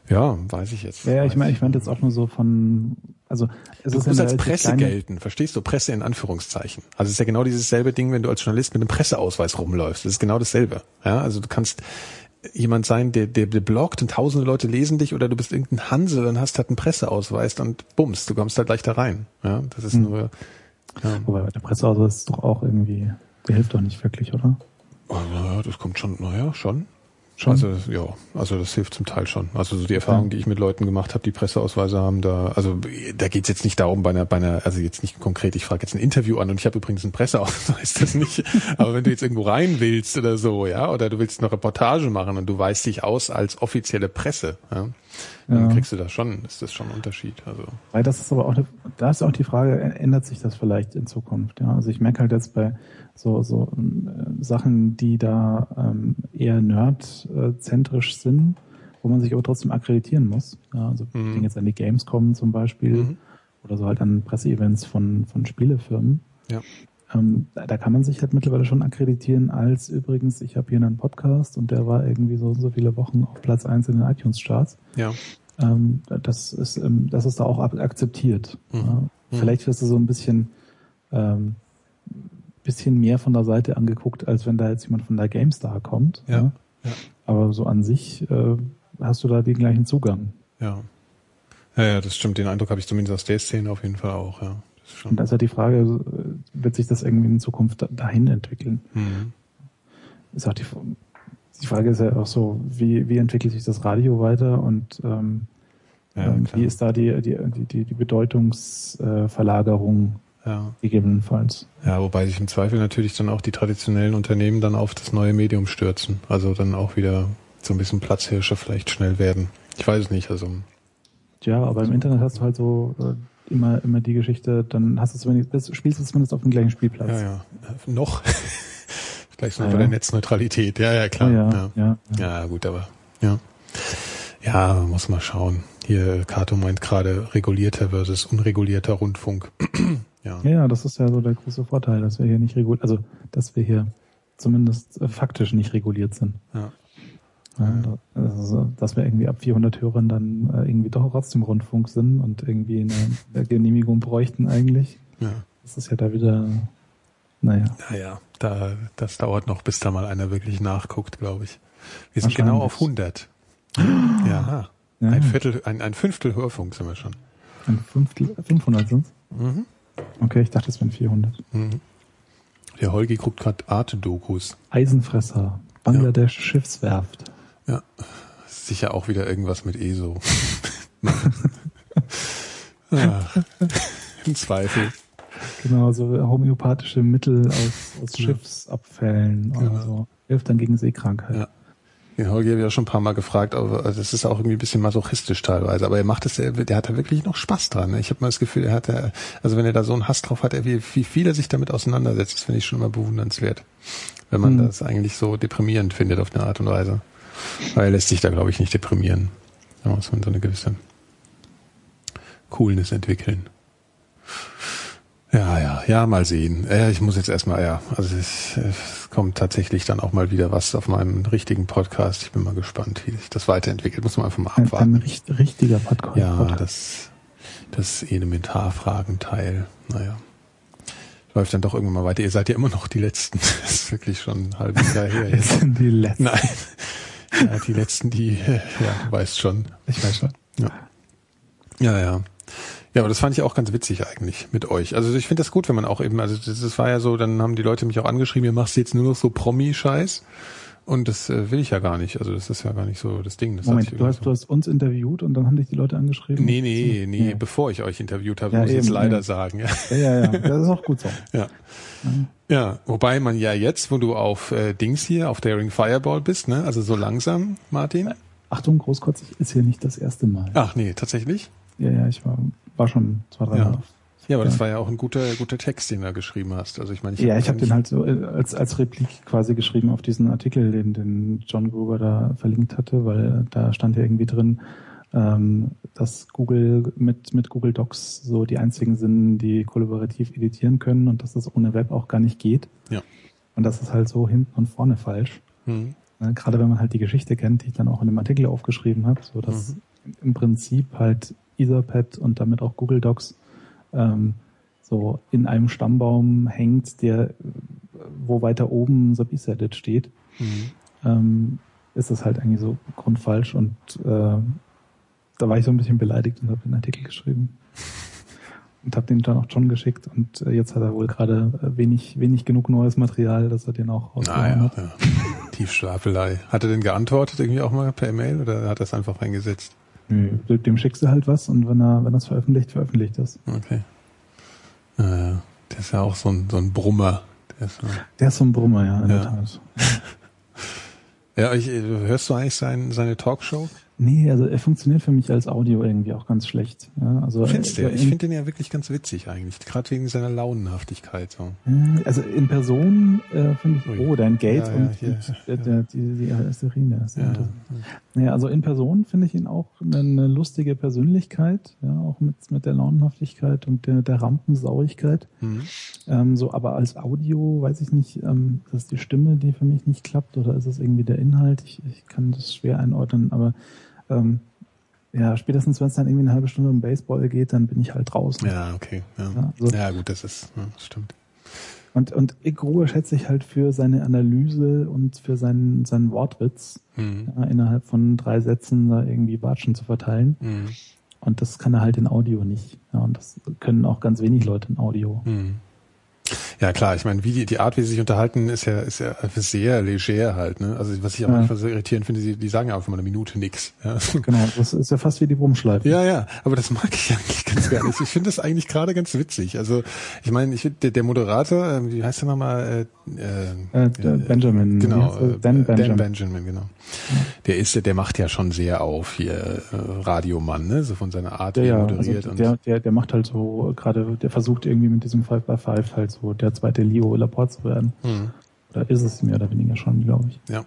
Ja, weiß ich jetzt. Ja, ja ich meine, ich meinte jetzt auch nur so von, also es du ist musst ja als Presse kleine, gelten, verstehst du? Presse in Anführungszeichen. Also es ist ja genau dieses selbe Ding, wenn du als Journalist mit einem Presseausweis rumläufst. Das ist genau dasselbe. Ja, also du kannst jemand sein, der, der, der bloggt und tausende Leute lesen dich, oder du bist irgendein Hansel und hast halt einen Presseausweis und bums, du kommst halt leichter rein. Ja, das ist hm. nur. Ja. Wobei der Presseausweis ist doch auch irgendwie, der hilft doch nicht wirklich, oder? Naja, das kommt schon, naja, schon. Schon? Also ja, also das hilft zum Teil schon. Also so die Erfahrung, die ich mit Leuten gemacht habe, die Presseausweise haben, da, also da geht's jetzt nicht darum, bei einer, bei einer, also jetzt nicht konkret, ich frage jetzt ein Interview an und ich habe übrigens einen Presseausweis, das nicht. Aber wenn du jetzt irgendwo rein willst oder so, ja, oder du willst eine Reportage machen und du weist dich aus als offizielle Presse, ja, dann ja. kriegst du das schon, ist das schon ein Unterschied. Also. Weil das ist aber auch, eine, da ist auch die Frage, ändert sich das vielleicht in Zukunft? Ja, also ich merke halt jetzt bei so so äh, Sachen, die da ähm, eher nerdzentrisch sind, wo man sich aber trotzdem akkreditieren muss. Ja, also mhm. ich denke jetzt an die Gamescom zum Beispiel mhm. oder so halt an Presseevents von von Spielefirmen. Ja. Ähm, da, da kann man sich halt mittlerweile schon akkreditieren als übrigens, ich habe hier einen Podcast und der war irgendwie so so viele Wochen auf Platz eins in den iTunes-Charts. Ja. Ähm, das ist ähm, das ist da auch akzeptiert. Mhm. Ja. Vielleicht wirst du so ein bisschen ähm, bisschen mehr von der Seite angeguckt, als wenn da jetzt jemand von der GameStar kommt. Ja. Ja. Ja. Aber so an sich äh, hast du da den gleichen Zugang. Ja. Ja, ja, das stimmt. Den Eindruck habe ich zumindest aus der Szene auf jeden Fall auch, ja. Das ist schon. Und da ist halt die Frage, wird sich das irgendwie in Zukunft dahin entwickeln? Mhm. Ist auch die, die Frage ist ja auch so, wie, wie entwickelt sich das Radio weiter und ähm, ja, ähm, wie ist da die, die, die, die Bedeutungsverlagerung äh, ja. gegebenenfalls? Ja, wobei sich im Zweifel natürlich dann auch die traditionellen Unternehmen dann auf das neue Medium stürzen. Also dann auch wieder so ein bisschen Platzhirsche vielleicht schnell werden. Ich weiß es nicht, also. Ja, aber im Internet hast du halt so äh, immer, immer die Geschichte, dann hast du zumindest, spielst du zumindest auf dem gleichen Spielplatz. Ja, ja. Äh, noch. Gleich so ja, bei der Netzneutralität. Ja, ja, klar. Ja, ja. Ja, ja. ja, gut, aber ja. Ja, muss mal schauen. Hier, Kato meint gerade regulierter versus unregulierter Rundfunk. ja. ja, das ist ja so der große Vorteil, dass wir hier nicht reguliert, also dass wir hier zumindest äh, faktisch nicht reguliert sind. Ja. Ja, also, dass wir irgendwie ab vierhundert Hörern dann äh, irgendwie doch trotzdem Rundfunk sind und irgendwie eine, eine Genehmigung bräuchten eigentlich. Ja. Das ist ja da wieder, naja. Naja, da, das dauert noch, bis da mal einer wirklich nachguckt, glaube ich. Wir sind genau auf hundert. Ja, ja. Ein Viertel, ein, ein Fünftel Hörfunk sind wir schon. Ein Fünftel, fünfhundert sind's? Mhm. Okay, ich dachte, es wären vierhundert. Mhm. Der Holgi guckt gerade Arte-Dokus. Eisenfresser, Bangladesch ja. Schiffswerft. Ja, sicher auch wieder irgendwas mit E S O. Ach, im Zweifel. Genau, so homöopathische Mittel aus, aus ja. Schiffsabfällen oder ja. so. Hilft dann gegen Seekrankheit. Ja. Den Holgi habe ich ja schon ein paar Mal gefragt, aber das ist auch irgendwie ein bisschen masochistisch teilweise. Aber er macht es, der, der hat da wirklich noch Spaß dran. Ich habe mal das Gefühl, er hat da, also wenn er da so einen Hass drauf hat, wie, wie viel er sich damit auseinandersetzt, das finde ich schon immer bewundernswert. Wenn man hm. das eigentlich so deprimierend findet auf eine Art und Weise. Weil er lässt sich da, glaube ich, nicht deprimieren. Da muss man so eine gewisse Coolness entwickeln. Ja, ja, ja, mal sehen. Äh, ich muss jetzt erstmal, ja, also es, es kommt tatsächlich dann auch mal wieder was auf meinem richtigen Podcast. Ich bin mal gespannt, wie sich das weiterentwickelt. Muss man einfach mal abwarten. Ein, ein richtiger Podcast. Ja, das, das Elementarfragenteil. Naja. Läuft dann doch irgendwann mal weiter. Ihr seid ja immer noch die Letzten. Das ist wirklich schon ein halbes Jahr her. Wir sind die Letzten. Nein. Ja, die Letzten, die, ja, du weißt schon. Ich weiß schon. Ja. Ja, ja. Ja, aber das fand ich auch ganz witzig eigentlich mit euch. Also ich finde das gut, wenn man auch eben, also das, das war ja so, dann haben die Leute mich auch angeschrieben, ihr machst jetzt nur noch so Promi-Scheiß. Und das äh, will ich ja gar nicht. Also das ist ja gar nicht so das Ding. Das Moment, du hast, so. du hast uns interviewt und dann haben dich die Leute angeschrieben? Nee, nee, nee, ja. Bevor ich euch interviewt habe, ja, muss ich eben, jetzt leider ja. sagen. Ja. ja, ja, ja, das ist auch gut so. Ja. Mhm. Ja, wobei man ja jetzt, wo du auf äh, Dings hier, auf Daring Fireball bist, ne, also so langsam, Martin. Achtung, großkotzig ist hier nicht das erste Mal. Ach nee, tatsächlich? Ja, ja, ich war, war schon zwei, drei ja. Mal auf. Ja, aber das war ja auch ein guter, guter Text, den du geschrieben hast. Also ich meine, ich ja, hab ich habe den halt so als als Replik quasi geschrieben auf diesen Artikel, den den John Gruber da verlinkt hatte, weil da stand ja irgendwie drin, ähm, dass Google mit mit Google Docs so die einzigen sind, die kollaborativ editieren können und dass das ohne Web auch gar nicht geht. Ja. Und das ist halt so hinten und vorne falsch. Mhm. Gerade wenn man halt die Geschichte kennt, die ich dann auch in dem Artikel aufgeschrieben habe, so dass mhm. im Prinzip halt Etherpad und damit auch Google Docs ähm, so in einem Stammbaum hängt, der wo weiter oben Subethernet steht, mhm. ähm, ist das halt eigentlich so grundfalsch und äh, da war ich so ein bisschen beleidigt und habe einen Artikel geschrieben und habe den dann auch John geschickt und äh, jetzt hat er wohl gerade wenig wenig genug neues Material, dass er den auch rausgehauen naja, hat. Ja. Tiefschlafelei. Hat er denn geantwortet irgendwie auch mal per E-Mail oder hat er es einfach reingesetzt? Nö, dem schickst du halt was und wenn er wenn er es veröffentlicht, veröffentlicht das. Okay. Naja, der ist ja auch so ein so ein Brummer. Der ist so, der ist so ein Brummer, ja, in ja. der Tat. Ja, ich, hörst du eigentlich sein, seine Talkshow? Nee, also er funktioniert für mich als Audio irgendwie auch ganz schlecht. Ja, also Findest du? äh, Ich finde den ja wirklich ganz witzig eigentlich, gerade wegen seiner Launenhaftigkeit. So. Also in Person äh, finde ich, oh, dein Gate ja, und, ja, und ja. Der, die, die Asterine. Ja, ja. Naja, also in Person finde ich ihn auch eine, eine lustige Persönlichkeit, ja, auch mit mit der Launenhaftigkeit und der, der Rampensauigkeit. Mhm. Ähm, so, aber als Audio weiß ich nicht, ähm, ist das die Stimme, die für mich nicht klappt, oder ist es irgendwie der Inhalt? Ich, ich kann das schwer einordnen, aber ähm, ja, spätestens wenn es dann irgendwie eine halbe Stunde um Baseball geht, dann bin ich halt draußen. Ja, okay. Ja, ja, also, ja gut, das ist, ja, das stimmt. Und, und Igor schätze ich halt für seine Analyse und für seinen, seinen Wortwitz, mhm. ja, innerhalb von drei Sätzen da irgendwie Watschen zu verteilen. Mhm. Und das kann er halt in Audio nicht. Ja, und das können auch ganz wenig Leute in Audio. Mhm. Ja klar, ich meine, wie die, die Art, wie sie sich unterhalten, ist ja, ist ja sehr leger halt, ne? Also was ich auch ja. manchmal so irritierend finde, die, die sagen ja einfach mal eine Minute nix. Ja. Genau, das ist ja fast wie die Brummschleife. Ja, ja, aber das mag ich eigentlich ganz gerne. Ich finde das eigentlich gerade ganz witzig. Also ich meine, ich der, der Moderator, wie heißt der nochmal? Äh, äh, äh, Benjamin. Genau, Dan Benjamin. Dan Benjamin, genau. Ja. Der ist, der macht ja schon sehr auf hier äh, Radiomann, ne? So von seiner Art, wie ja, er moderiert. Also der, und der, der macht halt so gerade, der versucht irgendwie mit diesem Five by Five halt so der zweite Leo Laporte zu werden. Hm. Oder ist es mehr oder weniger schon, glaube ich. Ja.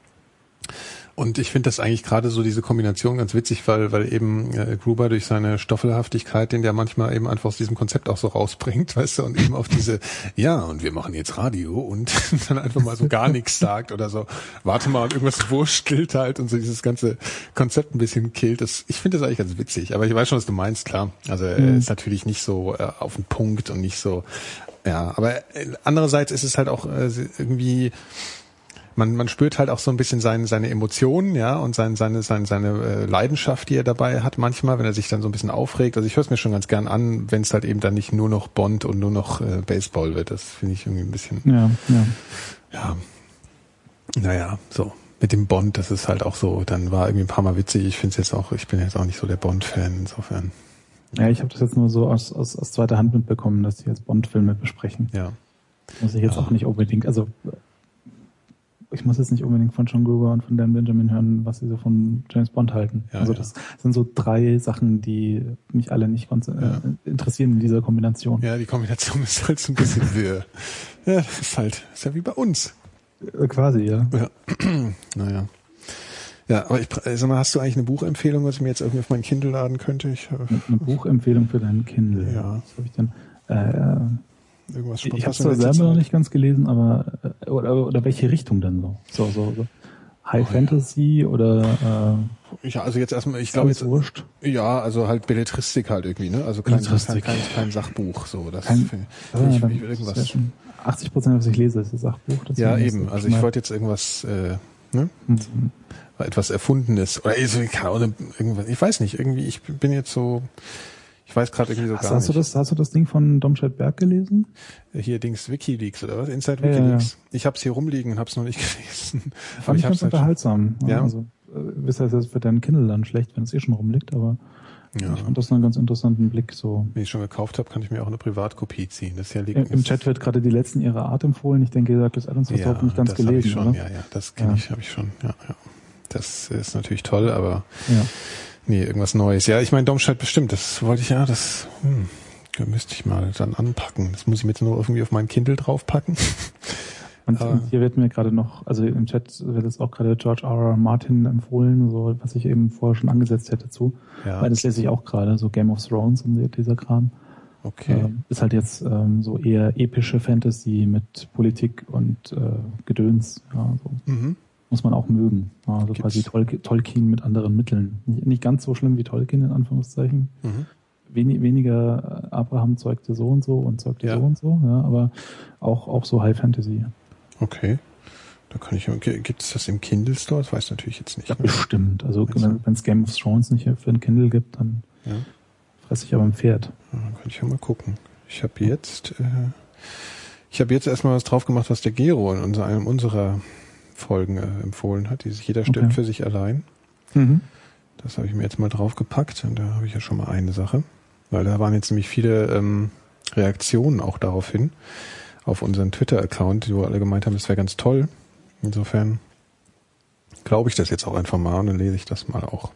Und ich finde das eigentlich gerade so diese Kombination ganz witzig, weil weil eben äh, Gruber durch seine Stoffelhaftigkeit, den der manchmal eben einfach aus diesem Konzept auch so rausbringt, weißt du, und eben auf diese, ja, und wir machen jetzt Radio und dann einfach mal so gar nichts sagt oder so, warte mal und irgendwas wurstelt halt und so dieses ganze Konzept ein bisschen killt. Das, ich finde das eigentlich ganz witzig, aber ich weiß schon, was du meinst, klar. Also er mhm. ist natürlich nicht so äh, auf den Punkt und nicht so, ja, aber äh, andererseits ist es halt auch äh, irgendwie, Man, man spürt halt auch so ein bisschen seine, seine Emotionen, ja, und seine, seine, seine, seine äh, Leidenschaft, die er dabei hat manchmal, wenn er sich dann so ein bisschen aufregt. Also ich höre es mir schon ganz gern an, wenn es halt eben dann nicht nur noch Bond und nur noch äh, Baseball wird. Das finde ich irgendwie ein bisschen, ja, ja, ja, naja, so. Mit dem Bond, das ist halt auch so, dann war irgendwie ein paar Mal witzig. Ich finde es jetzt auch, ich bin jetzt auch nicht so der Bond-Fan, insofern. Ja, ich habe das jetzt nur so aus, aus, aus zweiter Hand mitbekommen, dass die jetzt Bond-Filme besprechen. Ja. Muss ich jetzt ja. auch nicht unbedingt, also ich muss jetzt nicht unbedingt von John Gruber und von Dan Benjamin hören, was sie so von James Bond halten. Ja, also das ja. sind so drei Sachen, die mich alle nicht ganz ja. interessieren in dieser Kombination. Ja, die Kombination ist halt so ein bisschen wirr. Ja, das ist halt, ist ja wie bei uns. Quasi, ja. Ja. Naja. Ja, aber ich sag mal, hast du eigentlich eine Buchempfehlung, was ich mir jetzt irgendwie auf mein Kindle laden könnte? Ich, eine, eine Buchempfehlung für dein Kindle. Ja. Was habe ich denn? Äh, Irgendwas ich habe es zwar selber noch nicht ganz gelesen, aber äh, oder, oder welche Richtung denn so? So, so, so. High oh, Fantasy ja. oder äh, ja, also jetzt erstmal, ich glaube jetzt wurscht. Ja, also halt Belletristik halt irgendwie, ne? Also kein kein, kein, kein Sachbuch, so das kein, find, ah, ich, dann, ich irgendwas. achtzig Prozent was ich lese, ist das Sachbuch. Das ja, eben. Also ich wollte jetzt irgendwas, äh, ne? Mhm. Etwas Erfundenes oder irgendwas. Ich weiß nicht. Irgendwie, ich bin jetzt so. Ich weiß gerade irgendwie so hast, gar hast nicht. Du das, hast du das Ding von Domscheit Berg gelesen? Hier Dings WikiLeaks oder was? Inside WikiLeaks. Ja, ja. Ich habe es hier rumliegen und habe es noch nicht gelesen. Fand ich ganz unterhaltsam. Halt ja. Also wisst ihr, das ist für deinen Kindle dann schlecht, wenn es eh schon rumliegt, aber ja. ich fand das einen ganz interessanten Blick. So. Wenn ich schon gekauft habe, kann ich mir auch eine Privatkopie ziehen. Das ja liegt Im Chat wird gerade die letzten ihrer Art empfohlen. Ich denke, ihr sagt, das Adams hast ja, du auch nicht ganz das gelesen, ich schon. oder? Ja, ja, das kenne ja. ich, habe ich schon. Ja, ja. Das ist natürlich toll, aber ja. nee, irgendwas Neues. Ja, ich meine, Domscheit bestimmt, das wollte ich ja, das hm, müsste ich mal dann anpacken. Das muss ich mir jetzt nur irgendwie auf mein Kindle draufpacken. Und, und hier wird mir gerade noch, also im Chat wird jetzt auch gerade George R. R. Martin empfohlen, so was ich eben vorher schon angesetzt hätte zu. Ja. Weil das lese ich auch gerade, so Game of Thrones und dieser Kram. Okay. Ähm, ist halt jetzt ähm, so eher epische Fantasy mit Politik und äh, Gedöns. Ja, so. Mhm. Muss man auch mögen. Also Gibt's? quasi Tol- Tolkien mit anderen Mitteln. Nicht, nicht ganz so schlimm wie Tolkien, in Anführungszeichen. Mhm. Wen, weniger Abraham zeugte so und so und zeugte ja. so und so, ja, aber auch, auch so High Fantasy. Okay. Da kann ich, gibt es das im Kindle Store? Das weiß ich natürlich jetzt nicht. Ja, bestimmt. Also wenn es Game of Thrones nicht für ein Kindle gibt, dann ja. fresse ich aber ein Pferd. Ja, dann kann ich ja mal gucken. Ich habe jetzt, äh, ich habe jetzt erstmal was drauf gemacht, was der Gero in unser, einem unserer Folgen äh, empfohlen hat. Die sich jeder stirbt okay. für sich allein. Mhm. Das habe ich mir jetzt mal draufgepackt und da habe ich ja schon mal eine Sache. Weil da waren jetzt nämlich viele ähm, Reaktionen auch darauf hin, auf unseren Twitter-Account, wo alle gemeint haben, das wäre ganz toll. Insofern glaube ich das jetzt auch einfach mal und dann lese ich das mal auch.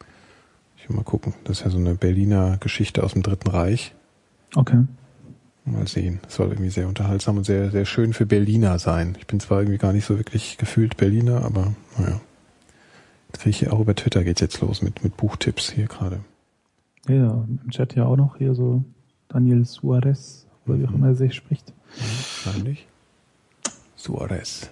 Ich will mal gucken. Das ist ja so eine Berliner Geschichte aus dem Dritten Reich. Okay. Mal sehen. Das soll irgendwie sehr unterhaltsam und sehr, sehr schön für Berliner sein. Ich bin zwar irgendwie gar nicht so wirklich gefühlt Berliner, aber naja. Jetzt kriege ich hier auch über Twitter geht's jetzt los mit, mit Buchtipps hier gerade. Ja, im Chat ja auch noch hier so Daniel Suarez, oder wie auch immer er sich spricht. Wahrscheinlich. Suarez.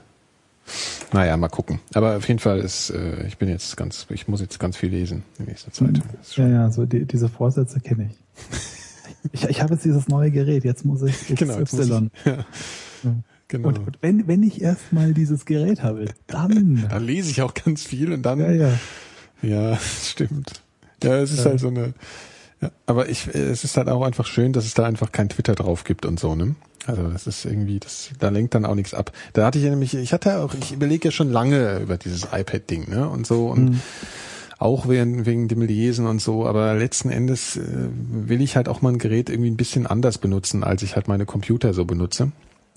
Naja, mal gucken. Aber auf jeden Fall ist, äh, ich bin jetzt ganz, ich muss jetzt ganz viel lesen in nächster Zeit. Ja, ja, so die, diese Vorsätze kenne ich. ich. Ich habe jetzt dieses neue Gerät, jetzt muss ich X Y. Genau, jetzt muss ich, ja. Ja. Genau. Und, und wenn, wenn ich erstmal dieses Gerät habe, dann... dann lese ich auch ganz viel und dann... Ja, ja. Ja, stimmt. Ja, es ist ja. halt so eine... Ja, aber ich, es ist halt auch einfach schön, dass es da einfach kein Twitter drauf gibt und so, ne? Also das ist irgendwie, das, da lenkt dann auch nichts ab. Da hatte ich ja nämlich, ich hatte auch, ich überlege ja schon lange über dieses iPad-Ding, ne? Und so und mhm. auch wegen, wegen dem Lesen und so, aber letzten Endes äh, will ich halt auch mal ein Gerät irgendwie ein bisschen anders benutzen, als ich halt meine Computer so benutze.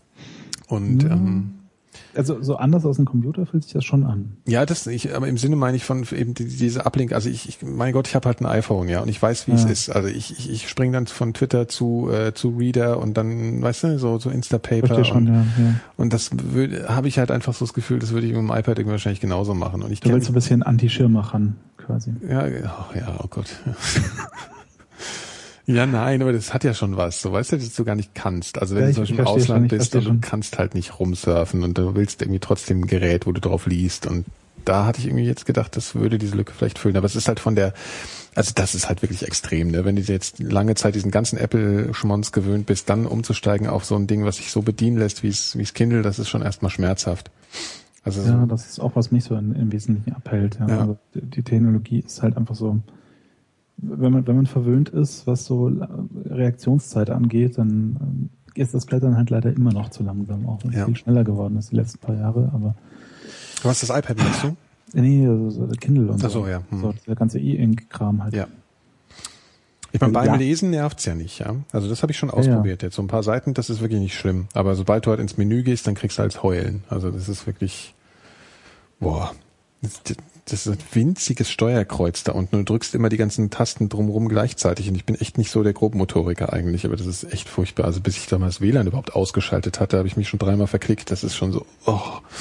Und mhm. ähm, also so anders aus dem Computer fühlt sich das schon an. Ja, das ich, aber im Sinne meine ich von eben die, diese Ablink. Also ich, ich, mein Gott, ich habe halt ein iPhone, ja, und ich weiß, wie ja. es ist. Also ich, ich, ich springe dann von Twitter zu äh, zu Reader und dann, weißt du, so so Instapaper. Verstehe schon, und, ja, ja. und das habe ich halt einfach so das Gefühl, das würde ich mit dem iPad irgendwie wahrscheinlich genauso machen. Und ich du willst so ein bisschen Anti-Schirmachern quasi. Ja, oh, ja, oh Gott. Ja, nein, aber das hat ja schon was. So, weißt du, dass du gar nicht kannst. Also wenn ja, du zum Beispiel im Ausland schon, bist und du kannst halt nicht rumsurfen und du willst irgendwie trotzdem ein Gerät, wo du drauf liest. Und da hatte ich irgendwie jetzt gedacht, das würde diese Lücke vielleicht füllen. Aber es ist halt von der, also das ist halt wirklich extrem, ne? Wenn du jetzt lange Zeit diesen ganzen Apple-Schmonz gewöhnt bist, dann umzusteigen auf so ein Ding, was sich so bedienen lässt wie es, wie es Kindle, das ist schon erstmal schmerzhaft. Also ja, so, das ist auch, was mich so im, im Wesentlichen abhält. Ja. Ja. Also die Technologie ist halt einfach so, wenn man, wenn man verwöhnt ist, was so Reaktionszeit angeht, dann ist das Blättern halt leider immer noch zu langsam, auch wenn es ja. viel schneller geworden ist die letzten paar Jahre, aber. Was ist das iPad, meinst du? Nee, also so Kindle und Ach so. so. Ja. Hm. So, der ganze E-Ink-Kram halt. Ja. Ich meine, beim ja. Lesen nervt's ja nicht, ja. Also das habe ich schon ausprobiert ja, ja. jetzt. So ein paar Seiten, das ist wirklich nicht schlimm. Aber sobald du halt ins Menü gehst, dann kriegst du halt Heulen. Also das ist wirklich, boah. Das, das ist ein winziges Steuerkreuz da unten. Du drückst immer die ganzen Tasten drumherum gleichzeitig. Und ich bin echt nicht so der Grobmotoriker eigentlich, aber das ist echt furchtbar. Also bis ich damals W L A N überhaupt ausgeschaltet hatte, habe ich mich schon dreimal verklickt. Das ist schon so, oh.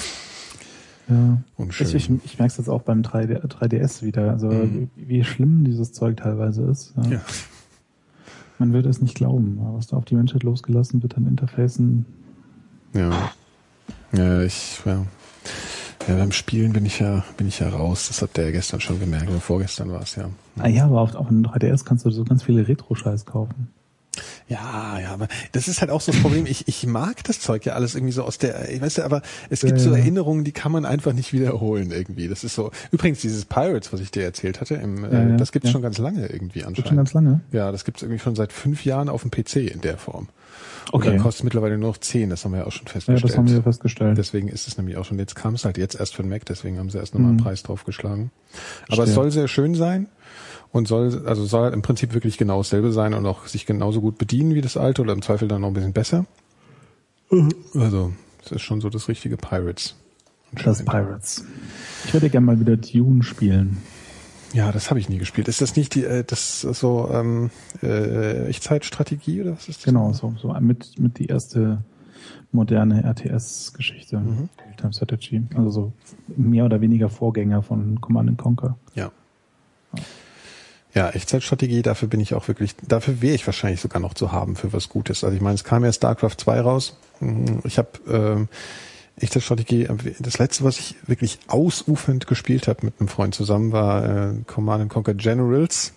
Ja. Unschön. Ich, ich, ich merke es jetzt auch beim drei D S wieder. Also mhm. wie, wie schlimm dieses Zeug teilweise ist. Ja. Ja. Man würde es nicht glauben, was da auf die Menschheit losgelassen wird an Interfacen. Ja. Ja, ich, ja. Ja, beim Spielen bin ich ja, bin ich ja raus. Das hat der gestern schon gemerkt. Oder vorgestern war es ja. Ah ja, aber auf, auf einem drei D S kannst du so ganz viele Retro-Scheiß kaufen. Ja, ja, aber das ist halt auch so das Problem. Ich, ich mag das Zeug ja alles irgendwie so aus der, ich weiß ja, aber es gibt ja, so Erinnerungen, die kann man einfach nicht wiederholen irgendwie. Das ist so. Übrigens dieses Pirates, was ich dir erzählt hatte, im, ja, äh, das gibt's ja. schon ganz lange irgendwie anscheinend. Gibt's schon ganz lange? Ja, das gibt's irgendwie schon seit fünf Jahren auf dem P C in der Form. Okay. Und dann kostet es mittlerweile nur noch zehn, das haben wir ja auch schon festgestellt. Ja, das haben wir festgestellt. Deswegen ist es nämlich auch schon, jetzt kam es halt jetzt erst für den Mac, deswegen haben sie erst nochmal einen mhm. Preis draufgeschlagen. Aber Stimmt. es soll sehr schön sein und soll, also soll halt im Prinzip wirklich genau dasselbe sein und auch sich genauso gut bedienen wie das alte oder im Zweifel dann noch ein bisschen besser. Mhm. Also, es ist schon so das richtige Pirates. Das Pirates. Ich würde gerne mal wieder Dune spielen. Ja, das habe ich nie gespielt. Ist das nicht die, äh, das so ähm, äh, Echtzeitstrategie oder was ist das? Genau, so, so mit mit die erste moderne R T S-Geschichte, mhm. Real-Time Strategy, also so mehr oder weniger Vorgänger von Command and Conquer. Ja. ja. Ja, Echtzeitstrategie, dafür bin ich auch wirklich, dafür wäre ich wahrscheinlich sogar noch zu haben für was Gutes. Also ich meine, es kam ja StarCraft zwei raus. Ich habe ähm, Echte Strategie. Das letzte, was ich wirklich ausufernd gespielt habe mit einem Freund zusammen, war äh, Command and Conquer Generals,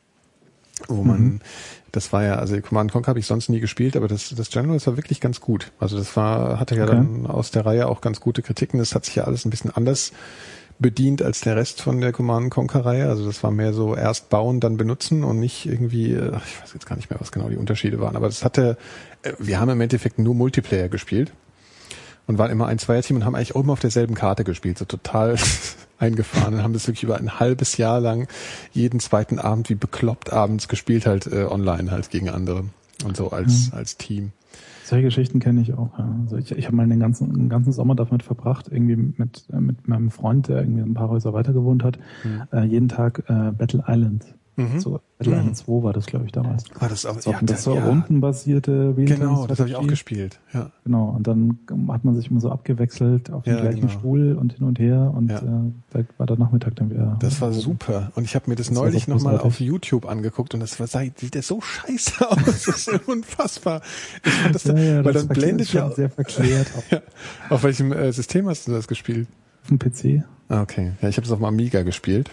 wo man, mhm. das war ja, also Command and Conquer habe ich sonst nie gespielt, aber das, das Generals war wirklich ganz gut. Also das war, hatte ja okay. dann aus der Reihe auch ganz gute Kritiken. Das hat sich ja alles ein bisschen anders bedient als der Rest von der Command and Conquer Reihe. Also das war mehr so erst bauen, dann benutzen und nicht irgendwie, ich weiß jetzt gar nicht mehr, was genau die Unterschiede waren, aber das hatte, wir haben im Endeffekt nur Multiplayer gespielt. Und waren immer ein Zweierteam und haben eigentlich auch immer auf derselben Karte gespielt, so total eingefahren und haben das wirklich über ein halbes Jahr lang jeden zweiten Abend wie bekloppt abends gespielt, halt äh, online halt gegen andere und so als mhm. als Team. Solche Geschichten kenne ich auch. Ja. Also ich, ich habe mal den ganzen den ganzen Sommer damit verbracht, irgendwie mit mit meinem Freund, der irgendwie ein paar Häuser weiter gewohnt hat, mhm. äh, jeden Tag äh, Battle Island. Mhm. So, Battle Island zwei war das, glaube ich, damals. War das auch? Das war, ja, das war ja. rundenbasierte Realtime. Genau, das habe ich auch gespielt. Ja. Genau, und dann hat man sich immer so abgewechselt auf dem ja, gleichen genau. Stuhl und hin und her und ja. äh, da war der Nachmittag dann wieder. Das war super. Und ich habe mir das, das neulich nochmal auf YouTube angeguckt und das war, sieht das so scheiße aus. Das ist unfassbar. Ich fand das, ja, ja, weil das dann blendet ja sehr verklärt. ja. Auf welchem äh, System hast du das gespielt? Auf dem P C. Ah, okay. Ja, ich habe das auf dem Amiga gespielt.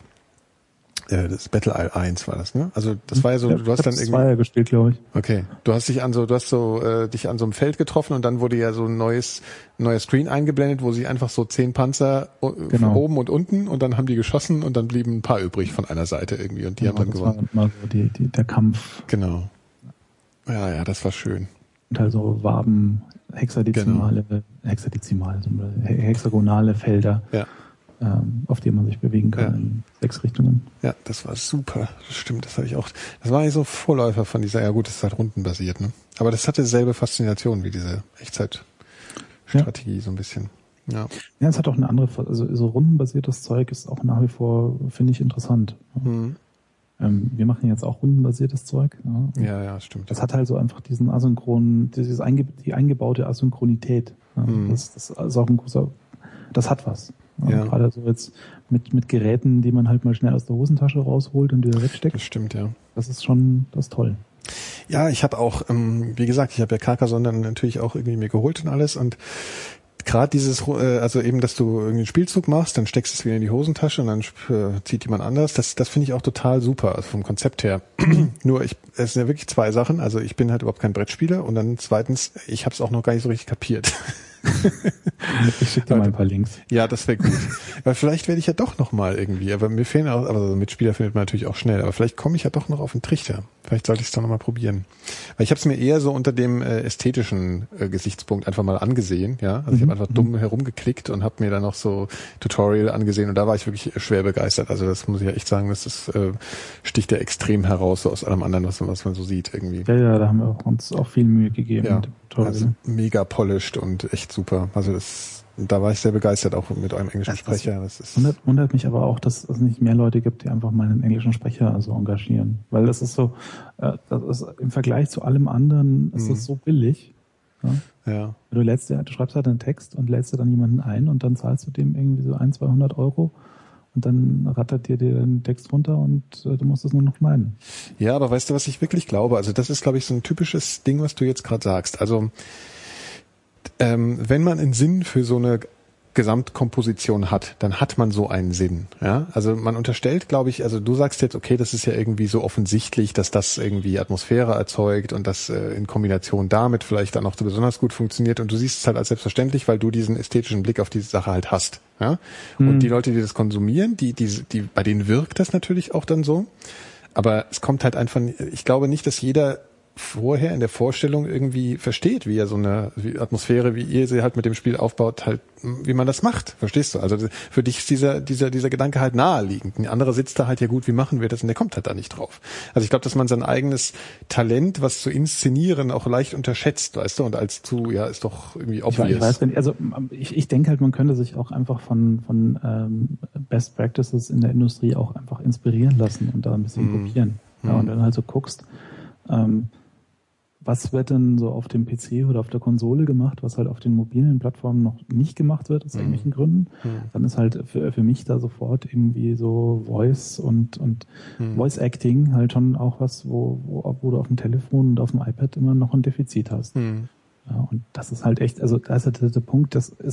Das Battle Isle eins war das, ne? Also das war ja so, ja, du hast dann irgendwie Zweier gespielt, glaube ich. Okay, du hast dich an so, du hast so äh, dich an so einem Feld getroffen und dann wurde ja so ein neues neuer Screen eingeblendet, wo sie einfach so zehn Panzer genau. von oben und unten und dann haben die geschossen und dann blieben ein paar übrig von einer Seite irgendwie und die genau, haben dann das gewonnen. War mal so die, die, der Kampf. Genau. Ja, ja, das war schön. Und halt so Waben, hexadezimale, genau. hexadezimale, hexagonale Felder. Ja. Auf die man sich bewegen kann ja. in sechs Richtungen. Ja, das war super. Das stimmt, das habe ich auch. Das war eigentlich so Vorläufer von dieser, ja gut, das ist halt rundenbasiert, ne? Aber das hatte dieselbe Faszination wie diese Echtzeitstrategie ja. so ein bisschen. Ja. Ja, es hat auch eine andere, also so rundenbasiertes Zeug ist auch nach wie vor, finde ich, interessant. Mhm. Ähm, wir machen jetzt auch rundenbasiertes Zeug. Ja, ja, ja stimmt. Das hat halt so einfach diesen asynchronen, dieses einge, die eingebaute Asynchronität. Ja? Mhm. Das, das ist auch ein großer, das hat was. Ja, ja. Gerade so jetzt mit, mit Geräten, die man halt mal schnell aus der Hosentasche rausholt und wieder wegsteckt. Das stimmt, ja. Das ist schon, das ist toll. Ja, ich habe auch, ähm, wie gesagt, ich habe ja Carcassonne dann natürlich auch irgendwie mir geholt und alles und gerade dieses, äh, also eben, dass du irgendwie einen Spielzug machst, dann steckst du es wieder in die Hosentasche und dann äh, zieht jemand anders. Das, das finde ich auch total super, also vom Konzept her. Nur ich, es sind ja wirklich zwei Sachen. Also ich bin halt überhaupt kein Brettspieler und dann zweitens, ich habe es auch noch gar nicht so richtig kapiert. Ich schicke dir mal ein paar Links. Ja, das wäre gut. Weil vielleicht werde ich ja doch noch mal irgendwie, aber mir fehlen auch, also Mitspieler findet man natürlich auch schnell, aber vielleicht komme ich ja doch noch auf den Trichter. Vielleicht sollte ich es doch noch mal probieren. Weil ich habe es mir eher so unter dem äh, ästhetischen äh, Gesichtspunkt einfach mal angesehen, ja. Also mhm. ich habe einfach dumm herumgeklickt und habe mir dann noch so Tutorial angesehen und da war ich wirklich schwer begeistert. Also das muss ich ja echt sagen, das ist, äh, sticht ja extrem heraus so aus allem anderen, was, was man so sieht irgendwie. Ja, ja, da haben wir uns auch viel Mühe gegeben. Ja, mit dem Tutorial. Also mega polished und echt super. Also das, da war ich sehr begeistert, auch mit eurem englischen das Sprecher. Das ist wundert, wundert mich aber auch, dass es nicht mehr Leute gibt, die einfach mal einen englischen Sprecher also engagieren. Weil das ist so, äh, das ist im Vergleich zu allem anderen ist mhm. das so billig. Ja? Ja. Du lädst dir, du schreibst halt einen Text und lädst dir dann jemanden ein und dann zahlst du dem irgendwie so ein, zweihundert Euro. Und dann rattert dir den Text runter und äh, du musst es nur noch schneiden. Ja, aber weißt du, was ich wirklich glaube? Also das ist, glaube ich, so ein typisches Ding, was du jetzt gerade sagst. Also ähm, wenn man einen Sinn für so eine Gesamtkomposition hat, dann hat man so einen Sinn. Ja, also man unterstellt, glaube ich, also du sagst jetzt, okay, das ist ja irgendwie so offensichtlich, dass das irgendwie Atmosphäre erzeugt und das äh, in Kombination damit vielleicht dann auch so besonders gut funktioniert und du siehst es halt als selbstverständlich, weil du diesen ästhetischen Blick auf diese Sache halt hast. Ja, mhm. Und die Leute, die das konsumieren, die, die, die, bei denen wirkt das natürlich auch dann so. Aber es kommt halt einfach, ich glaube nicht, dass jeder vorher in der Vorstellung irgendwie versteht, wie er so eine wie Atmosphäre, wie ihr sie halt mit dem Spiel aufbaut, halt, wie man das macht. Verstehst du? Also für dich ist dieser, dieser, dieser Gedanke halt naheliegend. Ein anderer sitzt da halt, ja gut, wie machen wir das? Und der kommt halt da nicht drauf. Also ich glaube, dass man sein eigenes Talent, was zu inszenieren, auch leicht unterschätzt, weißt du? Und als zu, ja, ist doch irgendwie obvious. Ich weiß, ich weiß, also ich, ich denke halt, man könnte sich auch einfach von, von ähm, Best Practices in der Industrie auch einfach inspirieren lassen und da ein bisschen mm. kopieren. Ja, mm. Und dann halt so guckst, ähm, was wird denn so auf dem P C oder auf der Konsole gemacht, was halt auf den mobilen Plattformen noch nicht gemacht wird, aus mhm. irgendwelchen Gründen, mhm. dann ist halt für, für mich da sofort irgendwie so Voice und, und mhm. Voice Acting halt schon auch was, wo, wo, wo du auf dem Telefon und auf dem iPad immer noch ein Defizit hast. Mhm. Ja, und das ist halt echt, also da ist halt der, der Punkt, das ist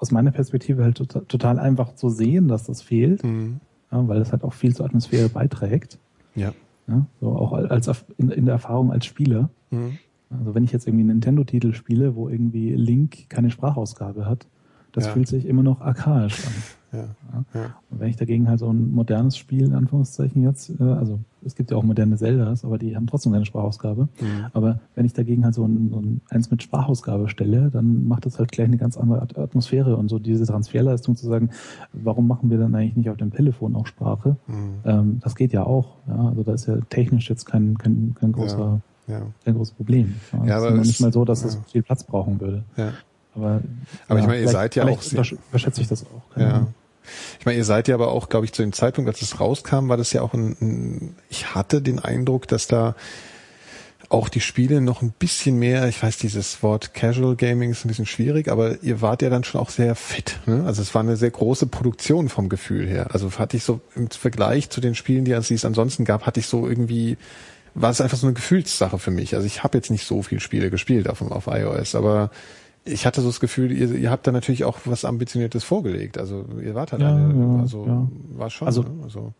aus meiner Perspektive halt total, total einfach zu sehen, dass das fehlt, mhm. ja, weil es halt auch viel zur Atmosphäre beiträgt. Ja. Ja, so auch als in, in der Erfahrung als Spieler. Mhm. Also wenn ich jetzt irgendwie einen Nintendo-Titel spiele, wo irgendwie Link keine Sprachausgabe hat, das ja. fühlt sich immer noch archaisch an. Ja. Ja. Ja. Und wenn ich dagegen halt so ein modernes Spiel, in Anführungszeichen jetzt, äh, also es gibt ja auch moderne Zeldas, aber die haben trotzdem keine Sprachausgabe. Mhm. Aber wenn ich dagegen halt so ein, so ein eins mit Sprachausgabe stelle, dann macht das halt gleich eine ganz andere Atmosphäre und so diese Transferleistung zu sagen, warum machen wir dann eigentlich nicht auf dem Telefon auch Sprache? Mhm. Ähm, das geht ja auch. Ja? Also da ist ja technisch jetzt kein, kein, kein großer, ja. Ja. kein großes Problem. Ja, ja, es aber ist noch es, nicht mal so, dass ja. es viel Platz brauchen würde. Ja. Aber, aber ja, ich meine, ihr seid ja auch sehr, überschätze ich das auch. Ja. Ahnung. Ich meine, ihr seid ja aber auch, glaube ich, zu dem Zeitpunkt, als es rauskam, war das ja auch ein, ein ich hatte den Eindruck, dass da auch die Spiele noch ein bisschen mehr, ich weiß, dieses Wort Casual Gaming ist ein bisschen schwierig, aber ihr wart ja dann schon auch sehr fit, ne? Also es war eine sehr große Produktion vom Gefühl her. Also hatte ich so im Vergleich zu den Spielen, die es ansonsten gab, hatte ich so irgendwie, war es einfach so eine Gefühlssache für mich. Also ich habe jetzt nicht so viele Spiele gespielt auf, auf iOS, aber ich hatte so das Gefühl, ihr, ihr habt da natürlich auch was Ambitioniertes vorgelegt. Also ihr wart halt ja, eine, ja, also ja. war schon. Also, ne? also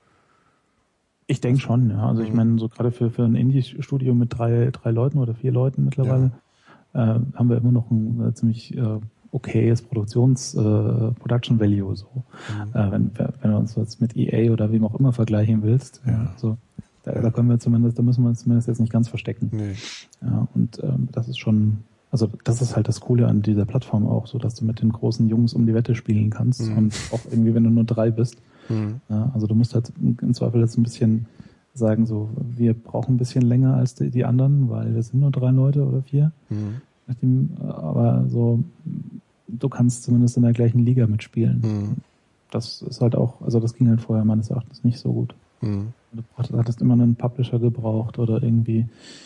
ich denke schon, ja. Also ich meine, so gerade für, für ein Indie-Studio mit drei, drei Leuten oder vier Leuten mittlerweile ja. äh, haben wir immer noch ein äh, ziemlich äh, okayes Produktions, äh, Production Value. So. Mhm. Äh, wenn, wenn du uns jetzt mit E A oder wem auch immer vergleichen willst, ja. ja, so, da, da können wir zumindest, da müssen wir uns zumindest jetzt nicht ganz verstecken. Nee. Ja, und ähm, das ist schon. Also das ist halt das Coole an dieser Plattform auch, so dass du mit den großen Jungs um die Wette spielen kannst mhm. und auch irgendwie, wenn du nur drei bist. Mhm. Ja, also du musst halt im Zweifel jetzt ein bisschen sagen, so wir brauchen ein bisschen länger als die, die anderen, weil wir sind nur drei Leute oder vier. Mhm. Nachdem, aber so du kannst zumindest in der gleichen Liga mitspielen. Mhm. Das ist halt auch, also das ging halt vorher meines Erachtens nicht so gut. Mhm. Du hattest immer einen Publisher gebraucht oder irgendwie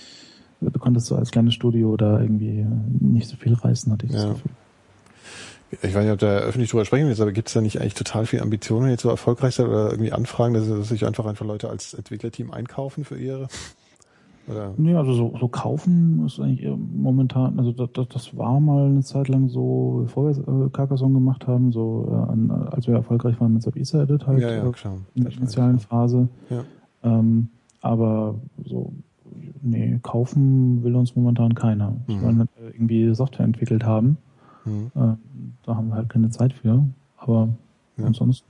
du konntest so als kleines Studio da irgendwie nicht so viel reißen, hatte ich das ja. Gefühl. Ich weiß nicht, ob da öffentlich drüber sprechen willst, aber gibt es da nicht eigentlich total viel Ambitionen, wenn ihr jetzt so erfolgreich seid oder irgendwie Anfragen, dass, dass sich einfach einfach Leute als Entwicklerteam einkaufen für ihre? Oder? Nee, also so, so kaufen ist eigentlich momentan, also das, das, das war mal eine Zeit lang so, bevor wir äh, Carcassonne gemacht haben, so äh, an, als wir erfolgreich waren mit Sub-Isa Edit halt ja, ja, äh, klar. in der initialen Phase. Ja. Ähm, aber so nee, kaufen will uns momentan keiner. Mhm. Wir wollen halt irgendwie Software entwickelt haben. Mhm. Äh, da haben wir halt keine Zeit für. Aber ja. ansonsten.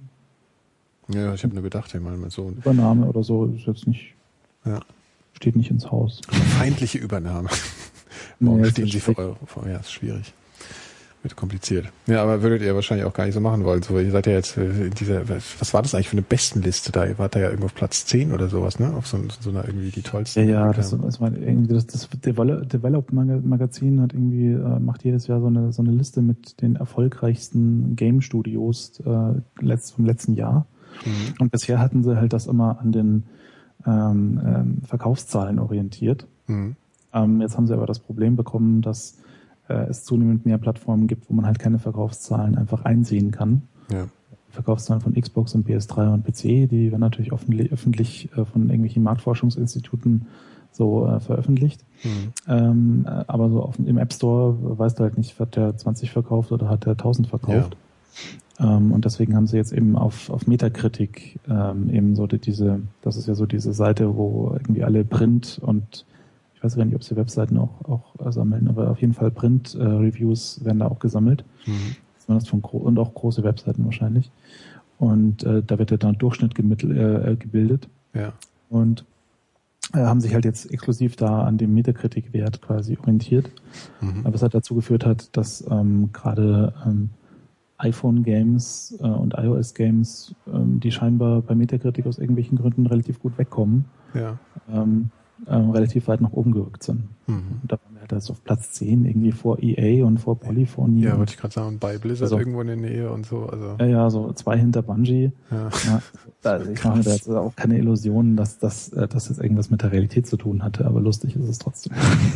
Ja, ich habe nur gedacht, ich meine, so Übernahme oder so ist jetzt nicht. Ja. Steht nicht ins Haus. Feindliche Übernahme. Morgen nee, stehen sie vor eure, vor, ja, ist schwierig. Wird kompliziert. Ja, aber würdet ihr wahrscheinlich auch gar nicht so machen wollen. So, ihr seid ja jetzt in dieser, was war das eigentlich für eine Bestenliste da? Ihr wart da ja irgendwo auf Platz zehn oder sowas, ne? Auf so, so einer irgendwie die tollsten. Ja, ja, das, das war irgendwie das, das Develop Magazin hat irgendwie, äh, macht jedes Jahr so eine, so eine Liste mit den erfolgreichsten Game Studios äh, letzt, vom letzten Jahr. Mhm. Und bisher hatten sie halt das immer an den ähm, ähm, Verkaufszahlen orientiert. Mhm. Ähm, jetzt haben sie aber das Problem bekommen, dass es zunehmend mehr Plattformen gibt, wo man halt keine Verkaufszahlen einfach einsehen kann. Ja. Verkaufszahlen von Xbox und P S drei und P C, die werden natürlich öffentlich, öffentlich von irgendwelchen Marktforschungsinstituten so äh, veröffentlicht. Mhm. Ähm, aber so auf, im App Store weißt du halt nicht, hat der zwanzig verkauft oder hat der tausend verkauft. Ja. Ähm, und deswegen haben sie jetzt eben auf, auf Metacritic ähm, eben so die, diese, das ist ja so diese Seite, wo irgendwie alle Print und ich weiß gar nicht, ob sie Webseiten auch, auch sammeln, aber auf jeden Fall Print-Reviews äh, werden da auch gesammelt. Mhm. Das von gro- und auch große Webseiten wahrscheinlich. Und äh, da wird ja dann Durchschnitt gemittelt, äh, gebildet. Ja. Und äh, haben sich halt jetzt exklusiv da an dem Metacritic-Wert quasi orientiert. Mhm. Was halt dazu geführt hat, dass ähm, gerade ähm, iPhone-Games äh, und iOS-Games, ähm, die scheinbar bei Metacritic aus irgendwelchen Gründen relativ gut wegkommen, ja. ähm, Ähm, relativ weit nach oben gerückt sind. Mhm. Und da waren wir halt also auf Platz zehn irgendwie vor E A und vor Polyphony. Ja, wollte ich gerade sagen, bei Blizzard also, irgendwo in der Nähe und so. Also. Ja, ja, so zwei hinter Bungie. Ja. Ja, da, ich mache mir da jetzt auch keine Illusionen, dass das dass jetzt irgendwas mit der Realität zu tun hatte, aber lustig ist es trotzdem.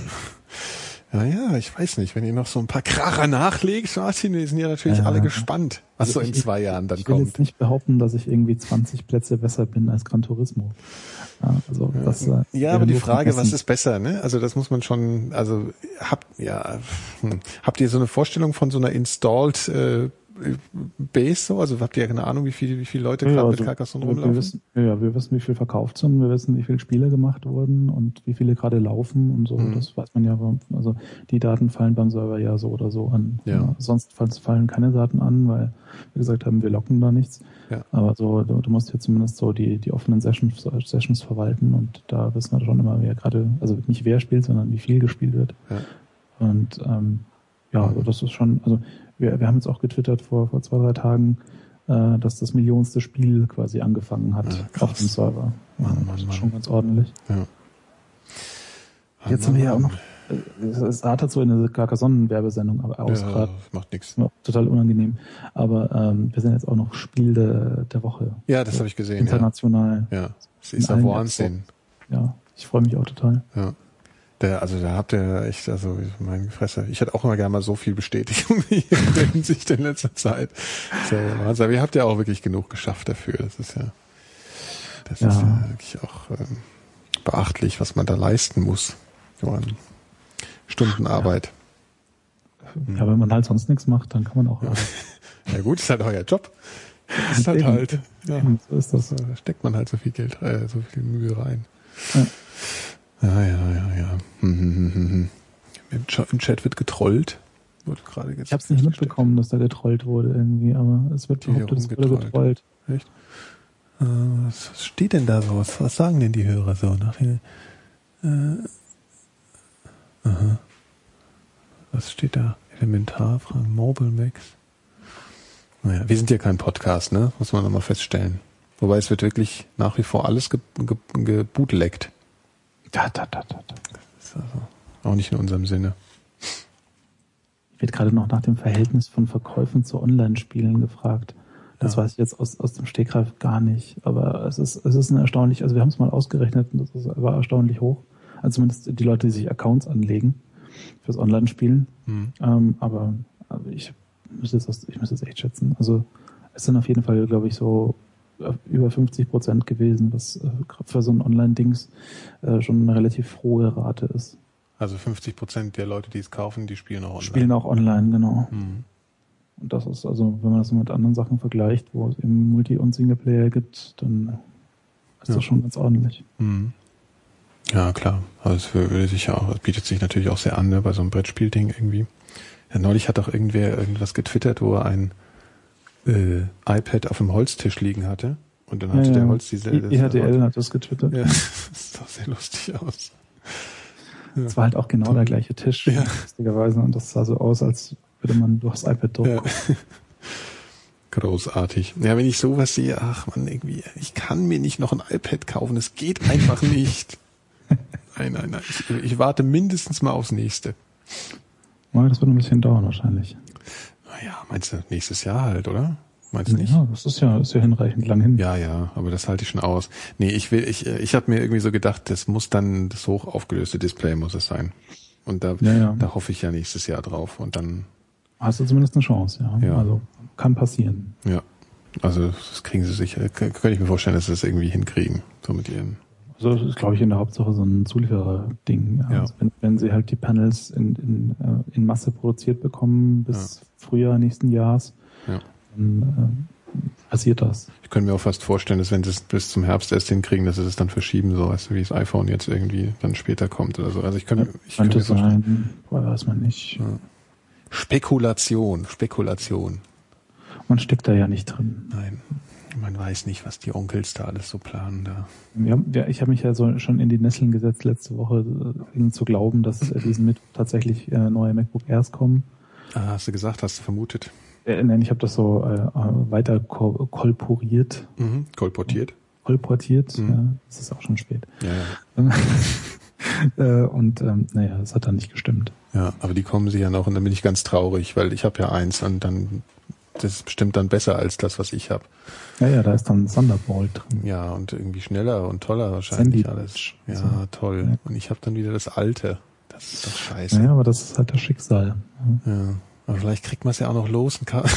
Ja, ja, ich weiß nicht. Wenn ihr noch so ein paar Kracher nachlegt, Martin, die sind ja natürlich ja, alle gespannt, was also so in ich, zwei Jahren dann ich will kommt. jetzt nicht behaupten, dass ich irgendwie zwanzig Plätze besser bin als Gran Turismo. Ja, also ja. das, äh, ja aber die Frage, was ist besser, ne? Also das muss man schon, also habt, ja, hm, habt ihr so eine Vorstellung von so einer installed äh, Base so? Also habt ihr ja keine Ahnung, wie viele, wie viele Leute ja, gerade also, mit Carcassonne rumlaufen? Wir wissen, ja, wir wissen, wie viel verkauft sind, wir wissen, wie viele Spiele gemacht wurden und wie viele gerade laufen und so. Mhm. Das weiß man ja. Also die Daten fallen beim Server ja so oder so an. Ja. Ja, sonst fallen keine Daten an, weil wir gesagt haben, wir locken da nichts. Ja. Aber so, du, du musst hier zumindest so die, die offenen Sessions, Sessions verwalten und da wissen wir schon immer, wer gerade, also nicht wer spielt, sondern wie viel gespielt wird. Ja. Und ähm, ja, also das ist schon, also wir, wir haben jetzt auch getwittert vor, vor zwei, drei Tagen, äh, dass das millionste Spiel quasi angefangen hat ja, auf dem Server. Ja, Mann, Mann, das ist Mann. schon ganz ordentlich. Ja. Mann, Jetzt sind wir ja auch noch, es artet so in eine Carcassonne-Werbesendung aus ja, gerade. Macht nichts. Total unangenehm. Aber ähm, wir sind jetzt auch noch Spiel de, der Woche. Ja, das habe ich gesehen. International. Ja, ja. Das ist der Wahnsinn. Ja, ich freue mich auch total. Ja. Der, also da habt ihr echt, also meine Fresse. Ich hätte auch immer gerne mal so viel Bestätigung wie in der Hinsicht in letzter Zeit. Das ist ja Wahnsinn. Aber ihr habt ja auch wirklich genug geschafft dafür. Das ist ja, das ja. ist ja wirklich auch ähm, beachtlich, was man da leisten muss. So an Stundenarbeit. Ja. ja, wenn man halt sonst nichts macht, dann kann man auch. Ja, ja gut, ist halt euer Job. Das ist halt halt. Ja, so ist das. Da steckt man halt so viel Geld, äh, so viel Mühe rein. Ja. Ja, ja, ja, ja. Hm, hm, hm, hm. Im, Ch- Im Chat wird getrollt. Wurde gerade ich habe es nicht mitbekommen, dass da getrollt wurde irgendwie, aber es wird behauptet, es wurde getrollt. Echt? Äh, was, was steht denn da so? Was, was sagen denn die Hörer so? Nach den, äh, aha. Was steht da? Elementar, Fragen, Mobile Max. Naja, wir sind ja kein Podcast, ne? Muss man nochmal feststellen. Wobei es wird wirklich nach wie vor alles ge- ge- gebootlegt. Da, da, da, da, da. Das ist also auch nicht in unserem Sinne. Ich werde gerade noch nach dem Verhältnis von Verkäufen zu Online-Spielen gefragt. Das ja. weiß ich jetzt aus, aus dem Stegreif gar nicht. Aber es ist, es ist eine erstaunlich, also wir haben es mal ausgerechnet und das ist, war erstaunlich hoch. Also zumindest die Leute, die sich Accounts anlegen fürs Online-Spielen. Hm. Ähm, aber, aber ich müsste jetzt, ich müsste jetzt echt schätzen. Also es sind auf jeden Fall, glaube ich, so über fünfzig Prozent gewesen, was äh, für so ein Online-Dings äh, schon eine relativ hohe Rate ist. Also fünfzig Prozent der Leute, die es kaufen, die spielen auch online. Spielen auch online, genau. Mhm. Und das ist also, wenn man das mit anderen Sachen vergleicht, wo es eben Multi- und Singleplayer gibt, dann ist ja. das schon ganz ordentlich. Mhm. Ja, klar. Also es würde sich ja auch, es bietet sich natürlich auch sehr an, ne, bei so einem Brettspielding irgendwie. Ja, neulich hat doch irgendwer irgendwas getwittert, wo er ein Äh, iPad auf dem Holztisch liegen hatte und dann hatte ja, der ja. Holz diese I- E H D L hat das getwittert. Ja, das sah sehr lustig aus. Es ja. war halt auch genau der gleiche Tisch, ja. lustigerweise, und das sah so aus, als würde man durchs iPad durchgucken. Ja. Großartig. Ja, wenn ich sowas sehe, ach man, irgendwie, ich kann mir nicht noch ein iPad kaufen, es geht einfach nicht. Nein, nein, nein. Ich, ich warte mindestens mal aufs nächste. Ja, das wird ein bisschen dauern wahrscheinlich. Naja, meinst du nächstes Jahr halt, oder? Meinst du nicht? Ja, das ist ja, ist ja hinreichend lang hin. Ja, ja, aber das halte ich schon aus. Nee, ich will, ich, ich habe mir irgendwie so gedacht, das muss dann, das hoch aufgelöste Display muss es sein. Und da, ja, ja. da hoffe ich ja nächstes Jahr drauf und dann. Hast du zumindest eine Chance, ja. ja. Also, kann passieren. Ja. Also, das kriegen sie sicher, könnte ich mir vorstellen, dass sie das irgendwie hinkriegen, so mit ihren. Also, das ist, glaube ich, in der Hauptsache so ein Zulieferer-Ding. Ja. Ja. Also wenn, wenn sie halt die Panels in, in, in Masse produziert bekommen bis ja. Frühjahr nächsten Jahres, ja. dann äh, passiert das. Ich könnte mir auch fast vorstellen, dass wenn sie es bis zum Herbst erst hinkriegen, dass sie es dann verschieben, so weißt du, wie das iPhone jetzt irgendwie dann später kommt oder so. Also ich könnte, ja, ich könnte könnte mir vorstellen. sein, weiß man nicht. Ja. Spekulation, Spekulation. Man steckt da ja nicht drin. Nein, man weiß nicht, was die Onkels da alles so planen da. Ja, ja, ich habe mich ja so schon in die Nesseln gesetzt letzte Woche, äh, zu glauben, dass äh, diesen Mittwoch tatsächlich äh, neue MacBook Airs kommen. Ah, hast du gesagt, hast du vermutet? Äh, nein, ich habe das so äh, weiter ko- kolporiert. Mhm. Kolportiert? Kolportiert, mhm. ja, das ist auch schon spät. Ja, ja. äh, und ähm, naja, es hat dann nicht gestimmt. Ja, aber die kommen sie ja noch und dann bin ich ganz traurig, weil ich habe ja eins und dann, das ist bestimmt dann besser als das, was ich habe. Ja, ja, da ist dann Thunderbolt drin. Ja, und irgendwie schneller und toller wahrscheinlich Sandy alles. Ja, so. toll. Ja. Und ich habe dann wieder das Alte. Das ist doch scheiße. Ja, aber das ist halt das Schicksal. Ja, ja. Aber vielleicht kriegt man es ja auch noch los und kann.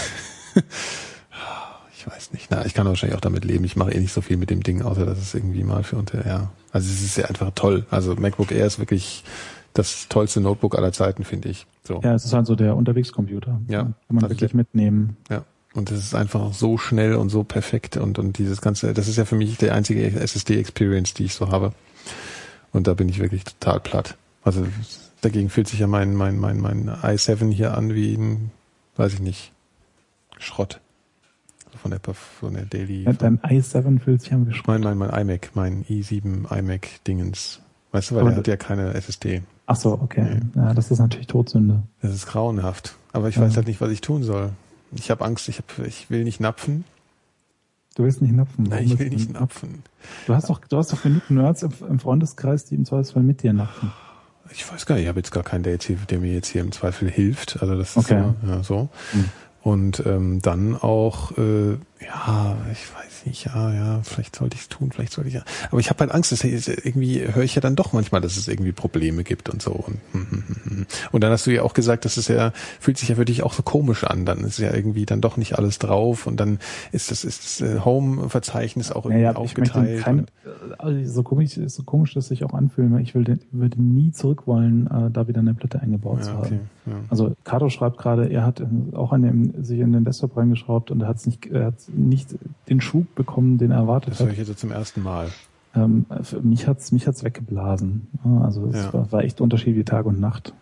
Ich weiß nicht. Na, ich kann wahrscheinlich auch damit leben. Ich mache eh nicht so viel mit dem Ding, außer dass es irgendwie mal für unter, ja. Also es ist ja einfach toll. Also MacBook Air ist wirklich das tollste Notebook aller Zeiten, finde ich. So. Ja, es ist halt so der Unterwegscomputer. Ja. Kann man also wirklich der, mitnehmen. Ja. Und das ist einfach auch so schnell und so perfekt und, und dieses ganze, das ist ja für mich die einzige S S D-Experience, die ich so habe. Und da bin ich wirklich total platt. Also dagegen fühlt sich ja mein, mein, mein, mein i sieben hier an wie ein, weiß ich nicht, Schrott. Von der, von der Daily. Ja, dein i sieben fühlt sich an wie Schrott. Mein, mein, mein iMac, mein i sieben iMac-Dingens. Weißt du, weil Aber der hat ja keine S S D. Ach so, okay. Nee. Ja, das ist natürlich Todsünde. Das ist grauenhaft. Aber ich ja. weiß halt nicht, was ich tun soll. Ich habe Angst, ich, hab, ich will nicht napfen. Du willst nicht napfen? Nein, ich will nicht napfen. Du hast doch, du hast doch genug Nerds im, im Freundeskreis, die im Zweifelsfall mit dir napfen. Ich weiß gar nicht, ich habe jetzt gar keinen, der, jetzt hier, der mir jetzt hier im Zweifel hilft. Also das ist okay. ja, ja so. Hm. Und ähm, dann auch, äh, ja, ich weiß nicht, ja, ja, vielleicht sollte ich es tun, vielleicht sollte ich ja. Aber ich habe halt Angst, dass irgendwie höre ich ja dann doch manchmal, dass es irgendwie Probleme gibt und so. Und, und dann hast du ja auch gesagt, dass es ja, fühlt sich ja für dich auch so komisch an. Dann ist ja irgendwie dann doch nicht alles drauf und dann ist das, ist das Home-Verzeichnis auch irgendwie naja, aufgeteilt. Ich keine, also so komisch, so komisch das sich auch anfühlen, ich würde, würde nie zurück wollen, äh, da wieder eine Platte eingebaut ja, zu okay, haben. ja. Also Kato schreibt gerade, er hat auch an dem, sich in den Desktop reingeschraubt und er hat nicht, er hat nicht den Schub bekommen, den er erwartet das hat. Das höre hat. ich jetzt zum ersten Mal. Ähm, für mich hat's, mich hat's weggeblasen. Also es ja. war, war echt Unterschied wie Tag und Nacht.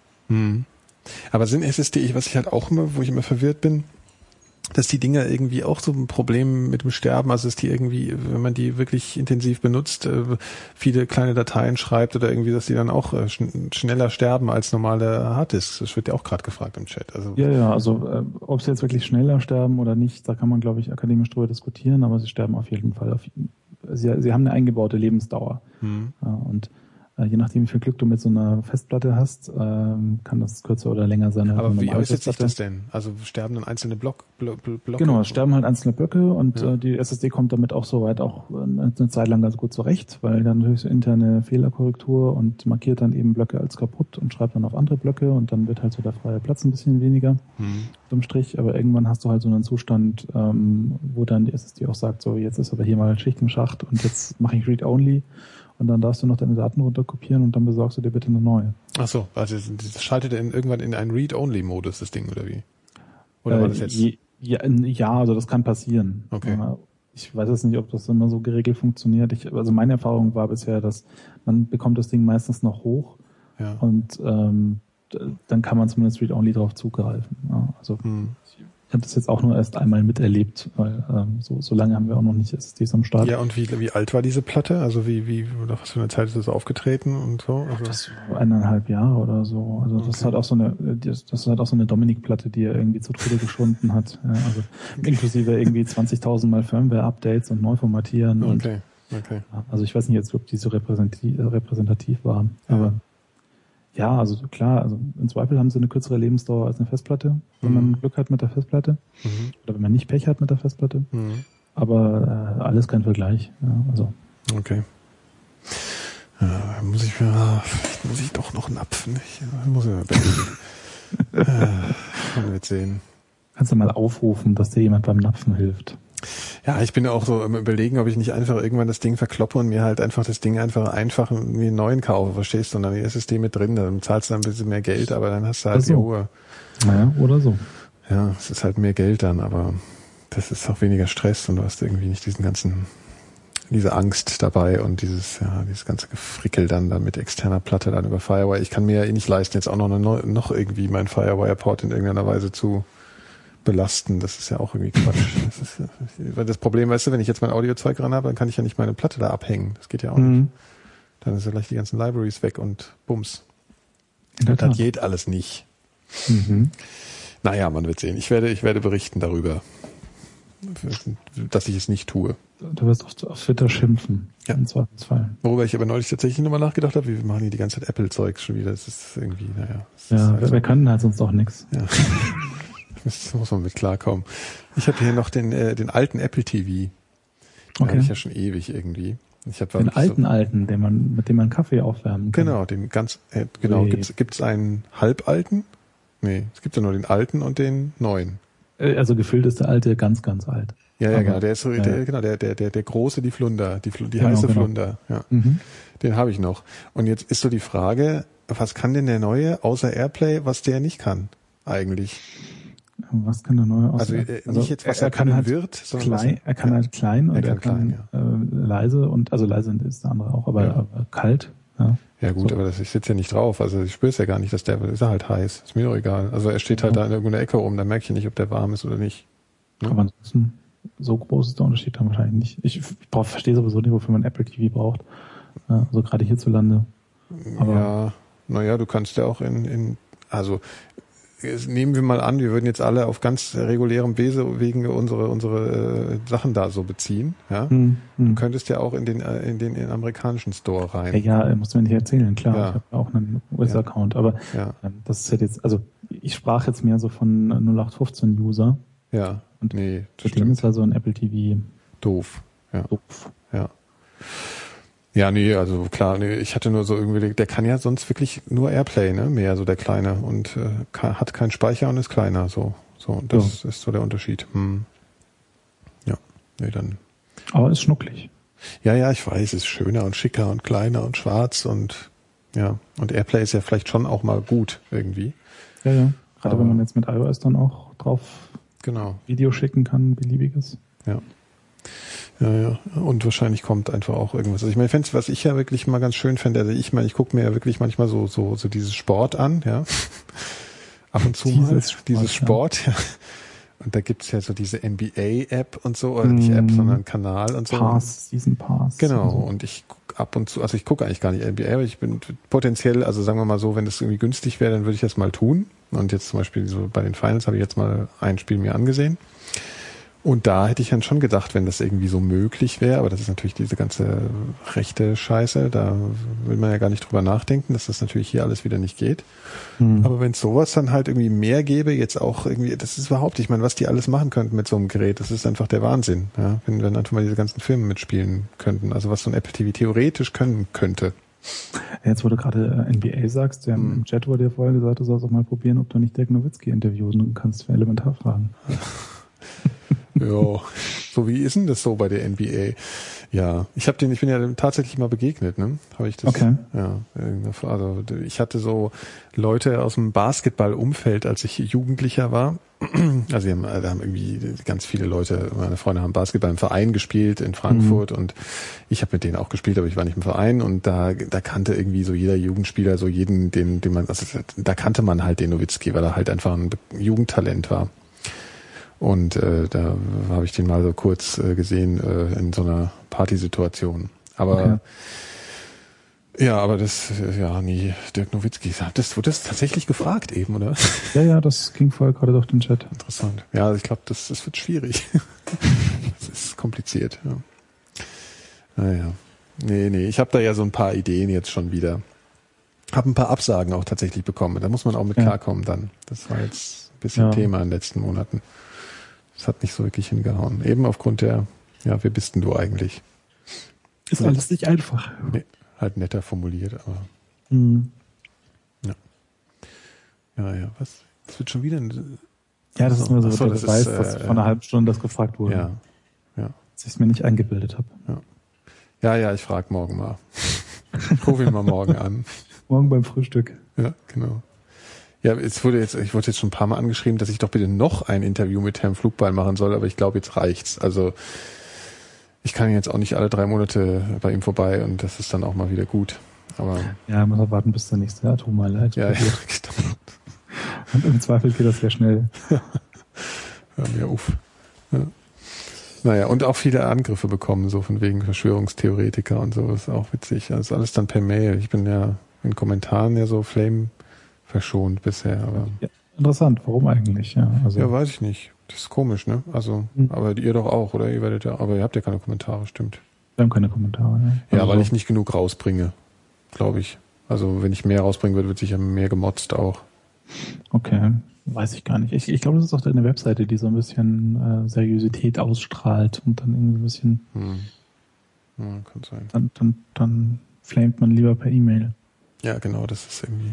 Hm. Aber sind S S D, was ich halt auch immer, wo ich immer verwirrt bin, dass die Dinger irgendwie auch so ein Problem mit dem Sterben, also dass die irgendwie, wenn man die wirklich intensiv benutzt, viele kleine Dateien schreibt oder irgendwie, dass die dann auch schneller sterben als normale Harddisks. Das wird ja auch gerade gefragt im Chat. Also ja, ja, also äh, ob sie jetzt wirklich schneller sterben oder nicht, da kann man, glaube ich, akademisch drüber diskutieren, aber sie sterben auf jeden Fall. Auf, sie, sie haben eine eingebaute Lebensdauer. Hm. Ja, und je nachdem, wie viel Glück du mit so einer Festplatte hast, ähm, kann das kürzer oder länger sein. Aber wie äußert sich das denn? Also sterben dann einzelne Block, Block, Blocke? Genau, es sterben halt einzelne Blöcke und ja. äh, die S S D kommt damit auch soweit auch eine Zeit lang ganz gut zurecht, weil dann natürlich so interne Fehlerkorrektur und markiert dann eben Blöcke als kaputt und schreibt dann auf andere Blöcke und dann wird halt so der freie Platz ein bisschen weniger hm. zum Strich. Aber irgendwann hast du halt so einen Zustand, ähm, wo dann die S S D auch sagt, so jetzt ist aber hier mal Schicht im Schacht und jetzt mache ich Read-Only. Und dann darfst du noch deine Daten runterkopieren und dann besorgst du dir bitte eine neue. Ach so, also das schaltet in, irgendwann in einen Read-Only-Modus, das Ding, oder wie? Oder äh, war das jetzt? Je, ja, ja, also das kann passieren. Okay. Ich weiß jetzt nicht, ob das immer so geregelt funktioniert. Ich, also meine Erfahrung war bisher, dass man bekommt das Ding meistens noch hoch ja. und ähm, dann kann man zumindest Read-Only drauf zugreifen. Ja, also hm. ich habe das jetzt auch nur erst einmal miterlebt, weil ähm, so, so lange haben wir auch noch nicht S S Ds am Start. Ja, und wie, wie alt war diese Platte? Also wie, wie, oder was für eine Zeit ist das aufgetreten und so? Also das war eineinhalb Jahre oder so. Also das okay. ist halt auch so eine, das ist halt auch so eine Dominic-Platte, die er irgendwie zu Tode geschunden hat. Ja, also inklusive irgendwie zwanzigtausend Mal Firmware-Updates und Neuformatieren. Okay, okay. Und, also ich weiß nicht jetzt, ob die so repräsentativ, repräsentativ waren, ja. aber ja, also klar, also im Zweifel haben sie eine kürzere Lebensdauer als eine Festplatte, wenn mhm. man Glück hat mit der Festplatte mhm. oder wenn man nicht Pech hat mit der Festplatte. Mhm. Aber äh, alles kein Vergleich. Ja, also. Okay. Ja, muss ich mir, vielleicht muss ich doch noch napfen. Ich muss mir überlegen. äh, man wird sehen. Kannst du mal aufrufen, dass dir jemand beim Napfen hilft? Ja, ich bin auch so im Überlegen, ob ich nicht einfach irgendwann das Ding verkloppe und mir halt einfach das Ding einfach einfach mir einen neuen kaufe, verstehst du? Und dann die S S D mit drin, dann zahlst du ein bisschen mehr Geld, aber dann hast du halt so. die Ruhe. Naja, oder so. Ja, es ist halt mehr Geld dann, aber das ist auch weniger Stress und du hast irgendwie nicht diesen ganzen, diese Angst dabei und dieses, ja, dieses ganze Gefrickel dann da mit externer Platte dann über Firewire. Ich kann mir ja eh nicht leisten, jetzt auch noch eine neue, noch irgendwie meinen Firewire-Port in irgendeiner Weise zu belasten. Das ist ja auch irgendwie Quatsch. Das ist, weil das Problem, weißt du, wenn ich jetzt mein Audiozeug dran habe, dann kann ich ja nicht meine Platte da abhängen. Das geht ja auch mhm. nicht. Dann ist ja gleich die ganzen Libraries weg und bums. Das geht alles nicht. Mhm. Naja, man wird sehen. Ich werde, ich werde berichten darüber, dass ich es nicht tue. Du wirst auf, auf Twitter schimpfen. Ja. Im Zweifelsfall. Worüber ich aber neulich tatsächlich nochmal nachgedacht habe, wir machen hier die ganze Zeit Apple-Zeugs schon wieder. Das ist irgendwie, naja. Das ja, halt wir, so. wir können halt sonst auch nichts. Ja. Das muss man mit klarkommen. Ich habe hier noch den äh, den alten Apple T V. Den okay. habe ich ja schon ewig irgendwie. Ich hab den alten so, alten, den man mit dem man Kaffee aufwärmen kann. Genau, den ganz äh, genau. Nee. Gibt's gibt's einen halbalten? Nee, es gibt ja nur den alten und den neuen. Also gefüllt ist der alte ganz ganz alt. Ja, ja, Aber, genau. Der ist so, ja. der, genau der der der der große, die Flunder, die die genau, heiße genau. Flunder. Ja, mhm. Den habe ich noch. Und jetzt ist so die Frage, was kann denn der neue außer AirPlay, was der nicht kann eigentlich? Was kann der neue Also, aussehen? äh, nicht jetzt, was er, er kann können halt wird, sondern klein, was, er kann ja. halt klein und er kann, er kann klein, ja. äh, leise und, also leise ist der andere auch, aber, ja. aber kalt. Ja, ja gut, so. Aber das, ich sitze ja nicht drauf, also ich spüre es ja gar nicht, dass der, ist er halt heiß, ist mir doch egal. Also er steht halt ja. da in irgendeiner Ecke rum, da merke ich nicht, ob der warm ist oder nicht. Ne? Aber ansonsten, so groß ist der Unterschied dann wahrscheinlich nicht. Ich, ich brauch, verstehe sowieso nicht, wofür man Apple T V braucht. Ja, also gerade hierzulande. Aber ja, naja, du kannst ja auch in, in also nehmen wir mal an, wir würden jetzt alle auf ganz regulärem Wegen unsere unsere äh, Sachen da so beziehen, ja. Hm, hm. Du könntest ja auch in den äh, in den, in den amerikanischen Store rein. Ja, ja, muss man nicht erzählen, klar. Ja. Ich habe auch einen U S-Account, ja. aber ja. ähm, das ist halt jetzt, also ich sprach jetzt mehr so von null acht fünfzehn User. Ja. Und nee, das Ding ist also ein Apple T V doof. Ja. Doof. Ja. Ja, nee, also klar, nee, ich hatte nur so irgendwie, der kann ja sonst wirklich nur Airplay, ne, mehr so der Kleine und äh, kann, hat keinen Speicher und ist kleiner, so, so, das ja. ist so der Unterschied. Hm. Ja, nee, dann. Aber ist schnucklig. Ja, ja, ich weiß, ist schöner und schicker und kleiner und schwarz und ja, und Airplay ist ja vielleicht schon auch mal gut irgendwie. Ja, ja, gerade aber, wenn man jetzt mit iOS dann auch drauf genau. Video schicken kann, beliebiges. Ja. Ja, ja. Und wahrscheinlich kommt einfach auch irgendwas. Also ich meine, was ich ja wirklich mal ganz schön fände, also ich meine, ich gucke mir ja wirklich manchmal so, so, so dieses Sport an, ja. Ab und zu mal. Dieses Sport, dieses Sport ja. Und da gibt's ja so diese N B A-App und so, oder mm. nicht App, sondern Kanal und so. Pass, diesen Pass. Genau. Und, so. Und ich guck ab und zu, also ich gucke eigentlich gar nicht N B A, aber ich bin potenziell, also sagen wir mal so, wenn das irgendwie günstig wäre, dann würde ich das mal tun. Und jetzt zum Beispiel so bei den Finals habe ich jetzt mal ein Spiel mir angesehen. Und da hätte ich dann schon gedacht, wenn das irgendwie so möglich wäre, aber das ist natürlich diese ganze rechte Scheiße, da will man ja gar nicht drüber nachdenken, dass das natürlich hier alles wieder nicht geht. Hm. Aber wenn es sowas dann halt irgendwie mehr gäbe, jetzt auch irgendwie, das ist überhaupt, ich meine, was die alles machen könnten mit so einem Gerät, das ist einfach der Wahnsinn, ja, wenn, wenn einfach mal diese ganzen Filme mitspielen könnten, also was so ein Apple T V theoretisch können könnte. Jetzt, wo du gerade N B A sagst, der hm. im Chat wurde ja vorher gesagt, du sollst auch mal probieren, ob du nicht Dirk Nowitzki interviewen kannst für Elementarfragen. Ja, so wie ist denn das so bei der N B A? Ja, ich habe den, ich bin ja tatsächlich mal begegnet, ne? Habe ich das? Okay. Ja, also ich hatte so Leute aus dem Basketballumfeld, als ich Jugendlicher war. Also wir haben, da haben irgendwie ganz viele Leute, meine Freunde haben Basketball im Verein gespielt in Frankfurt mhm. und ich habe mit denen auch gespielt, aber ich war nicht im Verein und da da kannte irgendwie so jeder Jugendspieler so jeden, den den man, also da kannte man halt den Nowitzki, weil er halt einfach ein Jugendtalent war. Und äh, da habe ich den mal so kurz äh, gesehen äh, in so einer Partysituation. Aber okay. ja, aber das, ja, nee, Dirk Nowitzki, das wurde das tatsächlich gefragt eben, oder? Ja, ja, das ging vorher gerade durch den Chat. Interessant. Ja, ich glaube, das, das wird schwierig. Das ist kompliziert, ja. Naja. Nee, nee, ich habe da ja so ein paar Ideen jetzt schon wieder. Habe ein paar Absagen auch tatsächlich bekommen. Da muss man auch mit ja. klarkommen dann. Das war jetzt ein bisschen ja. Thema in den letzten Monaten. Das hat nicht so wirklich hingehauen. Eben aufgrund der, ja, wer bist denn du eigentlich? Ist Nett. Alles nicht einfach. Nee, halt netter formuliert, aber. Mhm. Ja. Ja, ja, was? Das wird schon wieder ein. Ja, das so, ist nur so, so der das Beweis, ist, dass äh, vor einer halben Stunde das gefragt wurde. Ja. Ja. Dass ich es mir nicht eingebildet habe. Ja. Ja, ja, ich frage morgen mal. Ich rufe ihn mal morgen an. Morgen beim Frühstück. Ja, genau. Ja, es wurde jetzt, ich wurde jetzt schon ein paar Mal angeschrieben, dass ich doch bitte noch ein Interview mit Herrn Flugball machen soll, aber ich glaube, jetzt reicht's. Also ich kann jetzt auch nicht alle drei Monate bei ihm vorbei und das ist dann auch mal wieder gut. Aber ja, muss man warten, bis der nächste Atommeiler explodiert. Ja, ja, genau. Und im Zweifel geht das sehr schnell. Hör mir auf. Ja. Naja, und auch viele Angriffe bekommen, so von wegen Verschwörungstheoretiker und so, ist auch witzig. Das ist alles dann per Mail. Ich bin ja in Kommentaren ja so Flame verschont bisher, aber. Ja, interessant, warum eigentlich? Ja, also ja, weiß ich nicht. Das ist komisch, ne? Also, mhm. aber ihr doch auch, oder? Ihr werdet ja, aber ihr habt ja keine Kommentare, stimmt. Wir haben keine Kommentare, ja. Ja, also weil so. ich nicht genug rausbringe, glaube ich. Also, wenn ich mehr rausbringen würde, wird sicher mehr gemotzt auch. Okay, weiß ich gar nicht. Ich, ich glaube, das ist auch eine Webseite, die so ein bisschen äh, Seriosität ausstrahlt und dann irgendwie ein bisschen. Hm. Ja, kann sein. Dann, dann, dann flamet man lieber per E-Mail. Ja, genau, das ist irgendwie.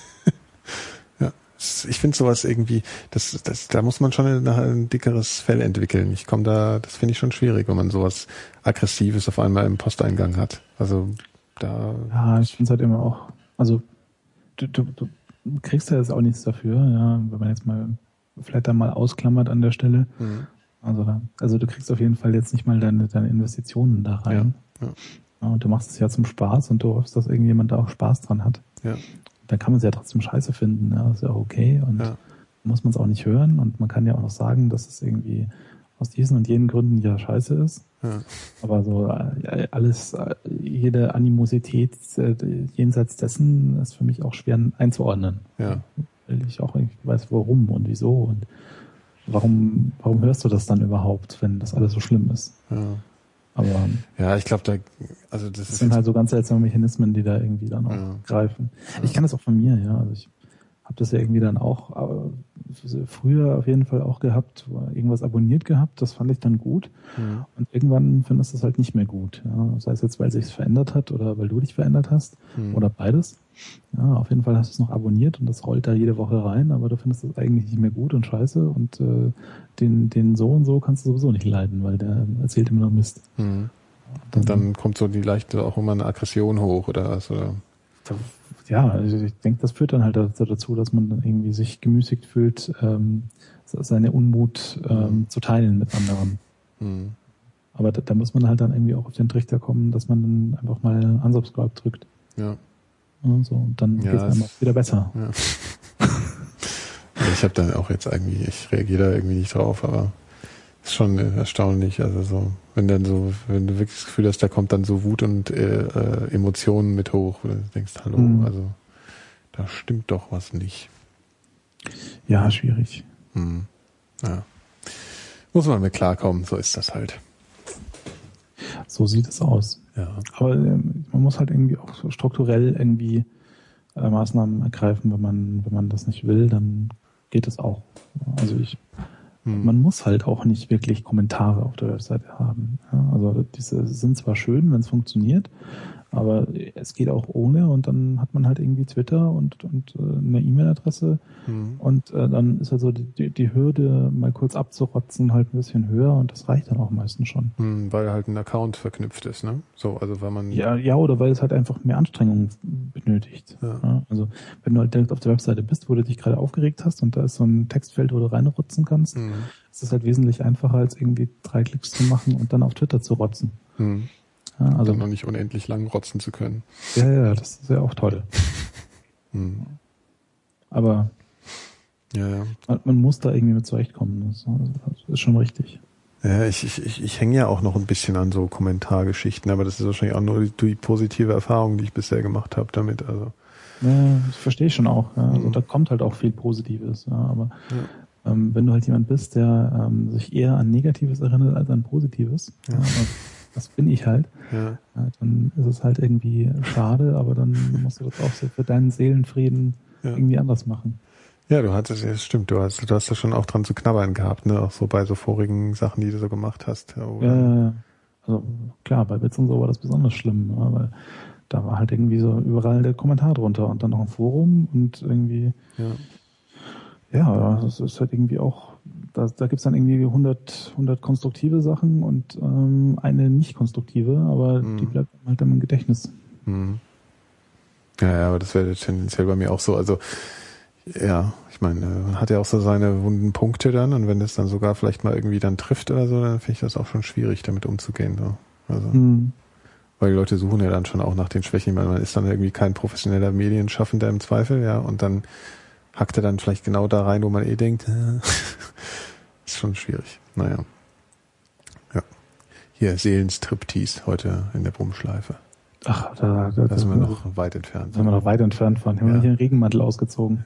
Ja, ich finde sowas irgendwie, das, das, da muss man schon ein, ein dickeres Fell entwickeln. Ich komme da, das finde ich schon schwierig, wenn man sowas Aggressives auf einmal im Posteingang hat. Also da. Ja, ich finde es halt immer auch. Also du, du, du kriegst ja jetzt auch nichts dafür, ja, wenn man jetzt mal Flatter mal ausklammert an der Stelle. Mhm. Also, da, also du kriegst auf jeden Fall jetzt nicht mal deine, deine Investitionen da rein. Ja. Ja. Ja, und du machst es ja zum Spaß und du hoffst, dass irgendjemand da auch Spaß dran hat. Ja. Dann kann man es ja trotzdem scheiße finden. Ja, das ist ja auch okay. Und ja. muss man es auch nicht hören. Und man kann ja auch noch sagen, dass es irgendwie aus diesen und jenen Gründen ja scheiße ist. Ja. Aber so äh, alles, äh, jede Animosität äh, jenseits dessen ist für mich auch schwer einzuordnen. Ja. Weil ich auch nicht weiß, warum und wieso und warum, warum hörst du das dann überhaupt, wenn das alles so schlimm ist? Ja. Aber ja, ich glaube, da, also das, das ist sind halt so ganz seltsame Mechanismen, die da irgendwie dann auch ja. greifen. Ja. Ich kann das auch von mir, ja. Also ich habe das ja irgendwie dann auch äh, früher auf jeden Fall auch gehabt, irgendwas abonniert gehabt, das fand ich dann gut. Mhm. Und irgendwann findest du es halt nicht mehr gut. Ja. Sei es jetzt, weil sich es verändert hat oder weil du dich verändert hast mhm. oder beides. Ja, auf jeden Fall hast du es noch abonniert und das rollt da jede Woche rein, aber du findest es eigentlich nicht mehr gut und scheiße und äh, den, den so und so kannst du sowieso nicht leiden, weil der erzählt immer noch Mist. Mhm. Und dann kommt so die leichte auch immer eine Aggression hoch oder was, oder? Ja, also ich denke, das führt dann halt dazu, dass man dann irgendwie sich gemüßigt fühlt, ähm, seine Unmut ähm, mhm. zu teilen mit anderen. Mhm. Aber da, da muss man halt dann irgendwie auch auf den Trichter kommen, dass man dann einfach mal Unsubscribe drückt. Ja. Und, so, und dann ja, geht es einem auch wieder besser. Ja. Ich habe dann auch jetzt irgendwie, ich reagiere da irgendwie nicht drauf, aber ist schon erstaunlich. Also so, wenn dann so, wenn du wirklich das Gefühl hast, da kommt dann so Wut und äh, äh, Emotionen mit hoch, wo du denkst, hallo, mhm. also da stimmt doch was nicht. Ja, schwierig. Hm. Ja. Muss man mit klarkommen, so ist das halt. So sieht es aus. Ja. Aber äh, man muss halt irgendwie auch so strukturell irgendwie äh, Maßnahmen ergreifen, wenn man, wenn man das nicht will, dann geht es auch. Also ich hm. man muss halt auch nicht wirklich Kommentare auf der Webseite haben. Ja, also diese sind zwar schön, wenn es funktioniert, aber es geht auch ohne und dann hat man halt irgendwie Twitter und, und äh, eine E-Mail-Adresse mhm. und äh, dann ist halt so die, die Hürde, mal kurz abzurotzen, halt ein bisschen höher und das reicht dann auch meistens schon. Mhm, weil halt ein Account verknüpft ist, ne? So, also weil man ja, ja, oder weil es halt einfach mehr Anstrengung benötigt. Ja. Ja, also wenn du halt direkt auf der Webseite bist, wo du dich gerade aufgeregt hast und da ist so ein Textfeld, wo du reinrotzen kannst, mhm. ist es halt wesentlich einfacher, als irgendwie drei Klicks zu machen und dann auf Twitter zu rotzen. Mhm. Ja, also dann noch nicht unendlich lang rotzen zu können. Ja, ja, das ist ja auch toll. Hm. Aber ja, ja. Man, man muss da irgendwie mit zurechtkommen. Das, das ist schon richtig. Ja, ich, ich, ich, ich hänge ja auch noch ein bisschen an so Kommentargeschichten, aber das ist wahrscheinlich auch nur die, die positive Erfahrung, die ich bisher gemacht habe damit. Also. Ja, das verstehe ich schon auch. Ja. Also mhm. da kommt halt auch viel Positives. Ja. Aber ja. ähm, wenn du halt jemand bist, der ähm, sich eher an Negatives erinnert als an Positives, ja. Ja, das bin ich halt. Ja. Ja, dann ist es halt irgendwie schade, aber dann musst du das auch so für deinen Seelenfrieden ja. irgendwie anders machen. Ja, du hattest, ja, stimmt, du hast, du hast da schon auch dran zu knabbern gehabt, ne? Auch so bei so vorigen Sachen, die du so gemacht hast. Oder? Ja, also klar, bei Bits und so war das besonders schlimm, ja, weil da war halt irgendwie so überall der Kommentar drunter und dann noch ein Forum und irgendwie ja, ja das ist halt irgendwie auch Da, da gibt es dann irgendwie hundert, hundert konstruktive Sachen und ähm, eine nicht konstruktive, aber mhm. die bleibt halt dann im Gedächtnis. Mhm. Ja, ja, aber das wäre tendenziell bei mir auch so. Also, ja, ich meine, man hat ja auch so seine wunden Punkte dann und wenn es dann sogar vielleicht mal irgendwie dann trifft oder so, dann finde ich das auch schon schwierig, damit umzugehen. So. Also, mhm. Weil die Leute suchen ja dann schon auch nach den Schwächen, weil man ist dann irgendwie kein professioneller Medienschaffender im Zweifel, ja, und dann hackt er dann vielleicht genau da rein, wo man eh denkt, äh, ist schon schwierig. Naja. Ja. Hier, Seelenstriptease heute in der Brummschleife. Ach, da, da, da sind wir noch weit entfernt. Da sind wir noch weit entfernt von. Haben wir ja. hier einen Regenmantel ausgezogen.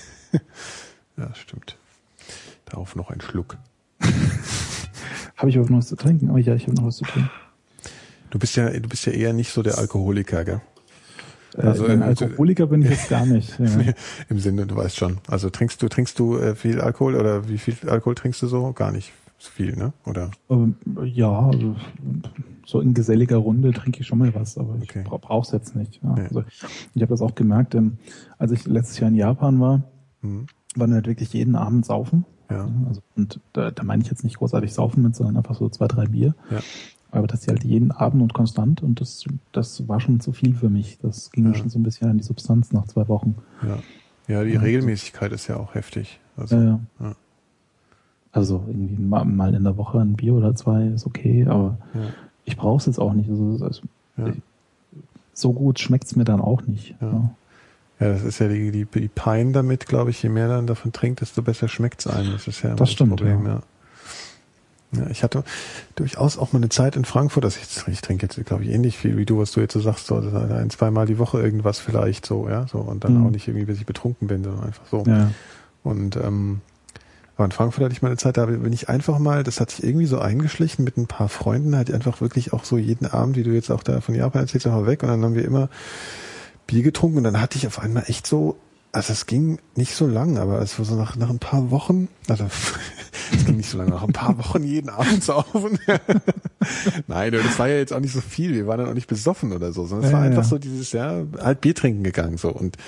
Ja, stimmt. Darauf noch ein Schluck. Habe ich überhaupt noch was zu trinken? Oh ja, ich habe noch was zu trinken. Du bist ja, du bist ja eher nicht so der Alkoholiker, gell? Also äh, ein Alkoholiker bin ich jetzt gar nicht. Ja. Im Sinne, du weißt schon. Also trinkst du, trinkst du äh, viel Alkohol oder wie viel Alkohol trinkst du so? Gar nicht so viel, ne? Oder? Ähm, ja, also so in geselliger Runde trinke ich schon mal was, aber ich okay. bra- brauch's jetzt nicht. Ja. Ja. Also ich habe das auch gemerkt, ähm, als ich letztes Jahr in Japan war, mhm. waren wir halt wirklich jeden Abend saufen. Ja. Also, und da, da meine ich jetzt nicht großartig saufen mit, sondern einfach so zwei, drei Bier. Ja. Aber das halt jeden Abend und konstant und das das war schon zu viel für mich. Das ging ja. schon so ein bisschen an die Substanz nach zwei Wochen. Ja, ja die und Regelmäßigkeit ist ja auch heftig. Also, ja, ja. ja. Also irgendwie mal, mal in der Woche ein Bier oder zwei ist okay, aber ja. ich brauche es jetzt auch nicht. Also, also ja. ich, so gut schmeckt's mir dann auch nicht. Ja, ja. ja das ist ja die, die, die Pein damit, glaube ich, je mehr man davon trinkt, desto besser schmeckt's einem. Das ist ja das, das stimmt, Problem, ja. ja. Ja, ich hatte durchaus auch mal eine Zeit in Frankfurt, dass ich, ich trinke jetzt, glaube ich, ähnlich viel wie du, was du jetzt so sagst, so ein, zweimal die Woche irgendwas vielleicht so, ja, so und dann mhm. auch nicht irgendwie, bis ich betrunken bin, sondern einfach so. Ja. Und ähm, aber in Frankfurt hatte ich mal eine Zeit, da bin ich einfach mal, das hat sich irgendwie so eingeschlichen mit ein paar Freunden, halt einfach wirklich auch so jeden Abend, wie du jetzt auch da von Japan erzählst, einfach weg und dann haben wir immer Bier getrunken und dann hatte ich auf einmal echt so, also es ging nicht so lang, aber es war so nach, nach ein paar Wochen, also es ging nicht so lange, nach ein paar Wochen jeden Abend saufen. Nein, das war ja jetzt auch nicht so viel, wir waren dann auch nicht besoffen oder so, sondern es war ja, einfach ja. so dieses, ja, halt Bier trinken gegangen so und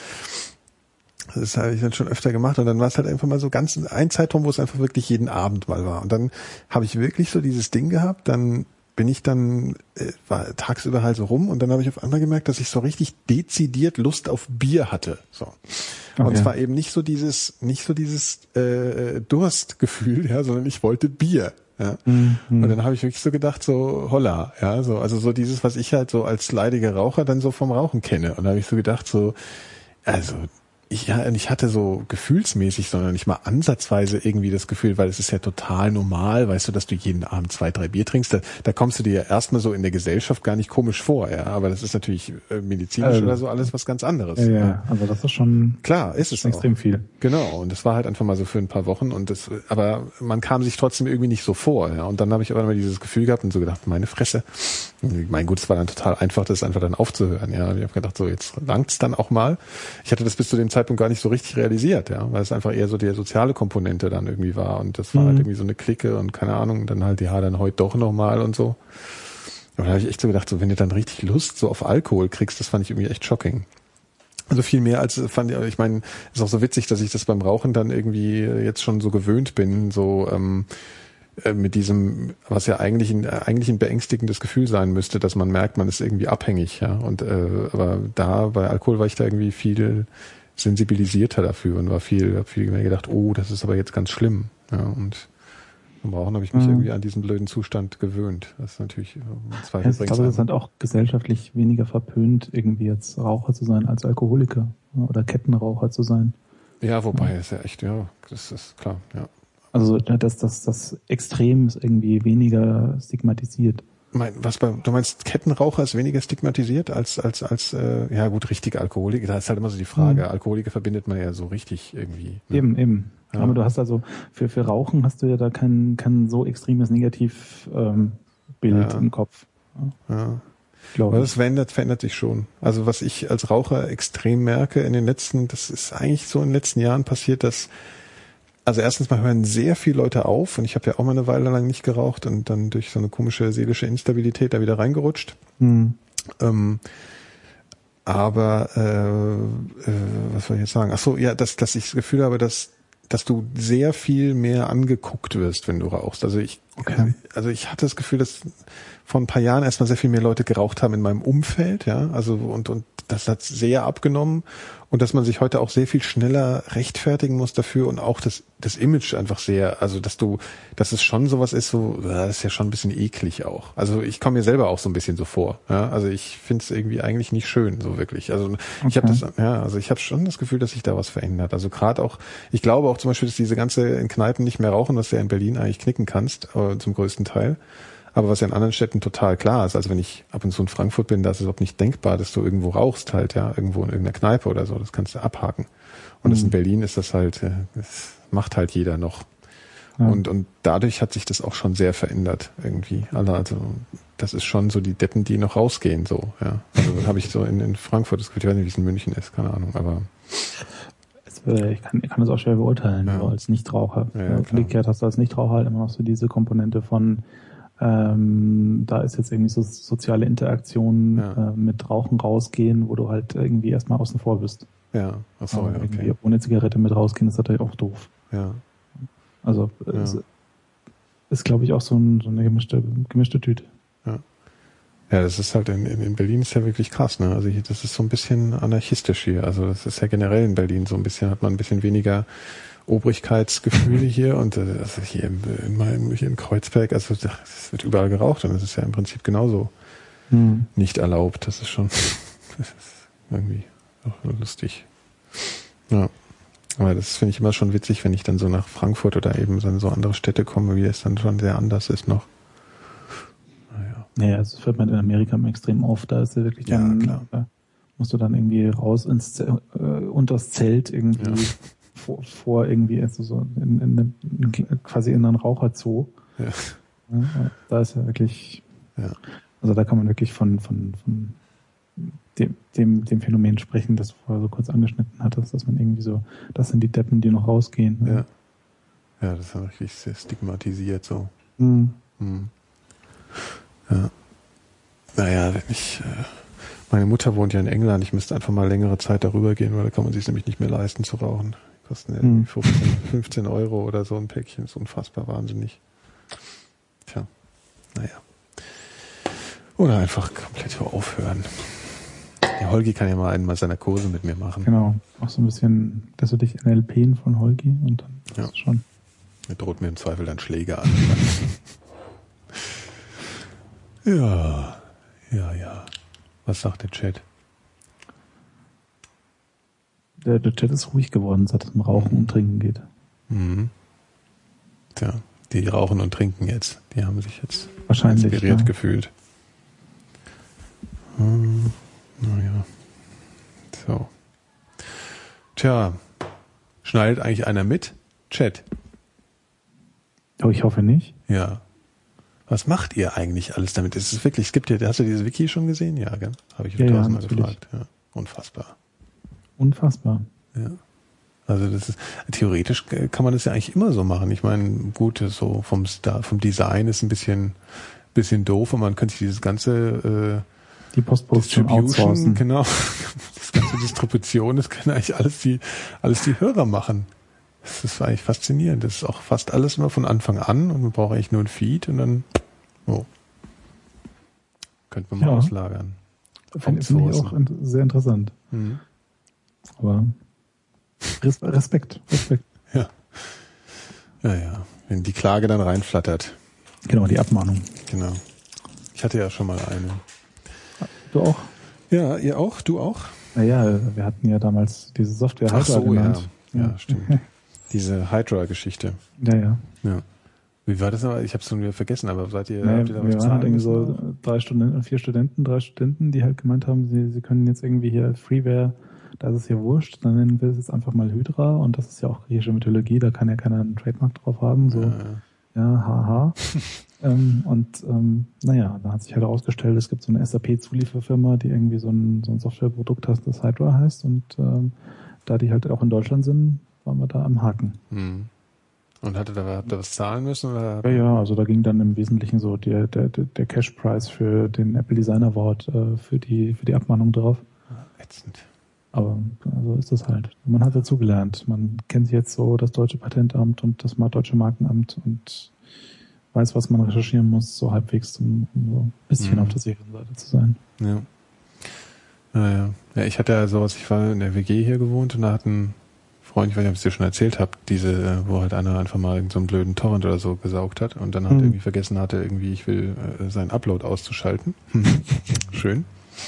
das habe ich dann schon öfter gemacht und dann war es halt einfach mal so ganz ein Zeitraum, wo es einfach wirklich jeden Abend mal war und dann habe ich wirklich so dieses Ding gehabt, dann bin ich dann, äh, war tagsüber halt so rum und dann habe ich auf einmal gemerkt, dass ich so richtig dezidiert Lust auf Bier hatte. So. Okay. Und zwar eben nicht so dieses, nicht so dieses äh, Durstgefühl, ja, sondern ich wollte Bier. Ja. Mhm. Und dann habe ich wirklich so gedacht, so holla, ja, so, also so dieses, was ich halt so als leidiger Raucher dann so vom Rauchen kenne. Und da habe ich so gedacht, so, also ich, ja, ich hatte so gefühlsmäßig, sondern nicht mal ansatzweise irgendwie das Gefühl, weil es ist ja total normal, weißt du, dass du jeden Abend zwei, drei Bier trinkst. Da, da kommst du dir ja erstmal so in der Gesellschaft gar nicht komisch vor, ja. Aber das ist natürlich äh, medizinisch also, oder so alles was ganz anderes. Ja, ja, ja. Also das ist schon klar, ist es extrem auch. viel. Genau. Und das war halt einfach mal so für ein paar Wochen und das, aber man kam sich trotzdem irgendwie nicht so vor, ja. Und dann habe ich aber immer dieses Gefühl gehabt und so gedacht, meine Fresse. Und mein Gut, es war dann total einfach, das einfach dann aufzuhören, ja. Und ich habe gedacht, so jetzt langt's dann auch mal. Ich hatte das bis zu dem Zeitpunkt gar nicht so richtig realisiert, ja, weil es einfach eher so die soziale Komponente dann irgendwie war und das war mhm. halt irgendwie so eine Clique und keine Ahnung, dann halt, ja, dann heute doch nochmal und so. Und da habe ich echt so gedacht, so wenn du dann richtig Lust so auf Alkohol kriegst, das fand ich irgendwie echt shocking. Also viel mehr als fand ich, ich meine, ist auch so witzig, dass ich das beim Rauchen dann irgendwie jetzt schon so gewöhnt bin, so ähm, mit diesem, was ja eigentlich ein, eigentlich ein beängstigendes Gefühl sein müsste, dass man merkt, man ist irgendwie abhängig, ja. Und äh, aber da bei Alkohol war ich da irgendwie viel sensibilisierter dafür und war viel, hab viel mehr gedacht, oh, das ist aber jetzt ganz schlimm. Ja, und beim Rauchen habe ich mich mhm. irgendwie an diesen blöden Zustand gewöhnt. Das ist natürlich zwei ja, ich glaube, das ist halt auch gesellschaftlich weniger verpönt, irgendwie jetzt Raucher zu sein als Alkoholiker oder Kettenraucher zu sein. Ja, wobei, ja. ist ja echt, ja, das ist klar, ja. Also dass das, das Extrem ist irgendwie weniger stigmatisiert. Mein, was bei, du meinst, Kettenraucher ist weniger stigmatisiert als, als, als, äh, ja gut, richtige Alkoholiker. Da ist halt immer so die Frage. Mhm. Alkoholiker verbindet man ja so richtig irgendwie. Ne? Eben, eben. Ja. Aber du hast also, für, für Rauchen hast du ja da kein, kein so extremes Negativbild ähm, Bild ja. im Kopf. Ja. ja. Glaube Aber das verändert, verändert sich schon. Also was ich als Raucher extrem merke in den letzten, das ist eigentlich so in den letzten Jahren passiert, dass also erstens mal hören sehr viele Leute auf und ich habe ja auch mal eine Weile lang nicht geraucht und dann durch so eine komische seelische Instabilität da wieder reingerutscht. Mhm. Ähm, aber äh, äh, was soll ich jetzt sagen? Ach so, ja, dass, dass ich das Gefühl habe, dass dass du sehr viel mehr angeguckt wirst, wenn du rauchst. Also ich, okay. also ich hatte das Gefühl, dass vor ein paar Jahren erstmal sehr viel mehr Leute geraucht haben in meinem Umfeld, ja, also und und das hat sehr abgenommen und dass man sich heute auch sehr viel schneller rechtfertigen muss dafür und auch das das Image einfach sehr, also dass du, dass es schon sowas ist, so das ist ja schon ein bisschen eklig auch. Also ich komme mir selber auch so ein bisschen so vor, ja, also ich finde es irgendwie eigentlich nicht schön, so wirklich. Also ich okay. habe das, ja, also ich habe schon das Gefühl, dass sich da was verändert. Also gerade auch, ich glaube auch zum Beispiel, dass diese ganze in Kneipen nicht mehr rauchen, was du ja in Berlin eigentlich knicken kannst, äh, zum größten Teil. Aber was ja in anderen Städten total klar ist, also wenn ich ab und zu in Frankfurt bin, da ist es überhaupt nicht denkbar, dass du irgendwo rauchst halt, ja, irgendwo in irgendeiner Kneipe oder so, das kannst du abhaken. Und mhm. das in Berlin ist das halt, das macht halt jeder noch. Ja. Und und dadurch hat sich das auch schon sehr verändert irgendwie. Also das ist schon so die Deppen, die noch rausgehen, so, ja. Also das habe ich so in, in Frankfurt, das ich weiß nicht, wie es in München ist, keine Ahnung, aber ich kann, ich kann das auch schwer beurteilen, ja. so als Nichtraucher. Ja, umgekehrt hast du als Nichtraucher halt immer noch so diese Komponente von Ähm, da ist jetzt irgendwie so soziale Interaktion ja. äh, mit Rauchen rausgehen, wo du halt irgendwie erstmal außen vor bist. Ja, ach so, ja, okay. Ohne Zigarette mit rausgehen ist natürlich auch doof. Ja. Also ja. es ist, glaube ich, auch so, ein, so eine gemischte, gemischte Tüte. Ja. Ja, das ist halt in, in Berlin ist ja wirklich krass, ne? Also hier, das ist so ein bisschen anarchistisch hier. Also das ist ja generell in Berlin so ein bisschen, hat man ein bisschen weniger Obrigkeitsgefühle hier und äh, also hier in, in, meinem, hier in Kreuzberg, also es wird überall geraucht und das ist ja im Prinzip genauso hm. nicht erlaubt. Das ist schon das ist irgendwie auch lustig. Ja. Aber das finde ich immer schon witzig, wenn ich dann so nach Frankfurt oder eben so andere Städte komme, wie es dann schon sehr anders ist noch. Naja, naja das fällt man in Amerika extrem auf. Da ist ja wirklich dann, ja, klar. musst du dann irgendwie raus ins Zelt, äh, unters Zelt irgendwie ja. vor, vor irgendwie also so in, in, in, quasi in einen Raucherzoo. Ja. Ja, da ist ja wirklich, ja. also da kann man wirklich von, von, von Dem, dem, dem Phänomen sprechen, das du vorher so kurz angeschnitten hattest, dass man irgendwie so, das sind die Deppen, die noch rausgehen. Ne? Ja. Ja, das ist ja richtig sehr stigmatisiert so. Mhm. Mhm. Ja. Naja, wenn ich, äh, meine Mutter wohnt ja in England, ich müsste einfach mal längere Zeit darüber gehen, weil da kann man sich nämlich nicht mehr leisten zu rauchen. Die kosten ja mhm. fünfzehn, fünfzehn Euro oder so ein Päckchen, ist unfassbar wahnsinnig. Tja, naja. Oder einfach komplett aufhören. Der Holgi kann ja mal einen mal seiner Kurse mit mir machen. Genau, auch so ein bisschen, dass du dich N L P'n von Holgi und dann ja. ist es schon. Er droht mir im Zweifel dann Schläge an. ja, ja, ja. Was sagt der Chat? Der, der Chat ist ruhig geworden, seit es um Rauchen mhm. und Trinken geht. Mhm. Tja, die rauchen und trinken jetzt. Die haben sich jetzt wahrscheinlich inspiriert ja. gefühlt. Hm. Naja. So. Tja. Schneidet eigentlich einer mit? Chat. Oh, ich hoffe nicht. Ja. Was macht ihr eigentlich alles damit? Es ist wirklich, es gibt ja, hast du dieses Wiki schon gesehen? Ja, gell? Habe ich ja, tausendmal ja, gefragt. Ja. Unfassbar. Unfassbar. Ja. Also das ist, theoretisch kann man das ja eigentlich immer so machen. Ich meine, gut, so vom Star, vom Design ist ein bisschen, bisschen doof und man könnte sich dieses ganze, äh, die Postproduktion outsourcen. Genau. Das ganze Distribution, das können eigentlich alles die, alles die Hörer machen. Das ist eigentlich faszinierend. Das ist auch fast alles immer von Anfang an und man braucht eigentlich nur ein Feed und dann, oh. Könnte man mal ja. auslagern. Finde find ich auch sehr interessant. Mhm. Aber Respekt, Respekt. Ja. Ja, ja. Wenn die Klage dann reinflattert. Genau, die Abmahnung. Genau. Ich hatte ja schon mal eine. Du auch? Ja, ihr auch? Du auch? Naja, wir hatten ja damals diese Software Hydra so, genannt. Ja, ja, ja stimmt. Diese Hydra-Geschichte. Ja, ja. Ja. Wie war das aber? Ich habe es schon wieder vergessen, aber seid ihr, naja, habt ihr da wir was waren halt irgendwie so oder? drei Studenten, vier Studenten, drei Studenten, die halt gemeint haben, sie, sie können jetzt irgendwie hier Freeware, da ist es ja wurscht, dann nennen wir es jetzt einfach mal Hydra und das ist ja auch griechische Mythologie, da kann ja keiner einen Trademark drauf haben, so, ja, ja haha. ähm, und ähm, naja, da hat sich halt herausgestellt, es gibt so eine S A P-Zulieferfirma, die irgendwie so ein, so ein Softwareprodukt hat, das Hydra heißt und ähm, da die halt auch in Deutschland sind, waren wir da am Haken. Hm. Und hatte da, habt ihr was zahlen müssen? Oder? Ja, ja, also da ging dann im Wesentlichen so der, der, der Cash-Preis für den Apple Design Award äh, für die für die Abmahnung drauf. Ätzend. Aber so ist das halt. Man hat dazugelernt. Man kennt jetzt so das deutsche Patentamt und das deutsche Markenamt und weiß, was man recherchieren muss, so halbwegs, um, um so ein bisschen mhm. auf der sicheren Seite zu sein. Ja. Naja. Ja, ich hatte ja sowas, ich war in der W G hier gewohnt und da hatten Freund, ich weiß nicht, ob ich es dir schon erzählt habe, diese, wo halt einer einfach mal so einen blöden Torrent oder so gesaugt hat und dann halt mhm. irgendwie vergessen hatte, irgendwie, ich will äh, seinen Upload auszuschalten. Schön.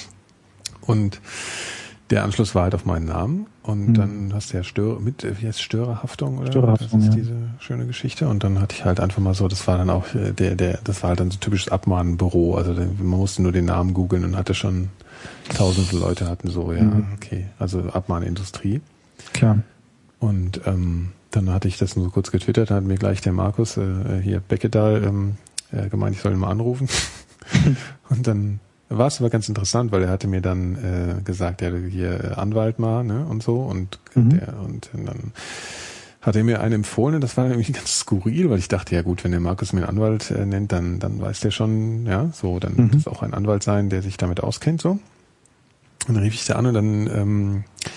Und der Anschluss war halt auf meinen Namen und mhm. dann hast du ja Stör mit, wie heißt Störerhaftung oder? Störerhaftung, das ist ja. diese schöne Geschichte und dann hatte ich halt einfach mal so, das war dann auch der, der, das war halt dann so typisches Abmahnbüro, also man musste nur den Namen googeln und hatte schon tausende Leute hatten so, ja, mhm. okay, also Abmahnindustrie. Klar. Und ähm, dann hatte ich das nur kurz getwittert, hat mir gleich der Markus äh, hier Beckedahl ähm, äh, gemeint, ich soll ihn mal anrufen. Und dann war es aber ganz interessant, weil er hatte mir dann äh, gesagt, er hatte hier Anwalt mal, ne, und so und mhm. der und dann hat er mir einen empfohlen und das war irgendwie ganz skurril, weil ich dachte, ja gut, wenn der Markus mir einen Anwalt äh, nennt, dann dann weiß der schon, ja, so, dann mhm. wird es auch ein Anwalt sein, der sich damit auskennt, so. Und dann rief ich da an und dann ähm,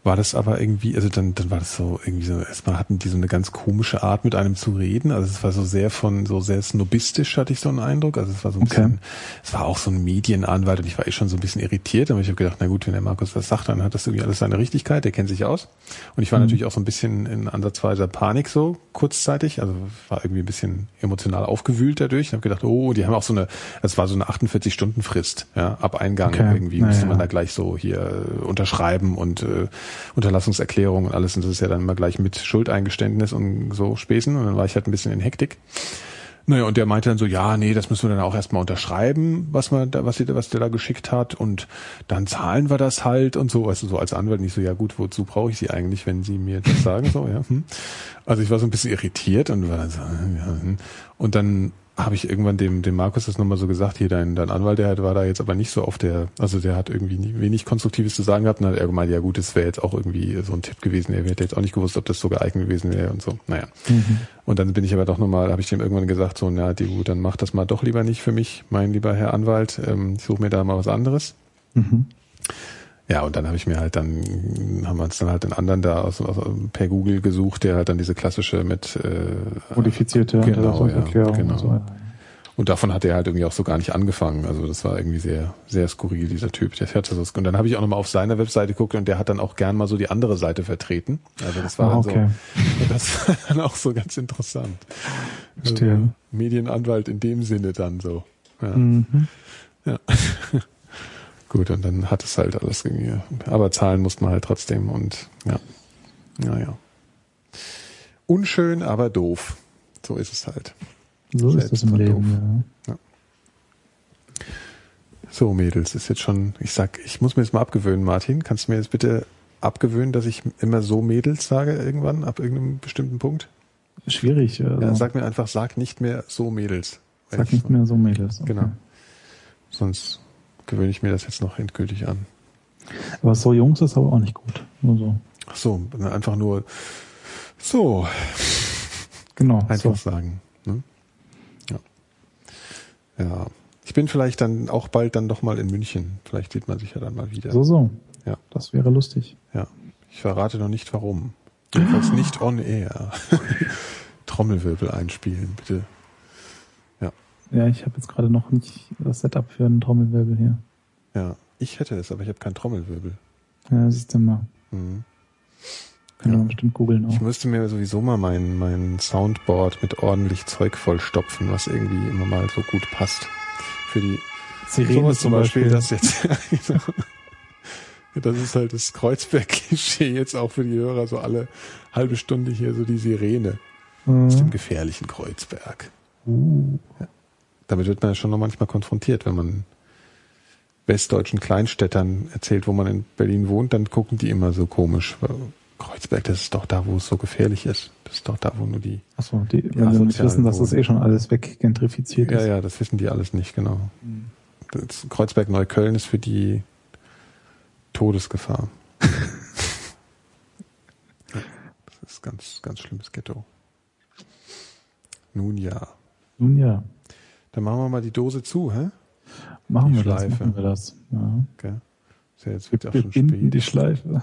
war das aber irgendwie, also dann, dann war das so irgendwie so, erstmal hatten die so eine ganz komische Art mit einem zu reden, also es war so sehr von, so sehr snobistisch, hatte ich so einen Eindruck, also es war so ein okay. bisschen, es war auch so ein Medienanwalt und ich war eh schon so ein bisschen irritiert, aber ich habe gedacht, na gut, wenn der Markus das sagt, dann hat das irgendwie alles seine Richtigkeit, der kennt sich aus und ich war mhm. natürlich auch so ein bisschen in ansatzweiser Panik so, kurzzeitig, also war irgendwie ein bisschen emotional aufgewühlt dadurch, ich habe gedacht, oh, die haben auch so eine, es war so eine achtundvierzig Stunden Frist, ja, ab Eingang okay. irgendwie musste naja. man da gleich so hier äh, unterschreiben und äh, Unterlassungserklärung und alles und das ist ja dann immer gleich mit Schuldeingeständnis und so Späßen und dann war ich halt ein bisschen in Hektik. Naja, und der meinte dann so, ja, nee, das müssen wir dann auch erstmal unterschreiben, was man da, was, was der da geschickt hat und dann zahlen wir das halt und so, also so als Anwalt nicht so, ja gut, wozu brauche ich Sie eigentlich, wenn Sie mir das sagen, so, ja. Hm. Also ich war so ein bisschen irritiert und war dann so, ja, hm. Und dann habe ich irgendwann dem dem Markus das nochmal so gesagt, hier dein dein Anwalt, der war da jetzt aber nicht so auf der, also der hat irgendwie nie, wenig Konstruktives zu sagen gehabt und dann hat er gemeint, ja gut, das wäre jetzt auch irgendwie so ein Tipp gewesen, er hätte jetzt auch nicht gewusst, ob das so geeignet gewesen wäre und so, naja. Mhm. Und dann bin ich aber doch nochmal, habe ich dem irgendwann gesagt, so, na die gut, dann mach das mal doch lieber nicht für mich, mein lieber Herr Anwalt, ähm, ich suche mir da mal was anderes. Mhm. Ja, und dann habe ich mir halt dann, haben wir uns dann halt den anderen da aus, aus, per Google gesucht, der halt dann diese klassische mit äh, modifizierte genau, ja, genau. Und, so. Und davon hat er halt irgendwie auch so gar nicht angefangen. Also das war irgendwie sehr, sehr skurril, dieser Typ. Der hatte das. Und dann habe ich auch nochmal auf seiner Webseite geguckt und der hat dann auch gern mal so die andere Seite vertreten. Also das war oh, dann okay. so, das war dann auch so ganz interessant. Also, Medienanwalt in dem Sinne dann so. Ja. Mhm. Ja. Gut, und dann hat es halt alles irgendwie, aber zahlen musste man halt trotzdem und ja, naja. Unschön, aber doof. So ist es halt. So Selbst ist das im Leben, ja. ja. So, Mädels, ist jetzt schon, ich sag, ich muss mir jetzt mal abgewöhnen, Martin. Kannst du mir jetzt bitte abgewöhnen, dass ich immer so Mädels sage irgendwann, ab irgendeinem bestimmten Punkt? Schwierig. Also. Ja, sag mir einfach, sag nicht mehr so Mädels. Sag nicht mehr so Mädels. Okay. Genau. Sonst gewöhne ich mir das jetzt noch endgültig an. Aber so Jungs ist aber auch nicht gut. Nur so. Ach so, einfach nur so. Genau. Einfach so. sagen. Ne? Ja. Ja. Ich bin vielleicht dann auch bald dann doch mal in München. Vielleicht sieht man sich ja dann mal wieder. So, so. Ja. Das wäre lustig. Ja. Ich verrate noch nicht warum. Jedenfalls nicht on air. Trommelwirbel einspielen, bitte. Ja. Ja, ich habe jetzt gerade noch nicht das Setup für einen Trommelwirbel hier. Ja, ich hätte es, aber ich habe keinen Trommelwirbel. Ja, siehst du mal. Mhm. Kann ja. man bestimmt googeln auch. Ich müsste mir sowieso mal mein, mein Soundboard mit ordentlich Zeug vollstopfen, was irgendwie immer mal so gut passt. Für die Sirene zum Beispiel. Das jetzt. Das ist halt das Kreuzberg-Klischee jetzt auch für die Hörer, so alle halbe Stunde hier so die Sirene mhm. aus dem gefährlichen Kreuzberg. Uh. Ja. Damit wird man ja schon noch manchmal konfrontiert, wenn man westdeutschen Kleinstädtern erzählt, wo man in Berlin wohnt, dann gucken die immer so komisch. Kreuzberg, das ist doch da, wo es so gefährlich ist. Das ist doch da, wo nur die... Achso, die, die wenn sie nicht wissen, dass das eh schon alles weggentrifiziert ist. Ja, ja, das wissen die alles nicht, genau. Mhm. Das Kreuzberg-Neukölln ist für die Todesgefahr. Das ist ganz, ganz schlimmes Ghetto. Nun ja. Nun ja. Dann machen wir mal die Dose zu, hä? Machen die wir Schleife. das, machen wir das. Ja. Okay. Ist ja jetzt wird wir auch schon spät. Die Schleife.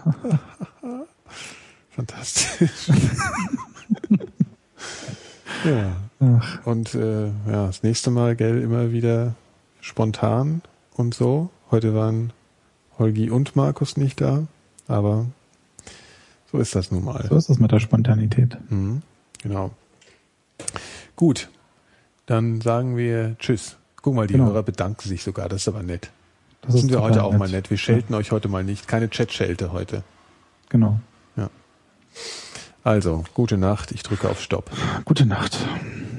Fantastisch. Ja. Ach. Und äh, ja, das nächste Mal, gell, immer wieder spontan und so. Heute waren Holgi und Markus nicht da, aber so ist das nun mal. So ist das mit der Spontanität. Mhm, genau. Gut, dann sagen wir Tschüss. Guck mal, die genau. Hörer bedanken sich sogar, das ist aber nett. Das, das sind wir heute auch nett. mal nett. Wir schelten ja. euch heute mal nicht. Keine Chat-Schelte heute. Genau. Ja. Also, gute Nacht. Ich drücke auf Stopp. Gute Nacht.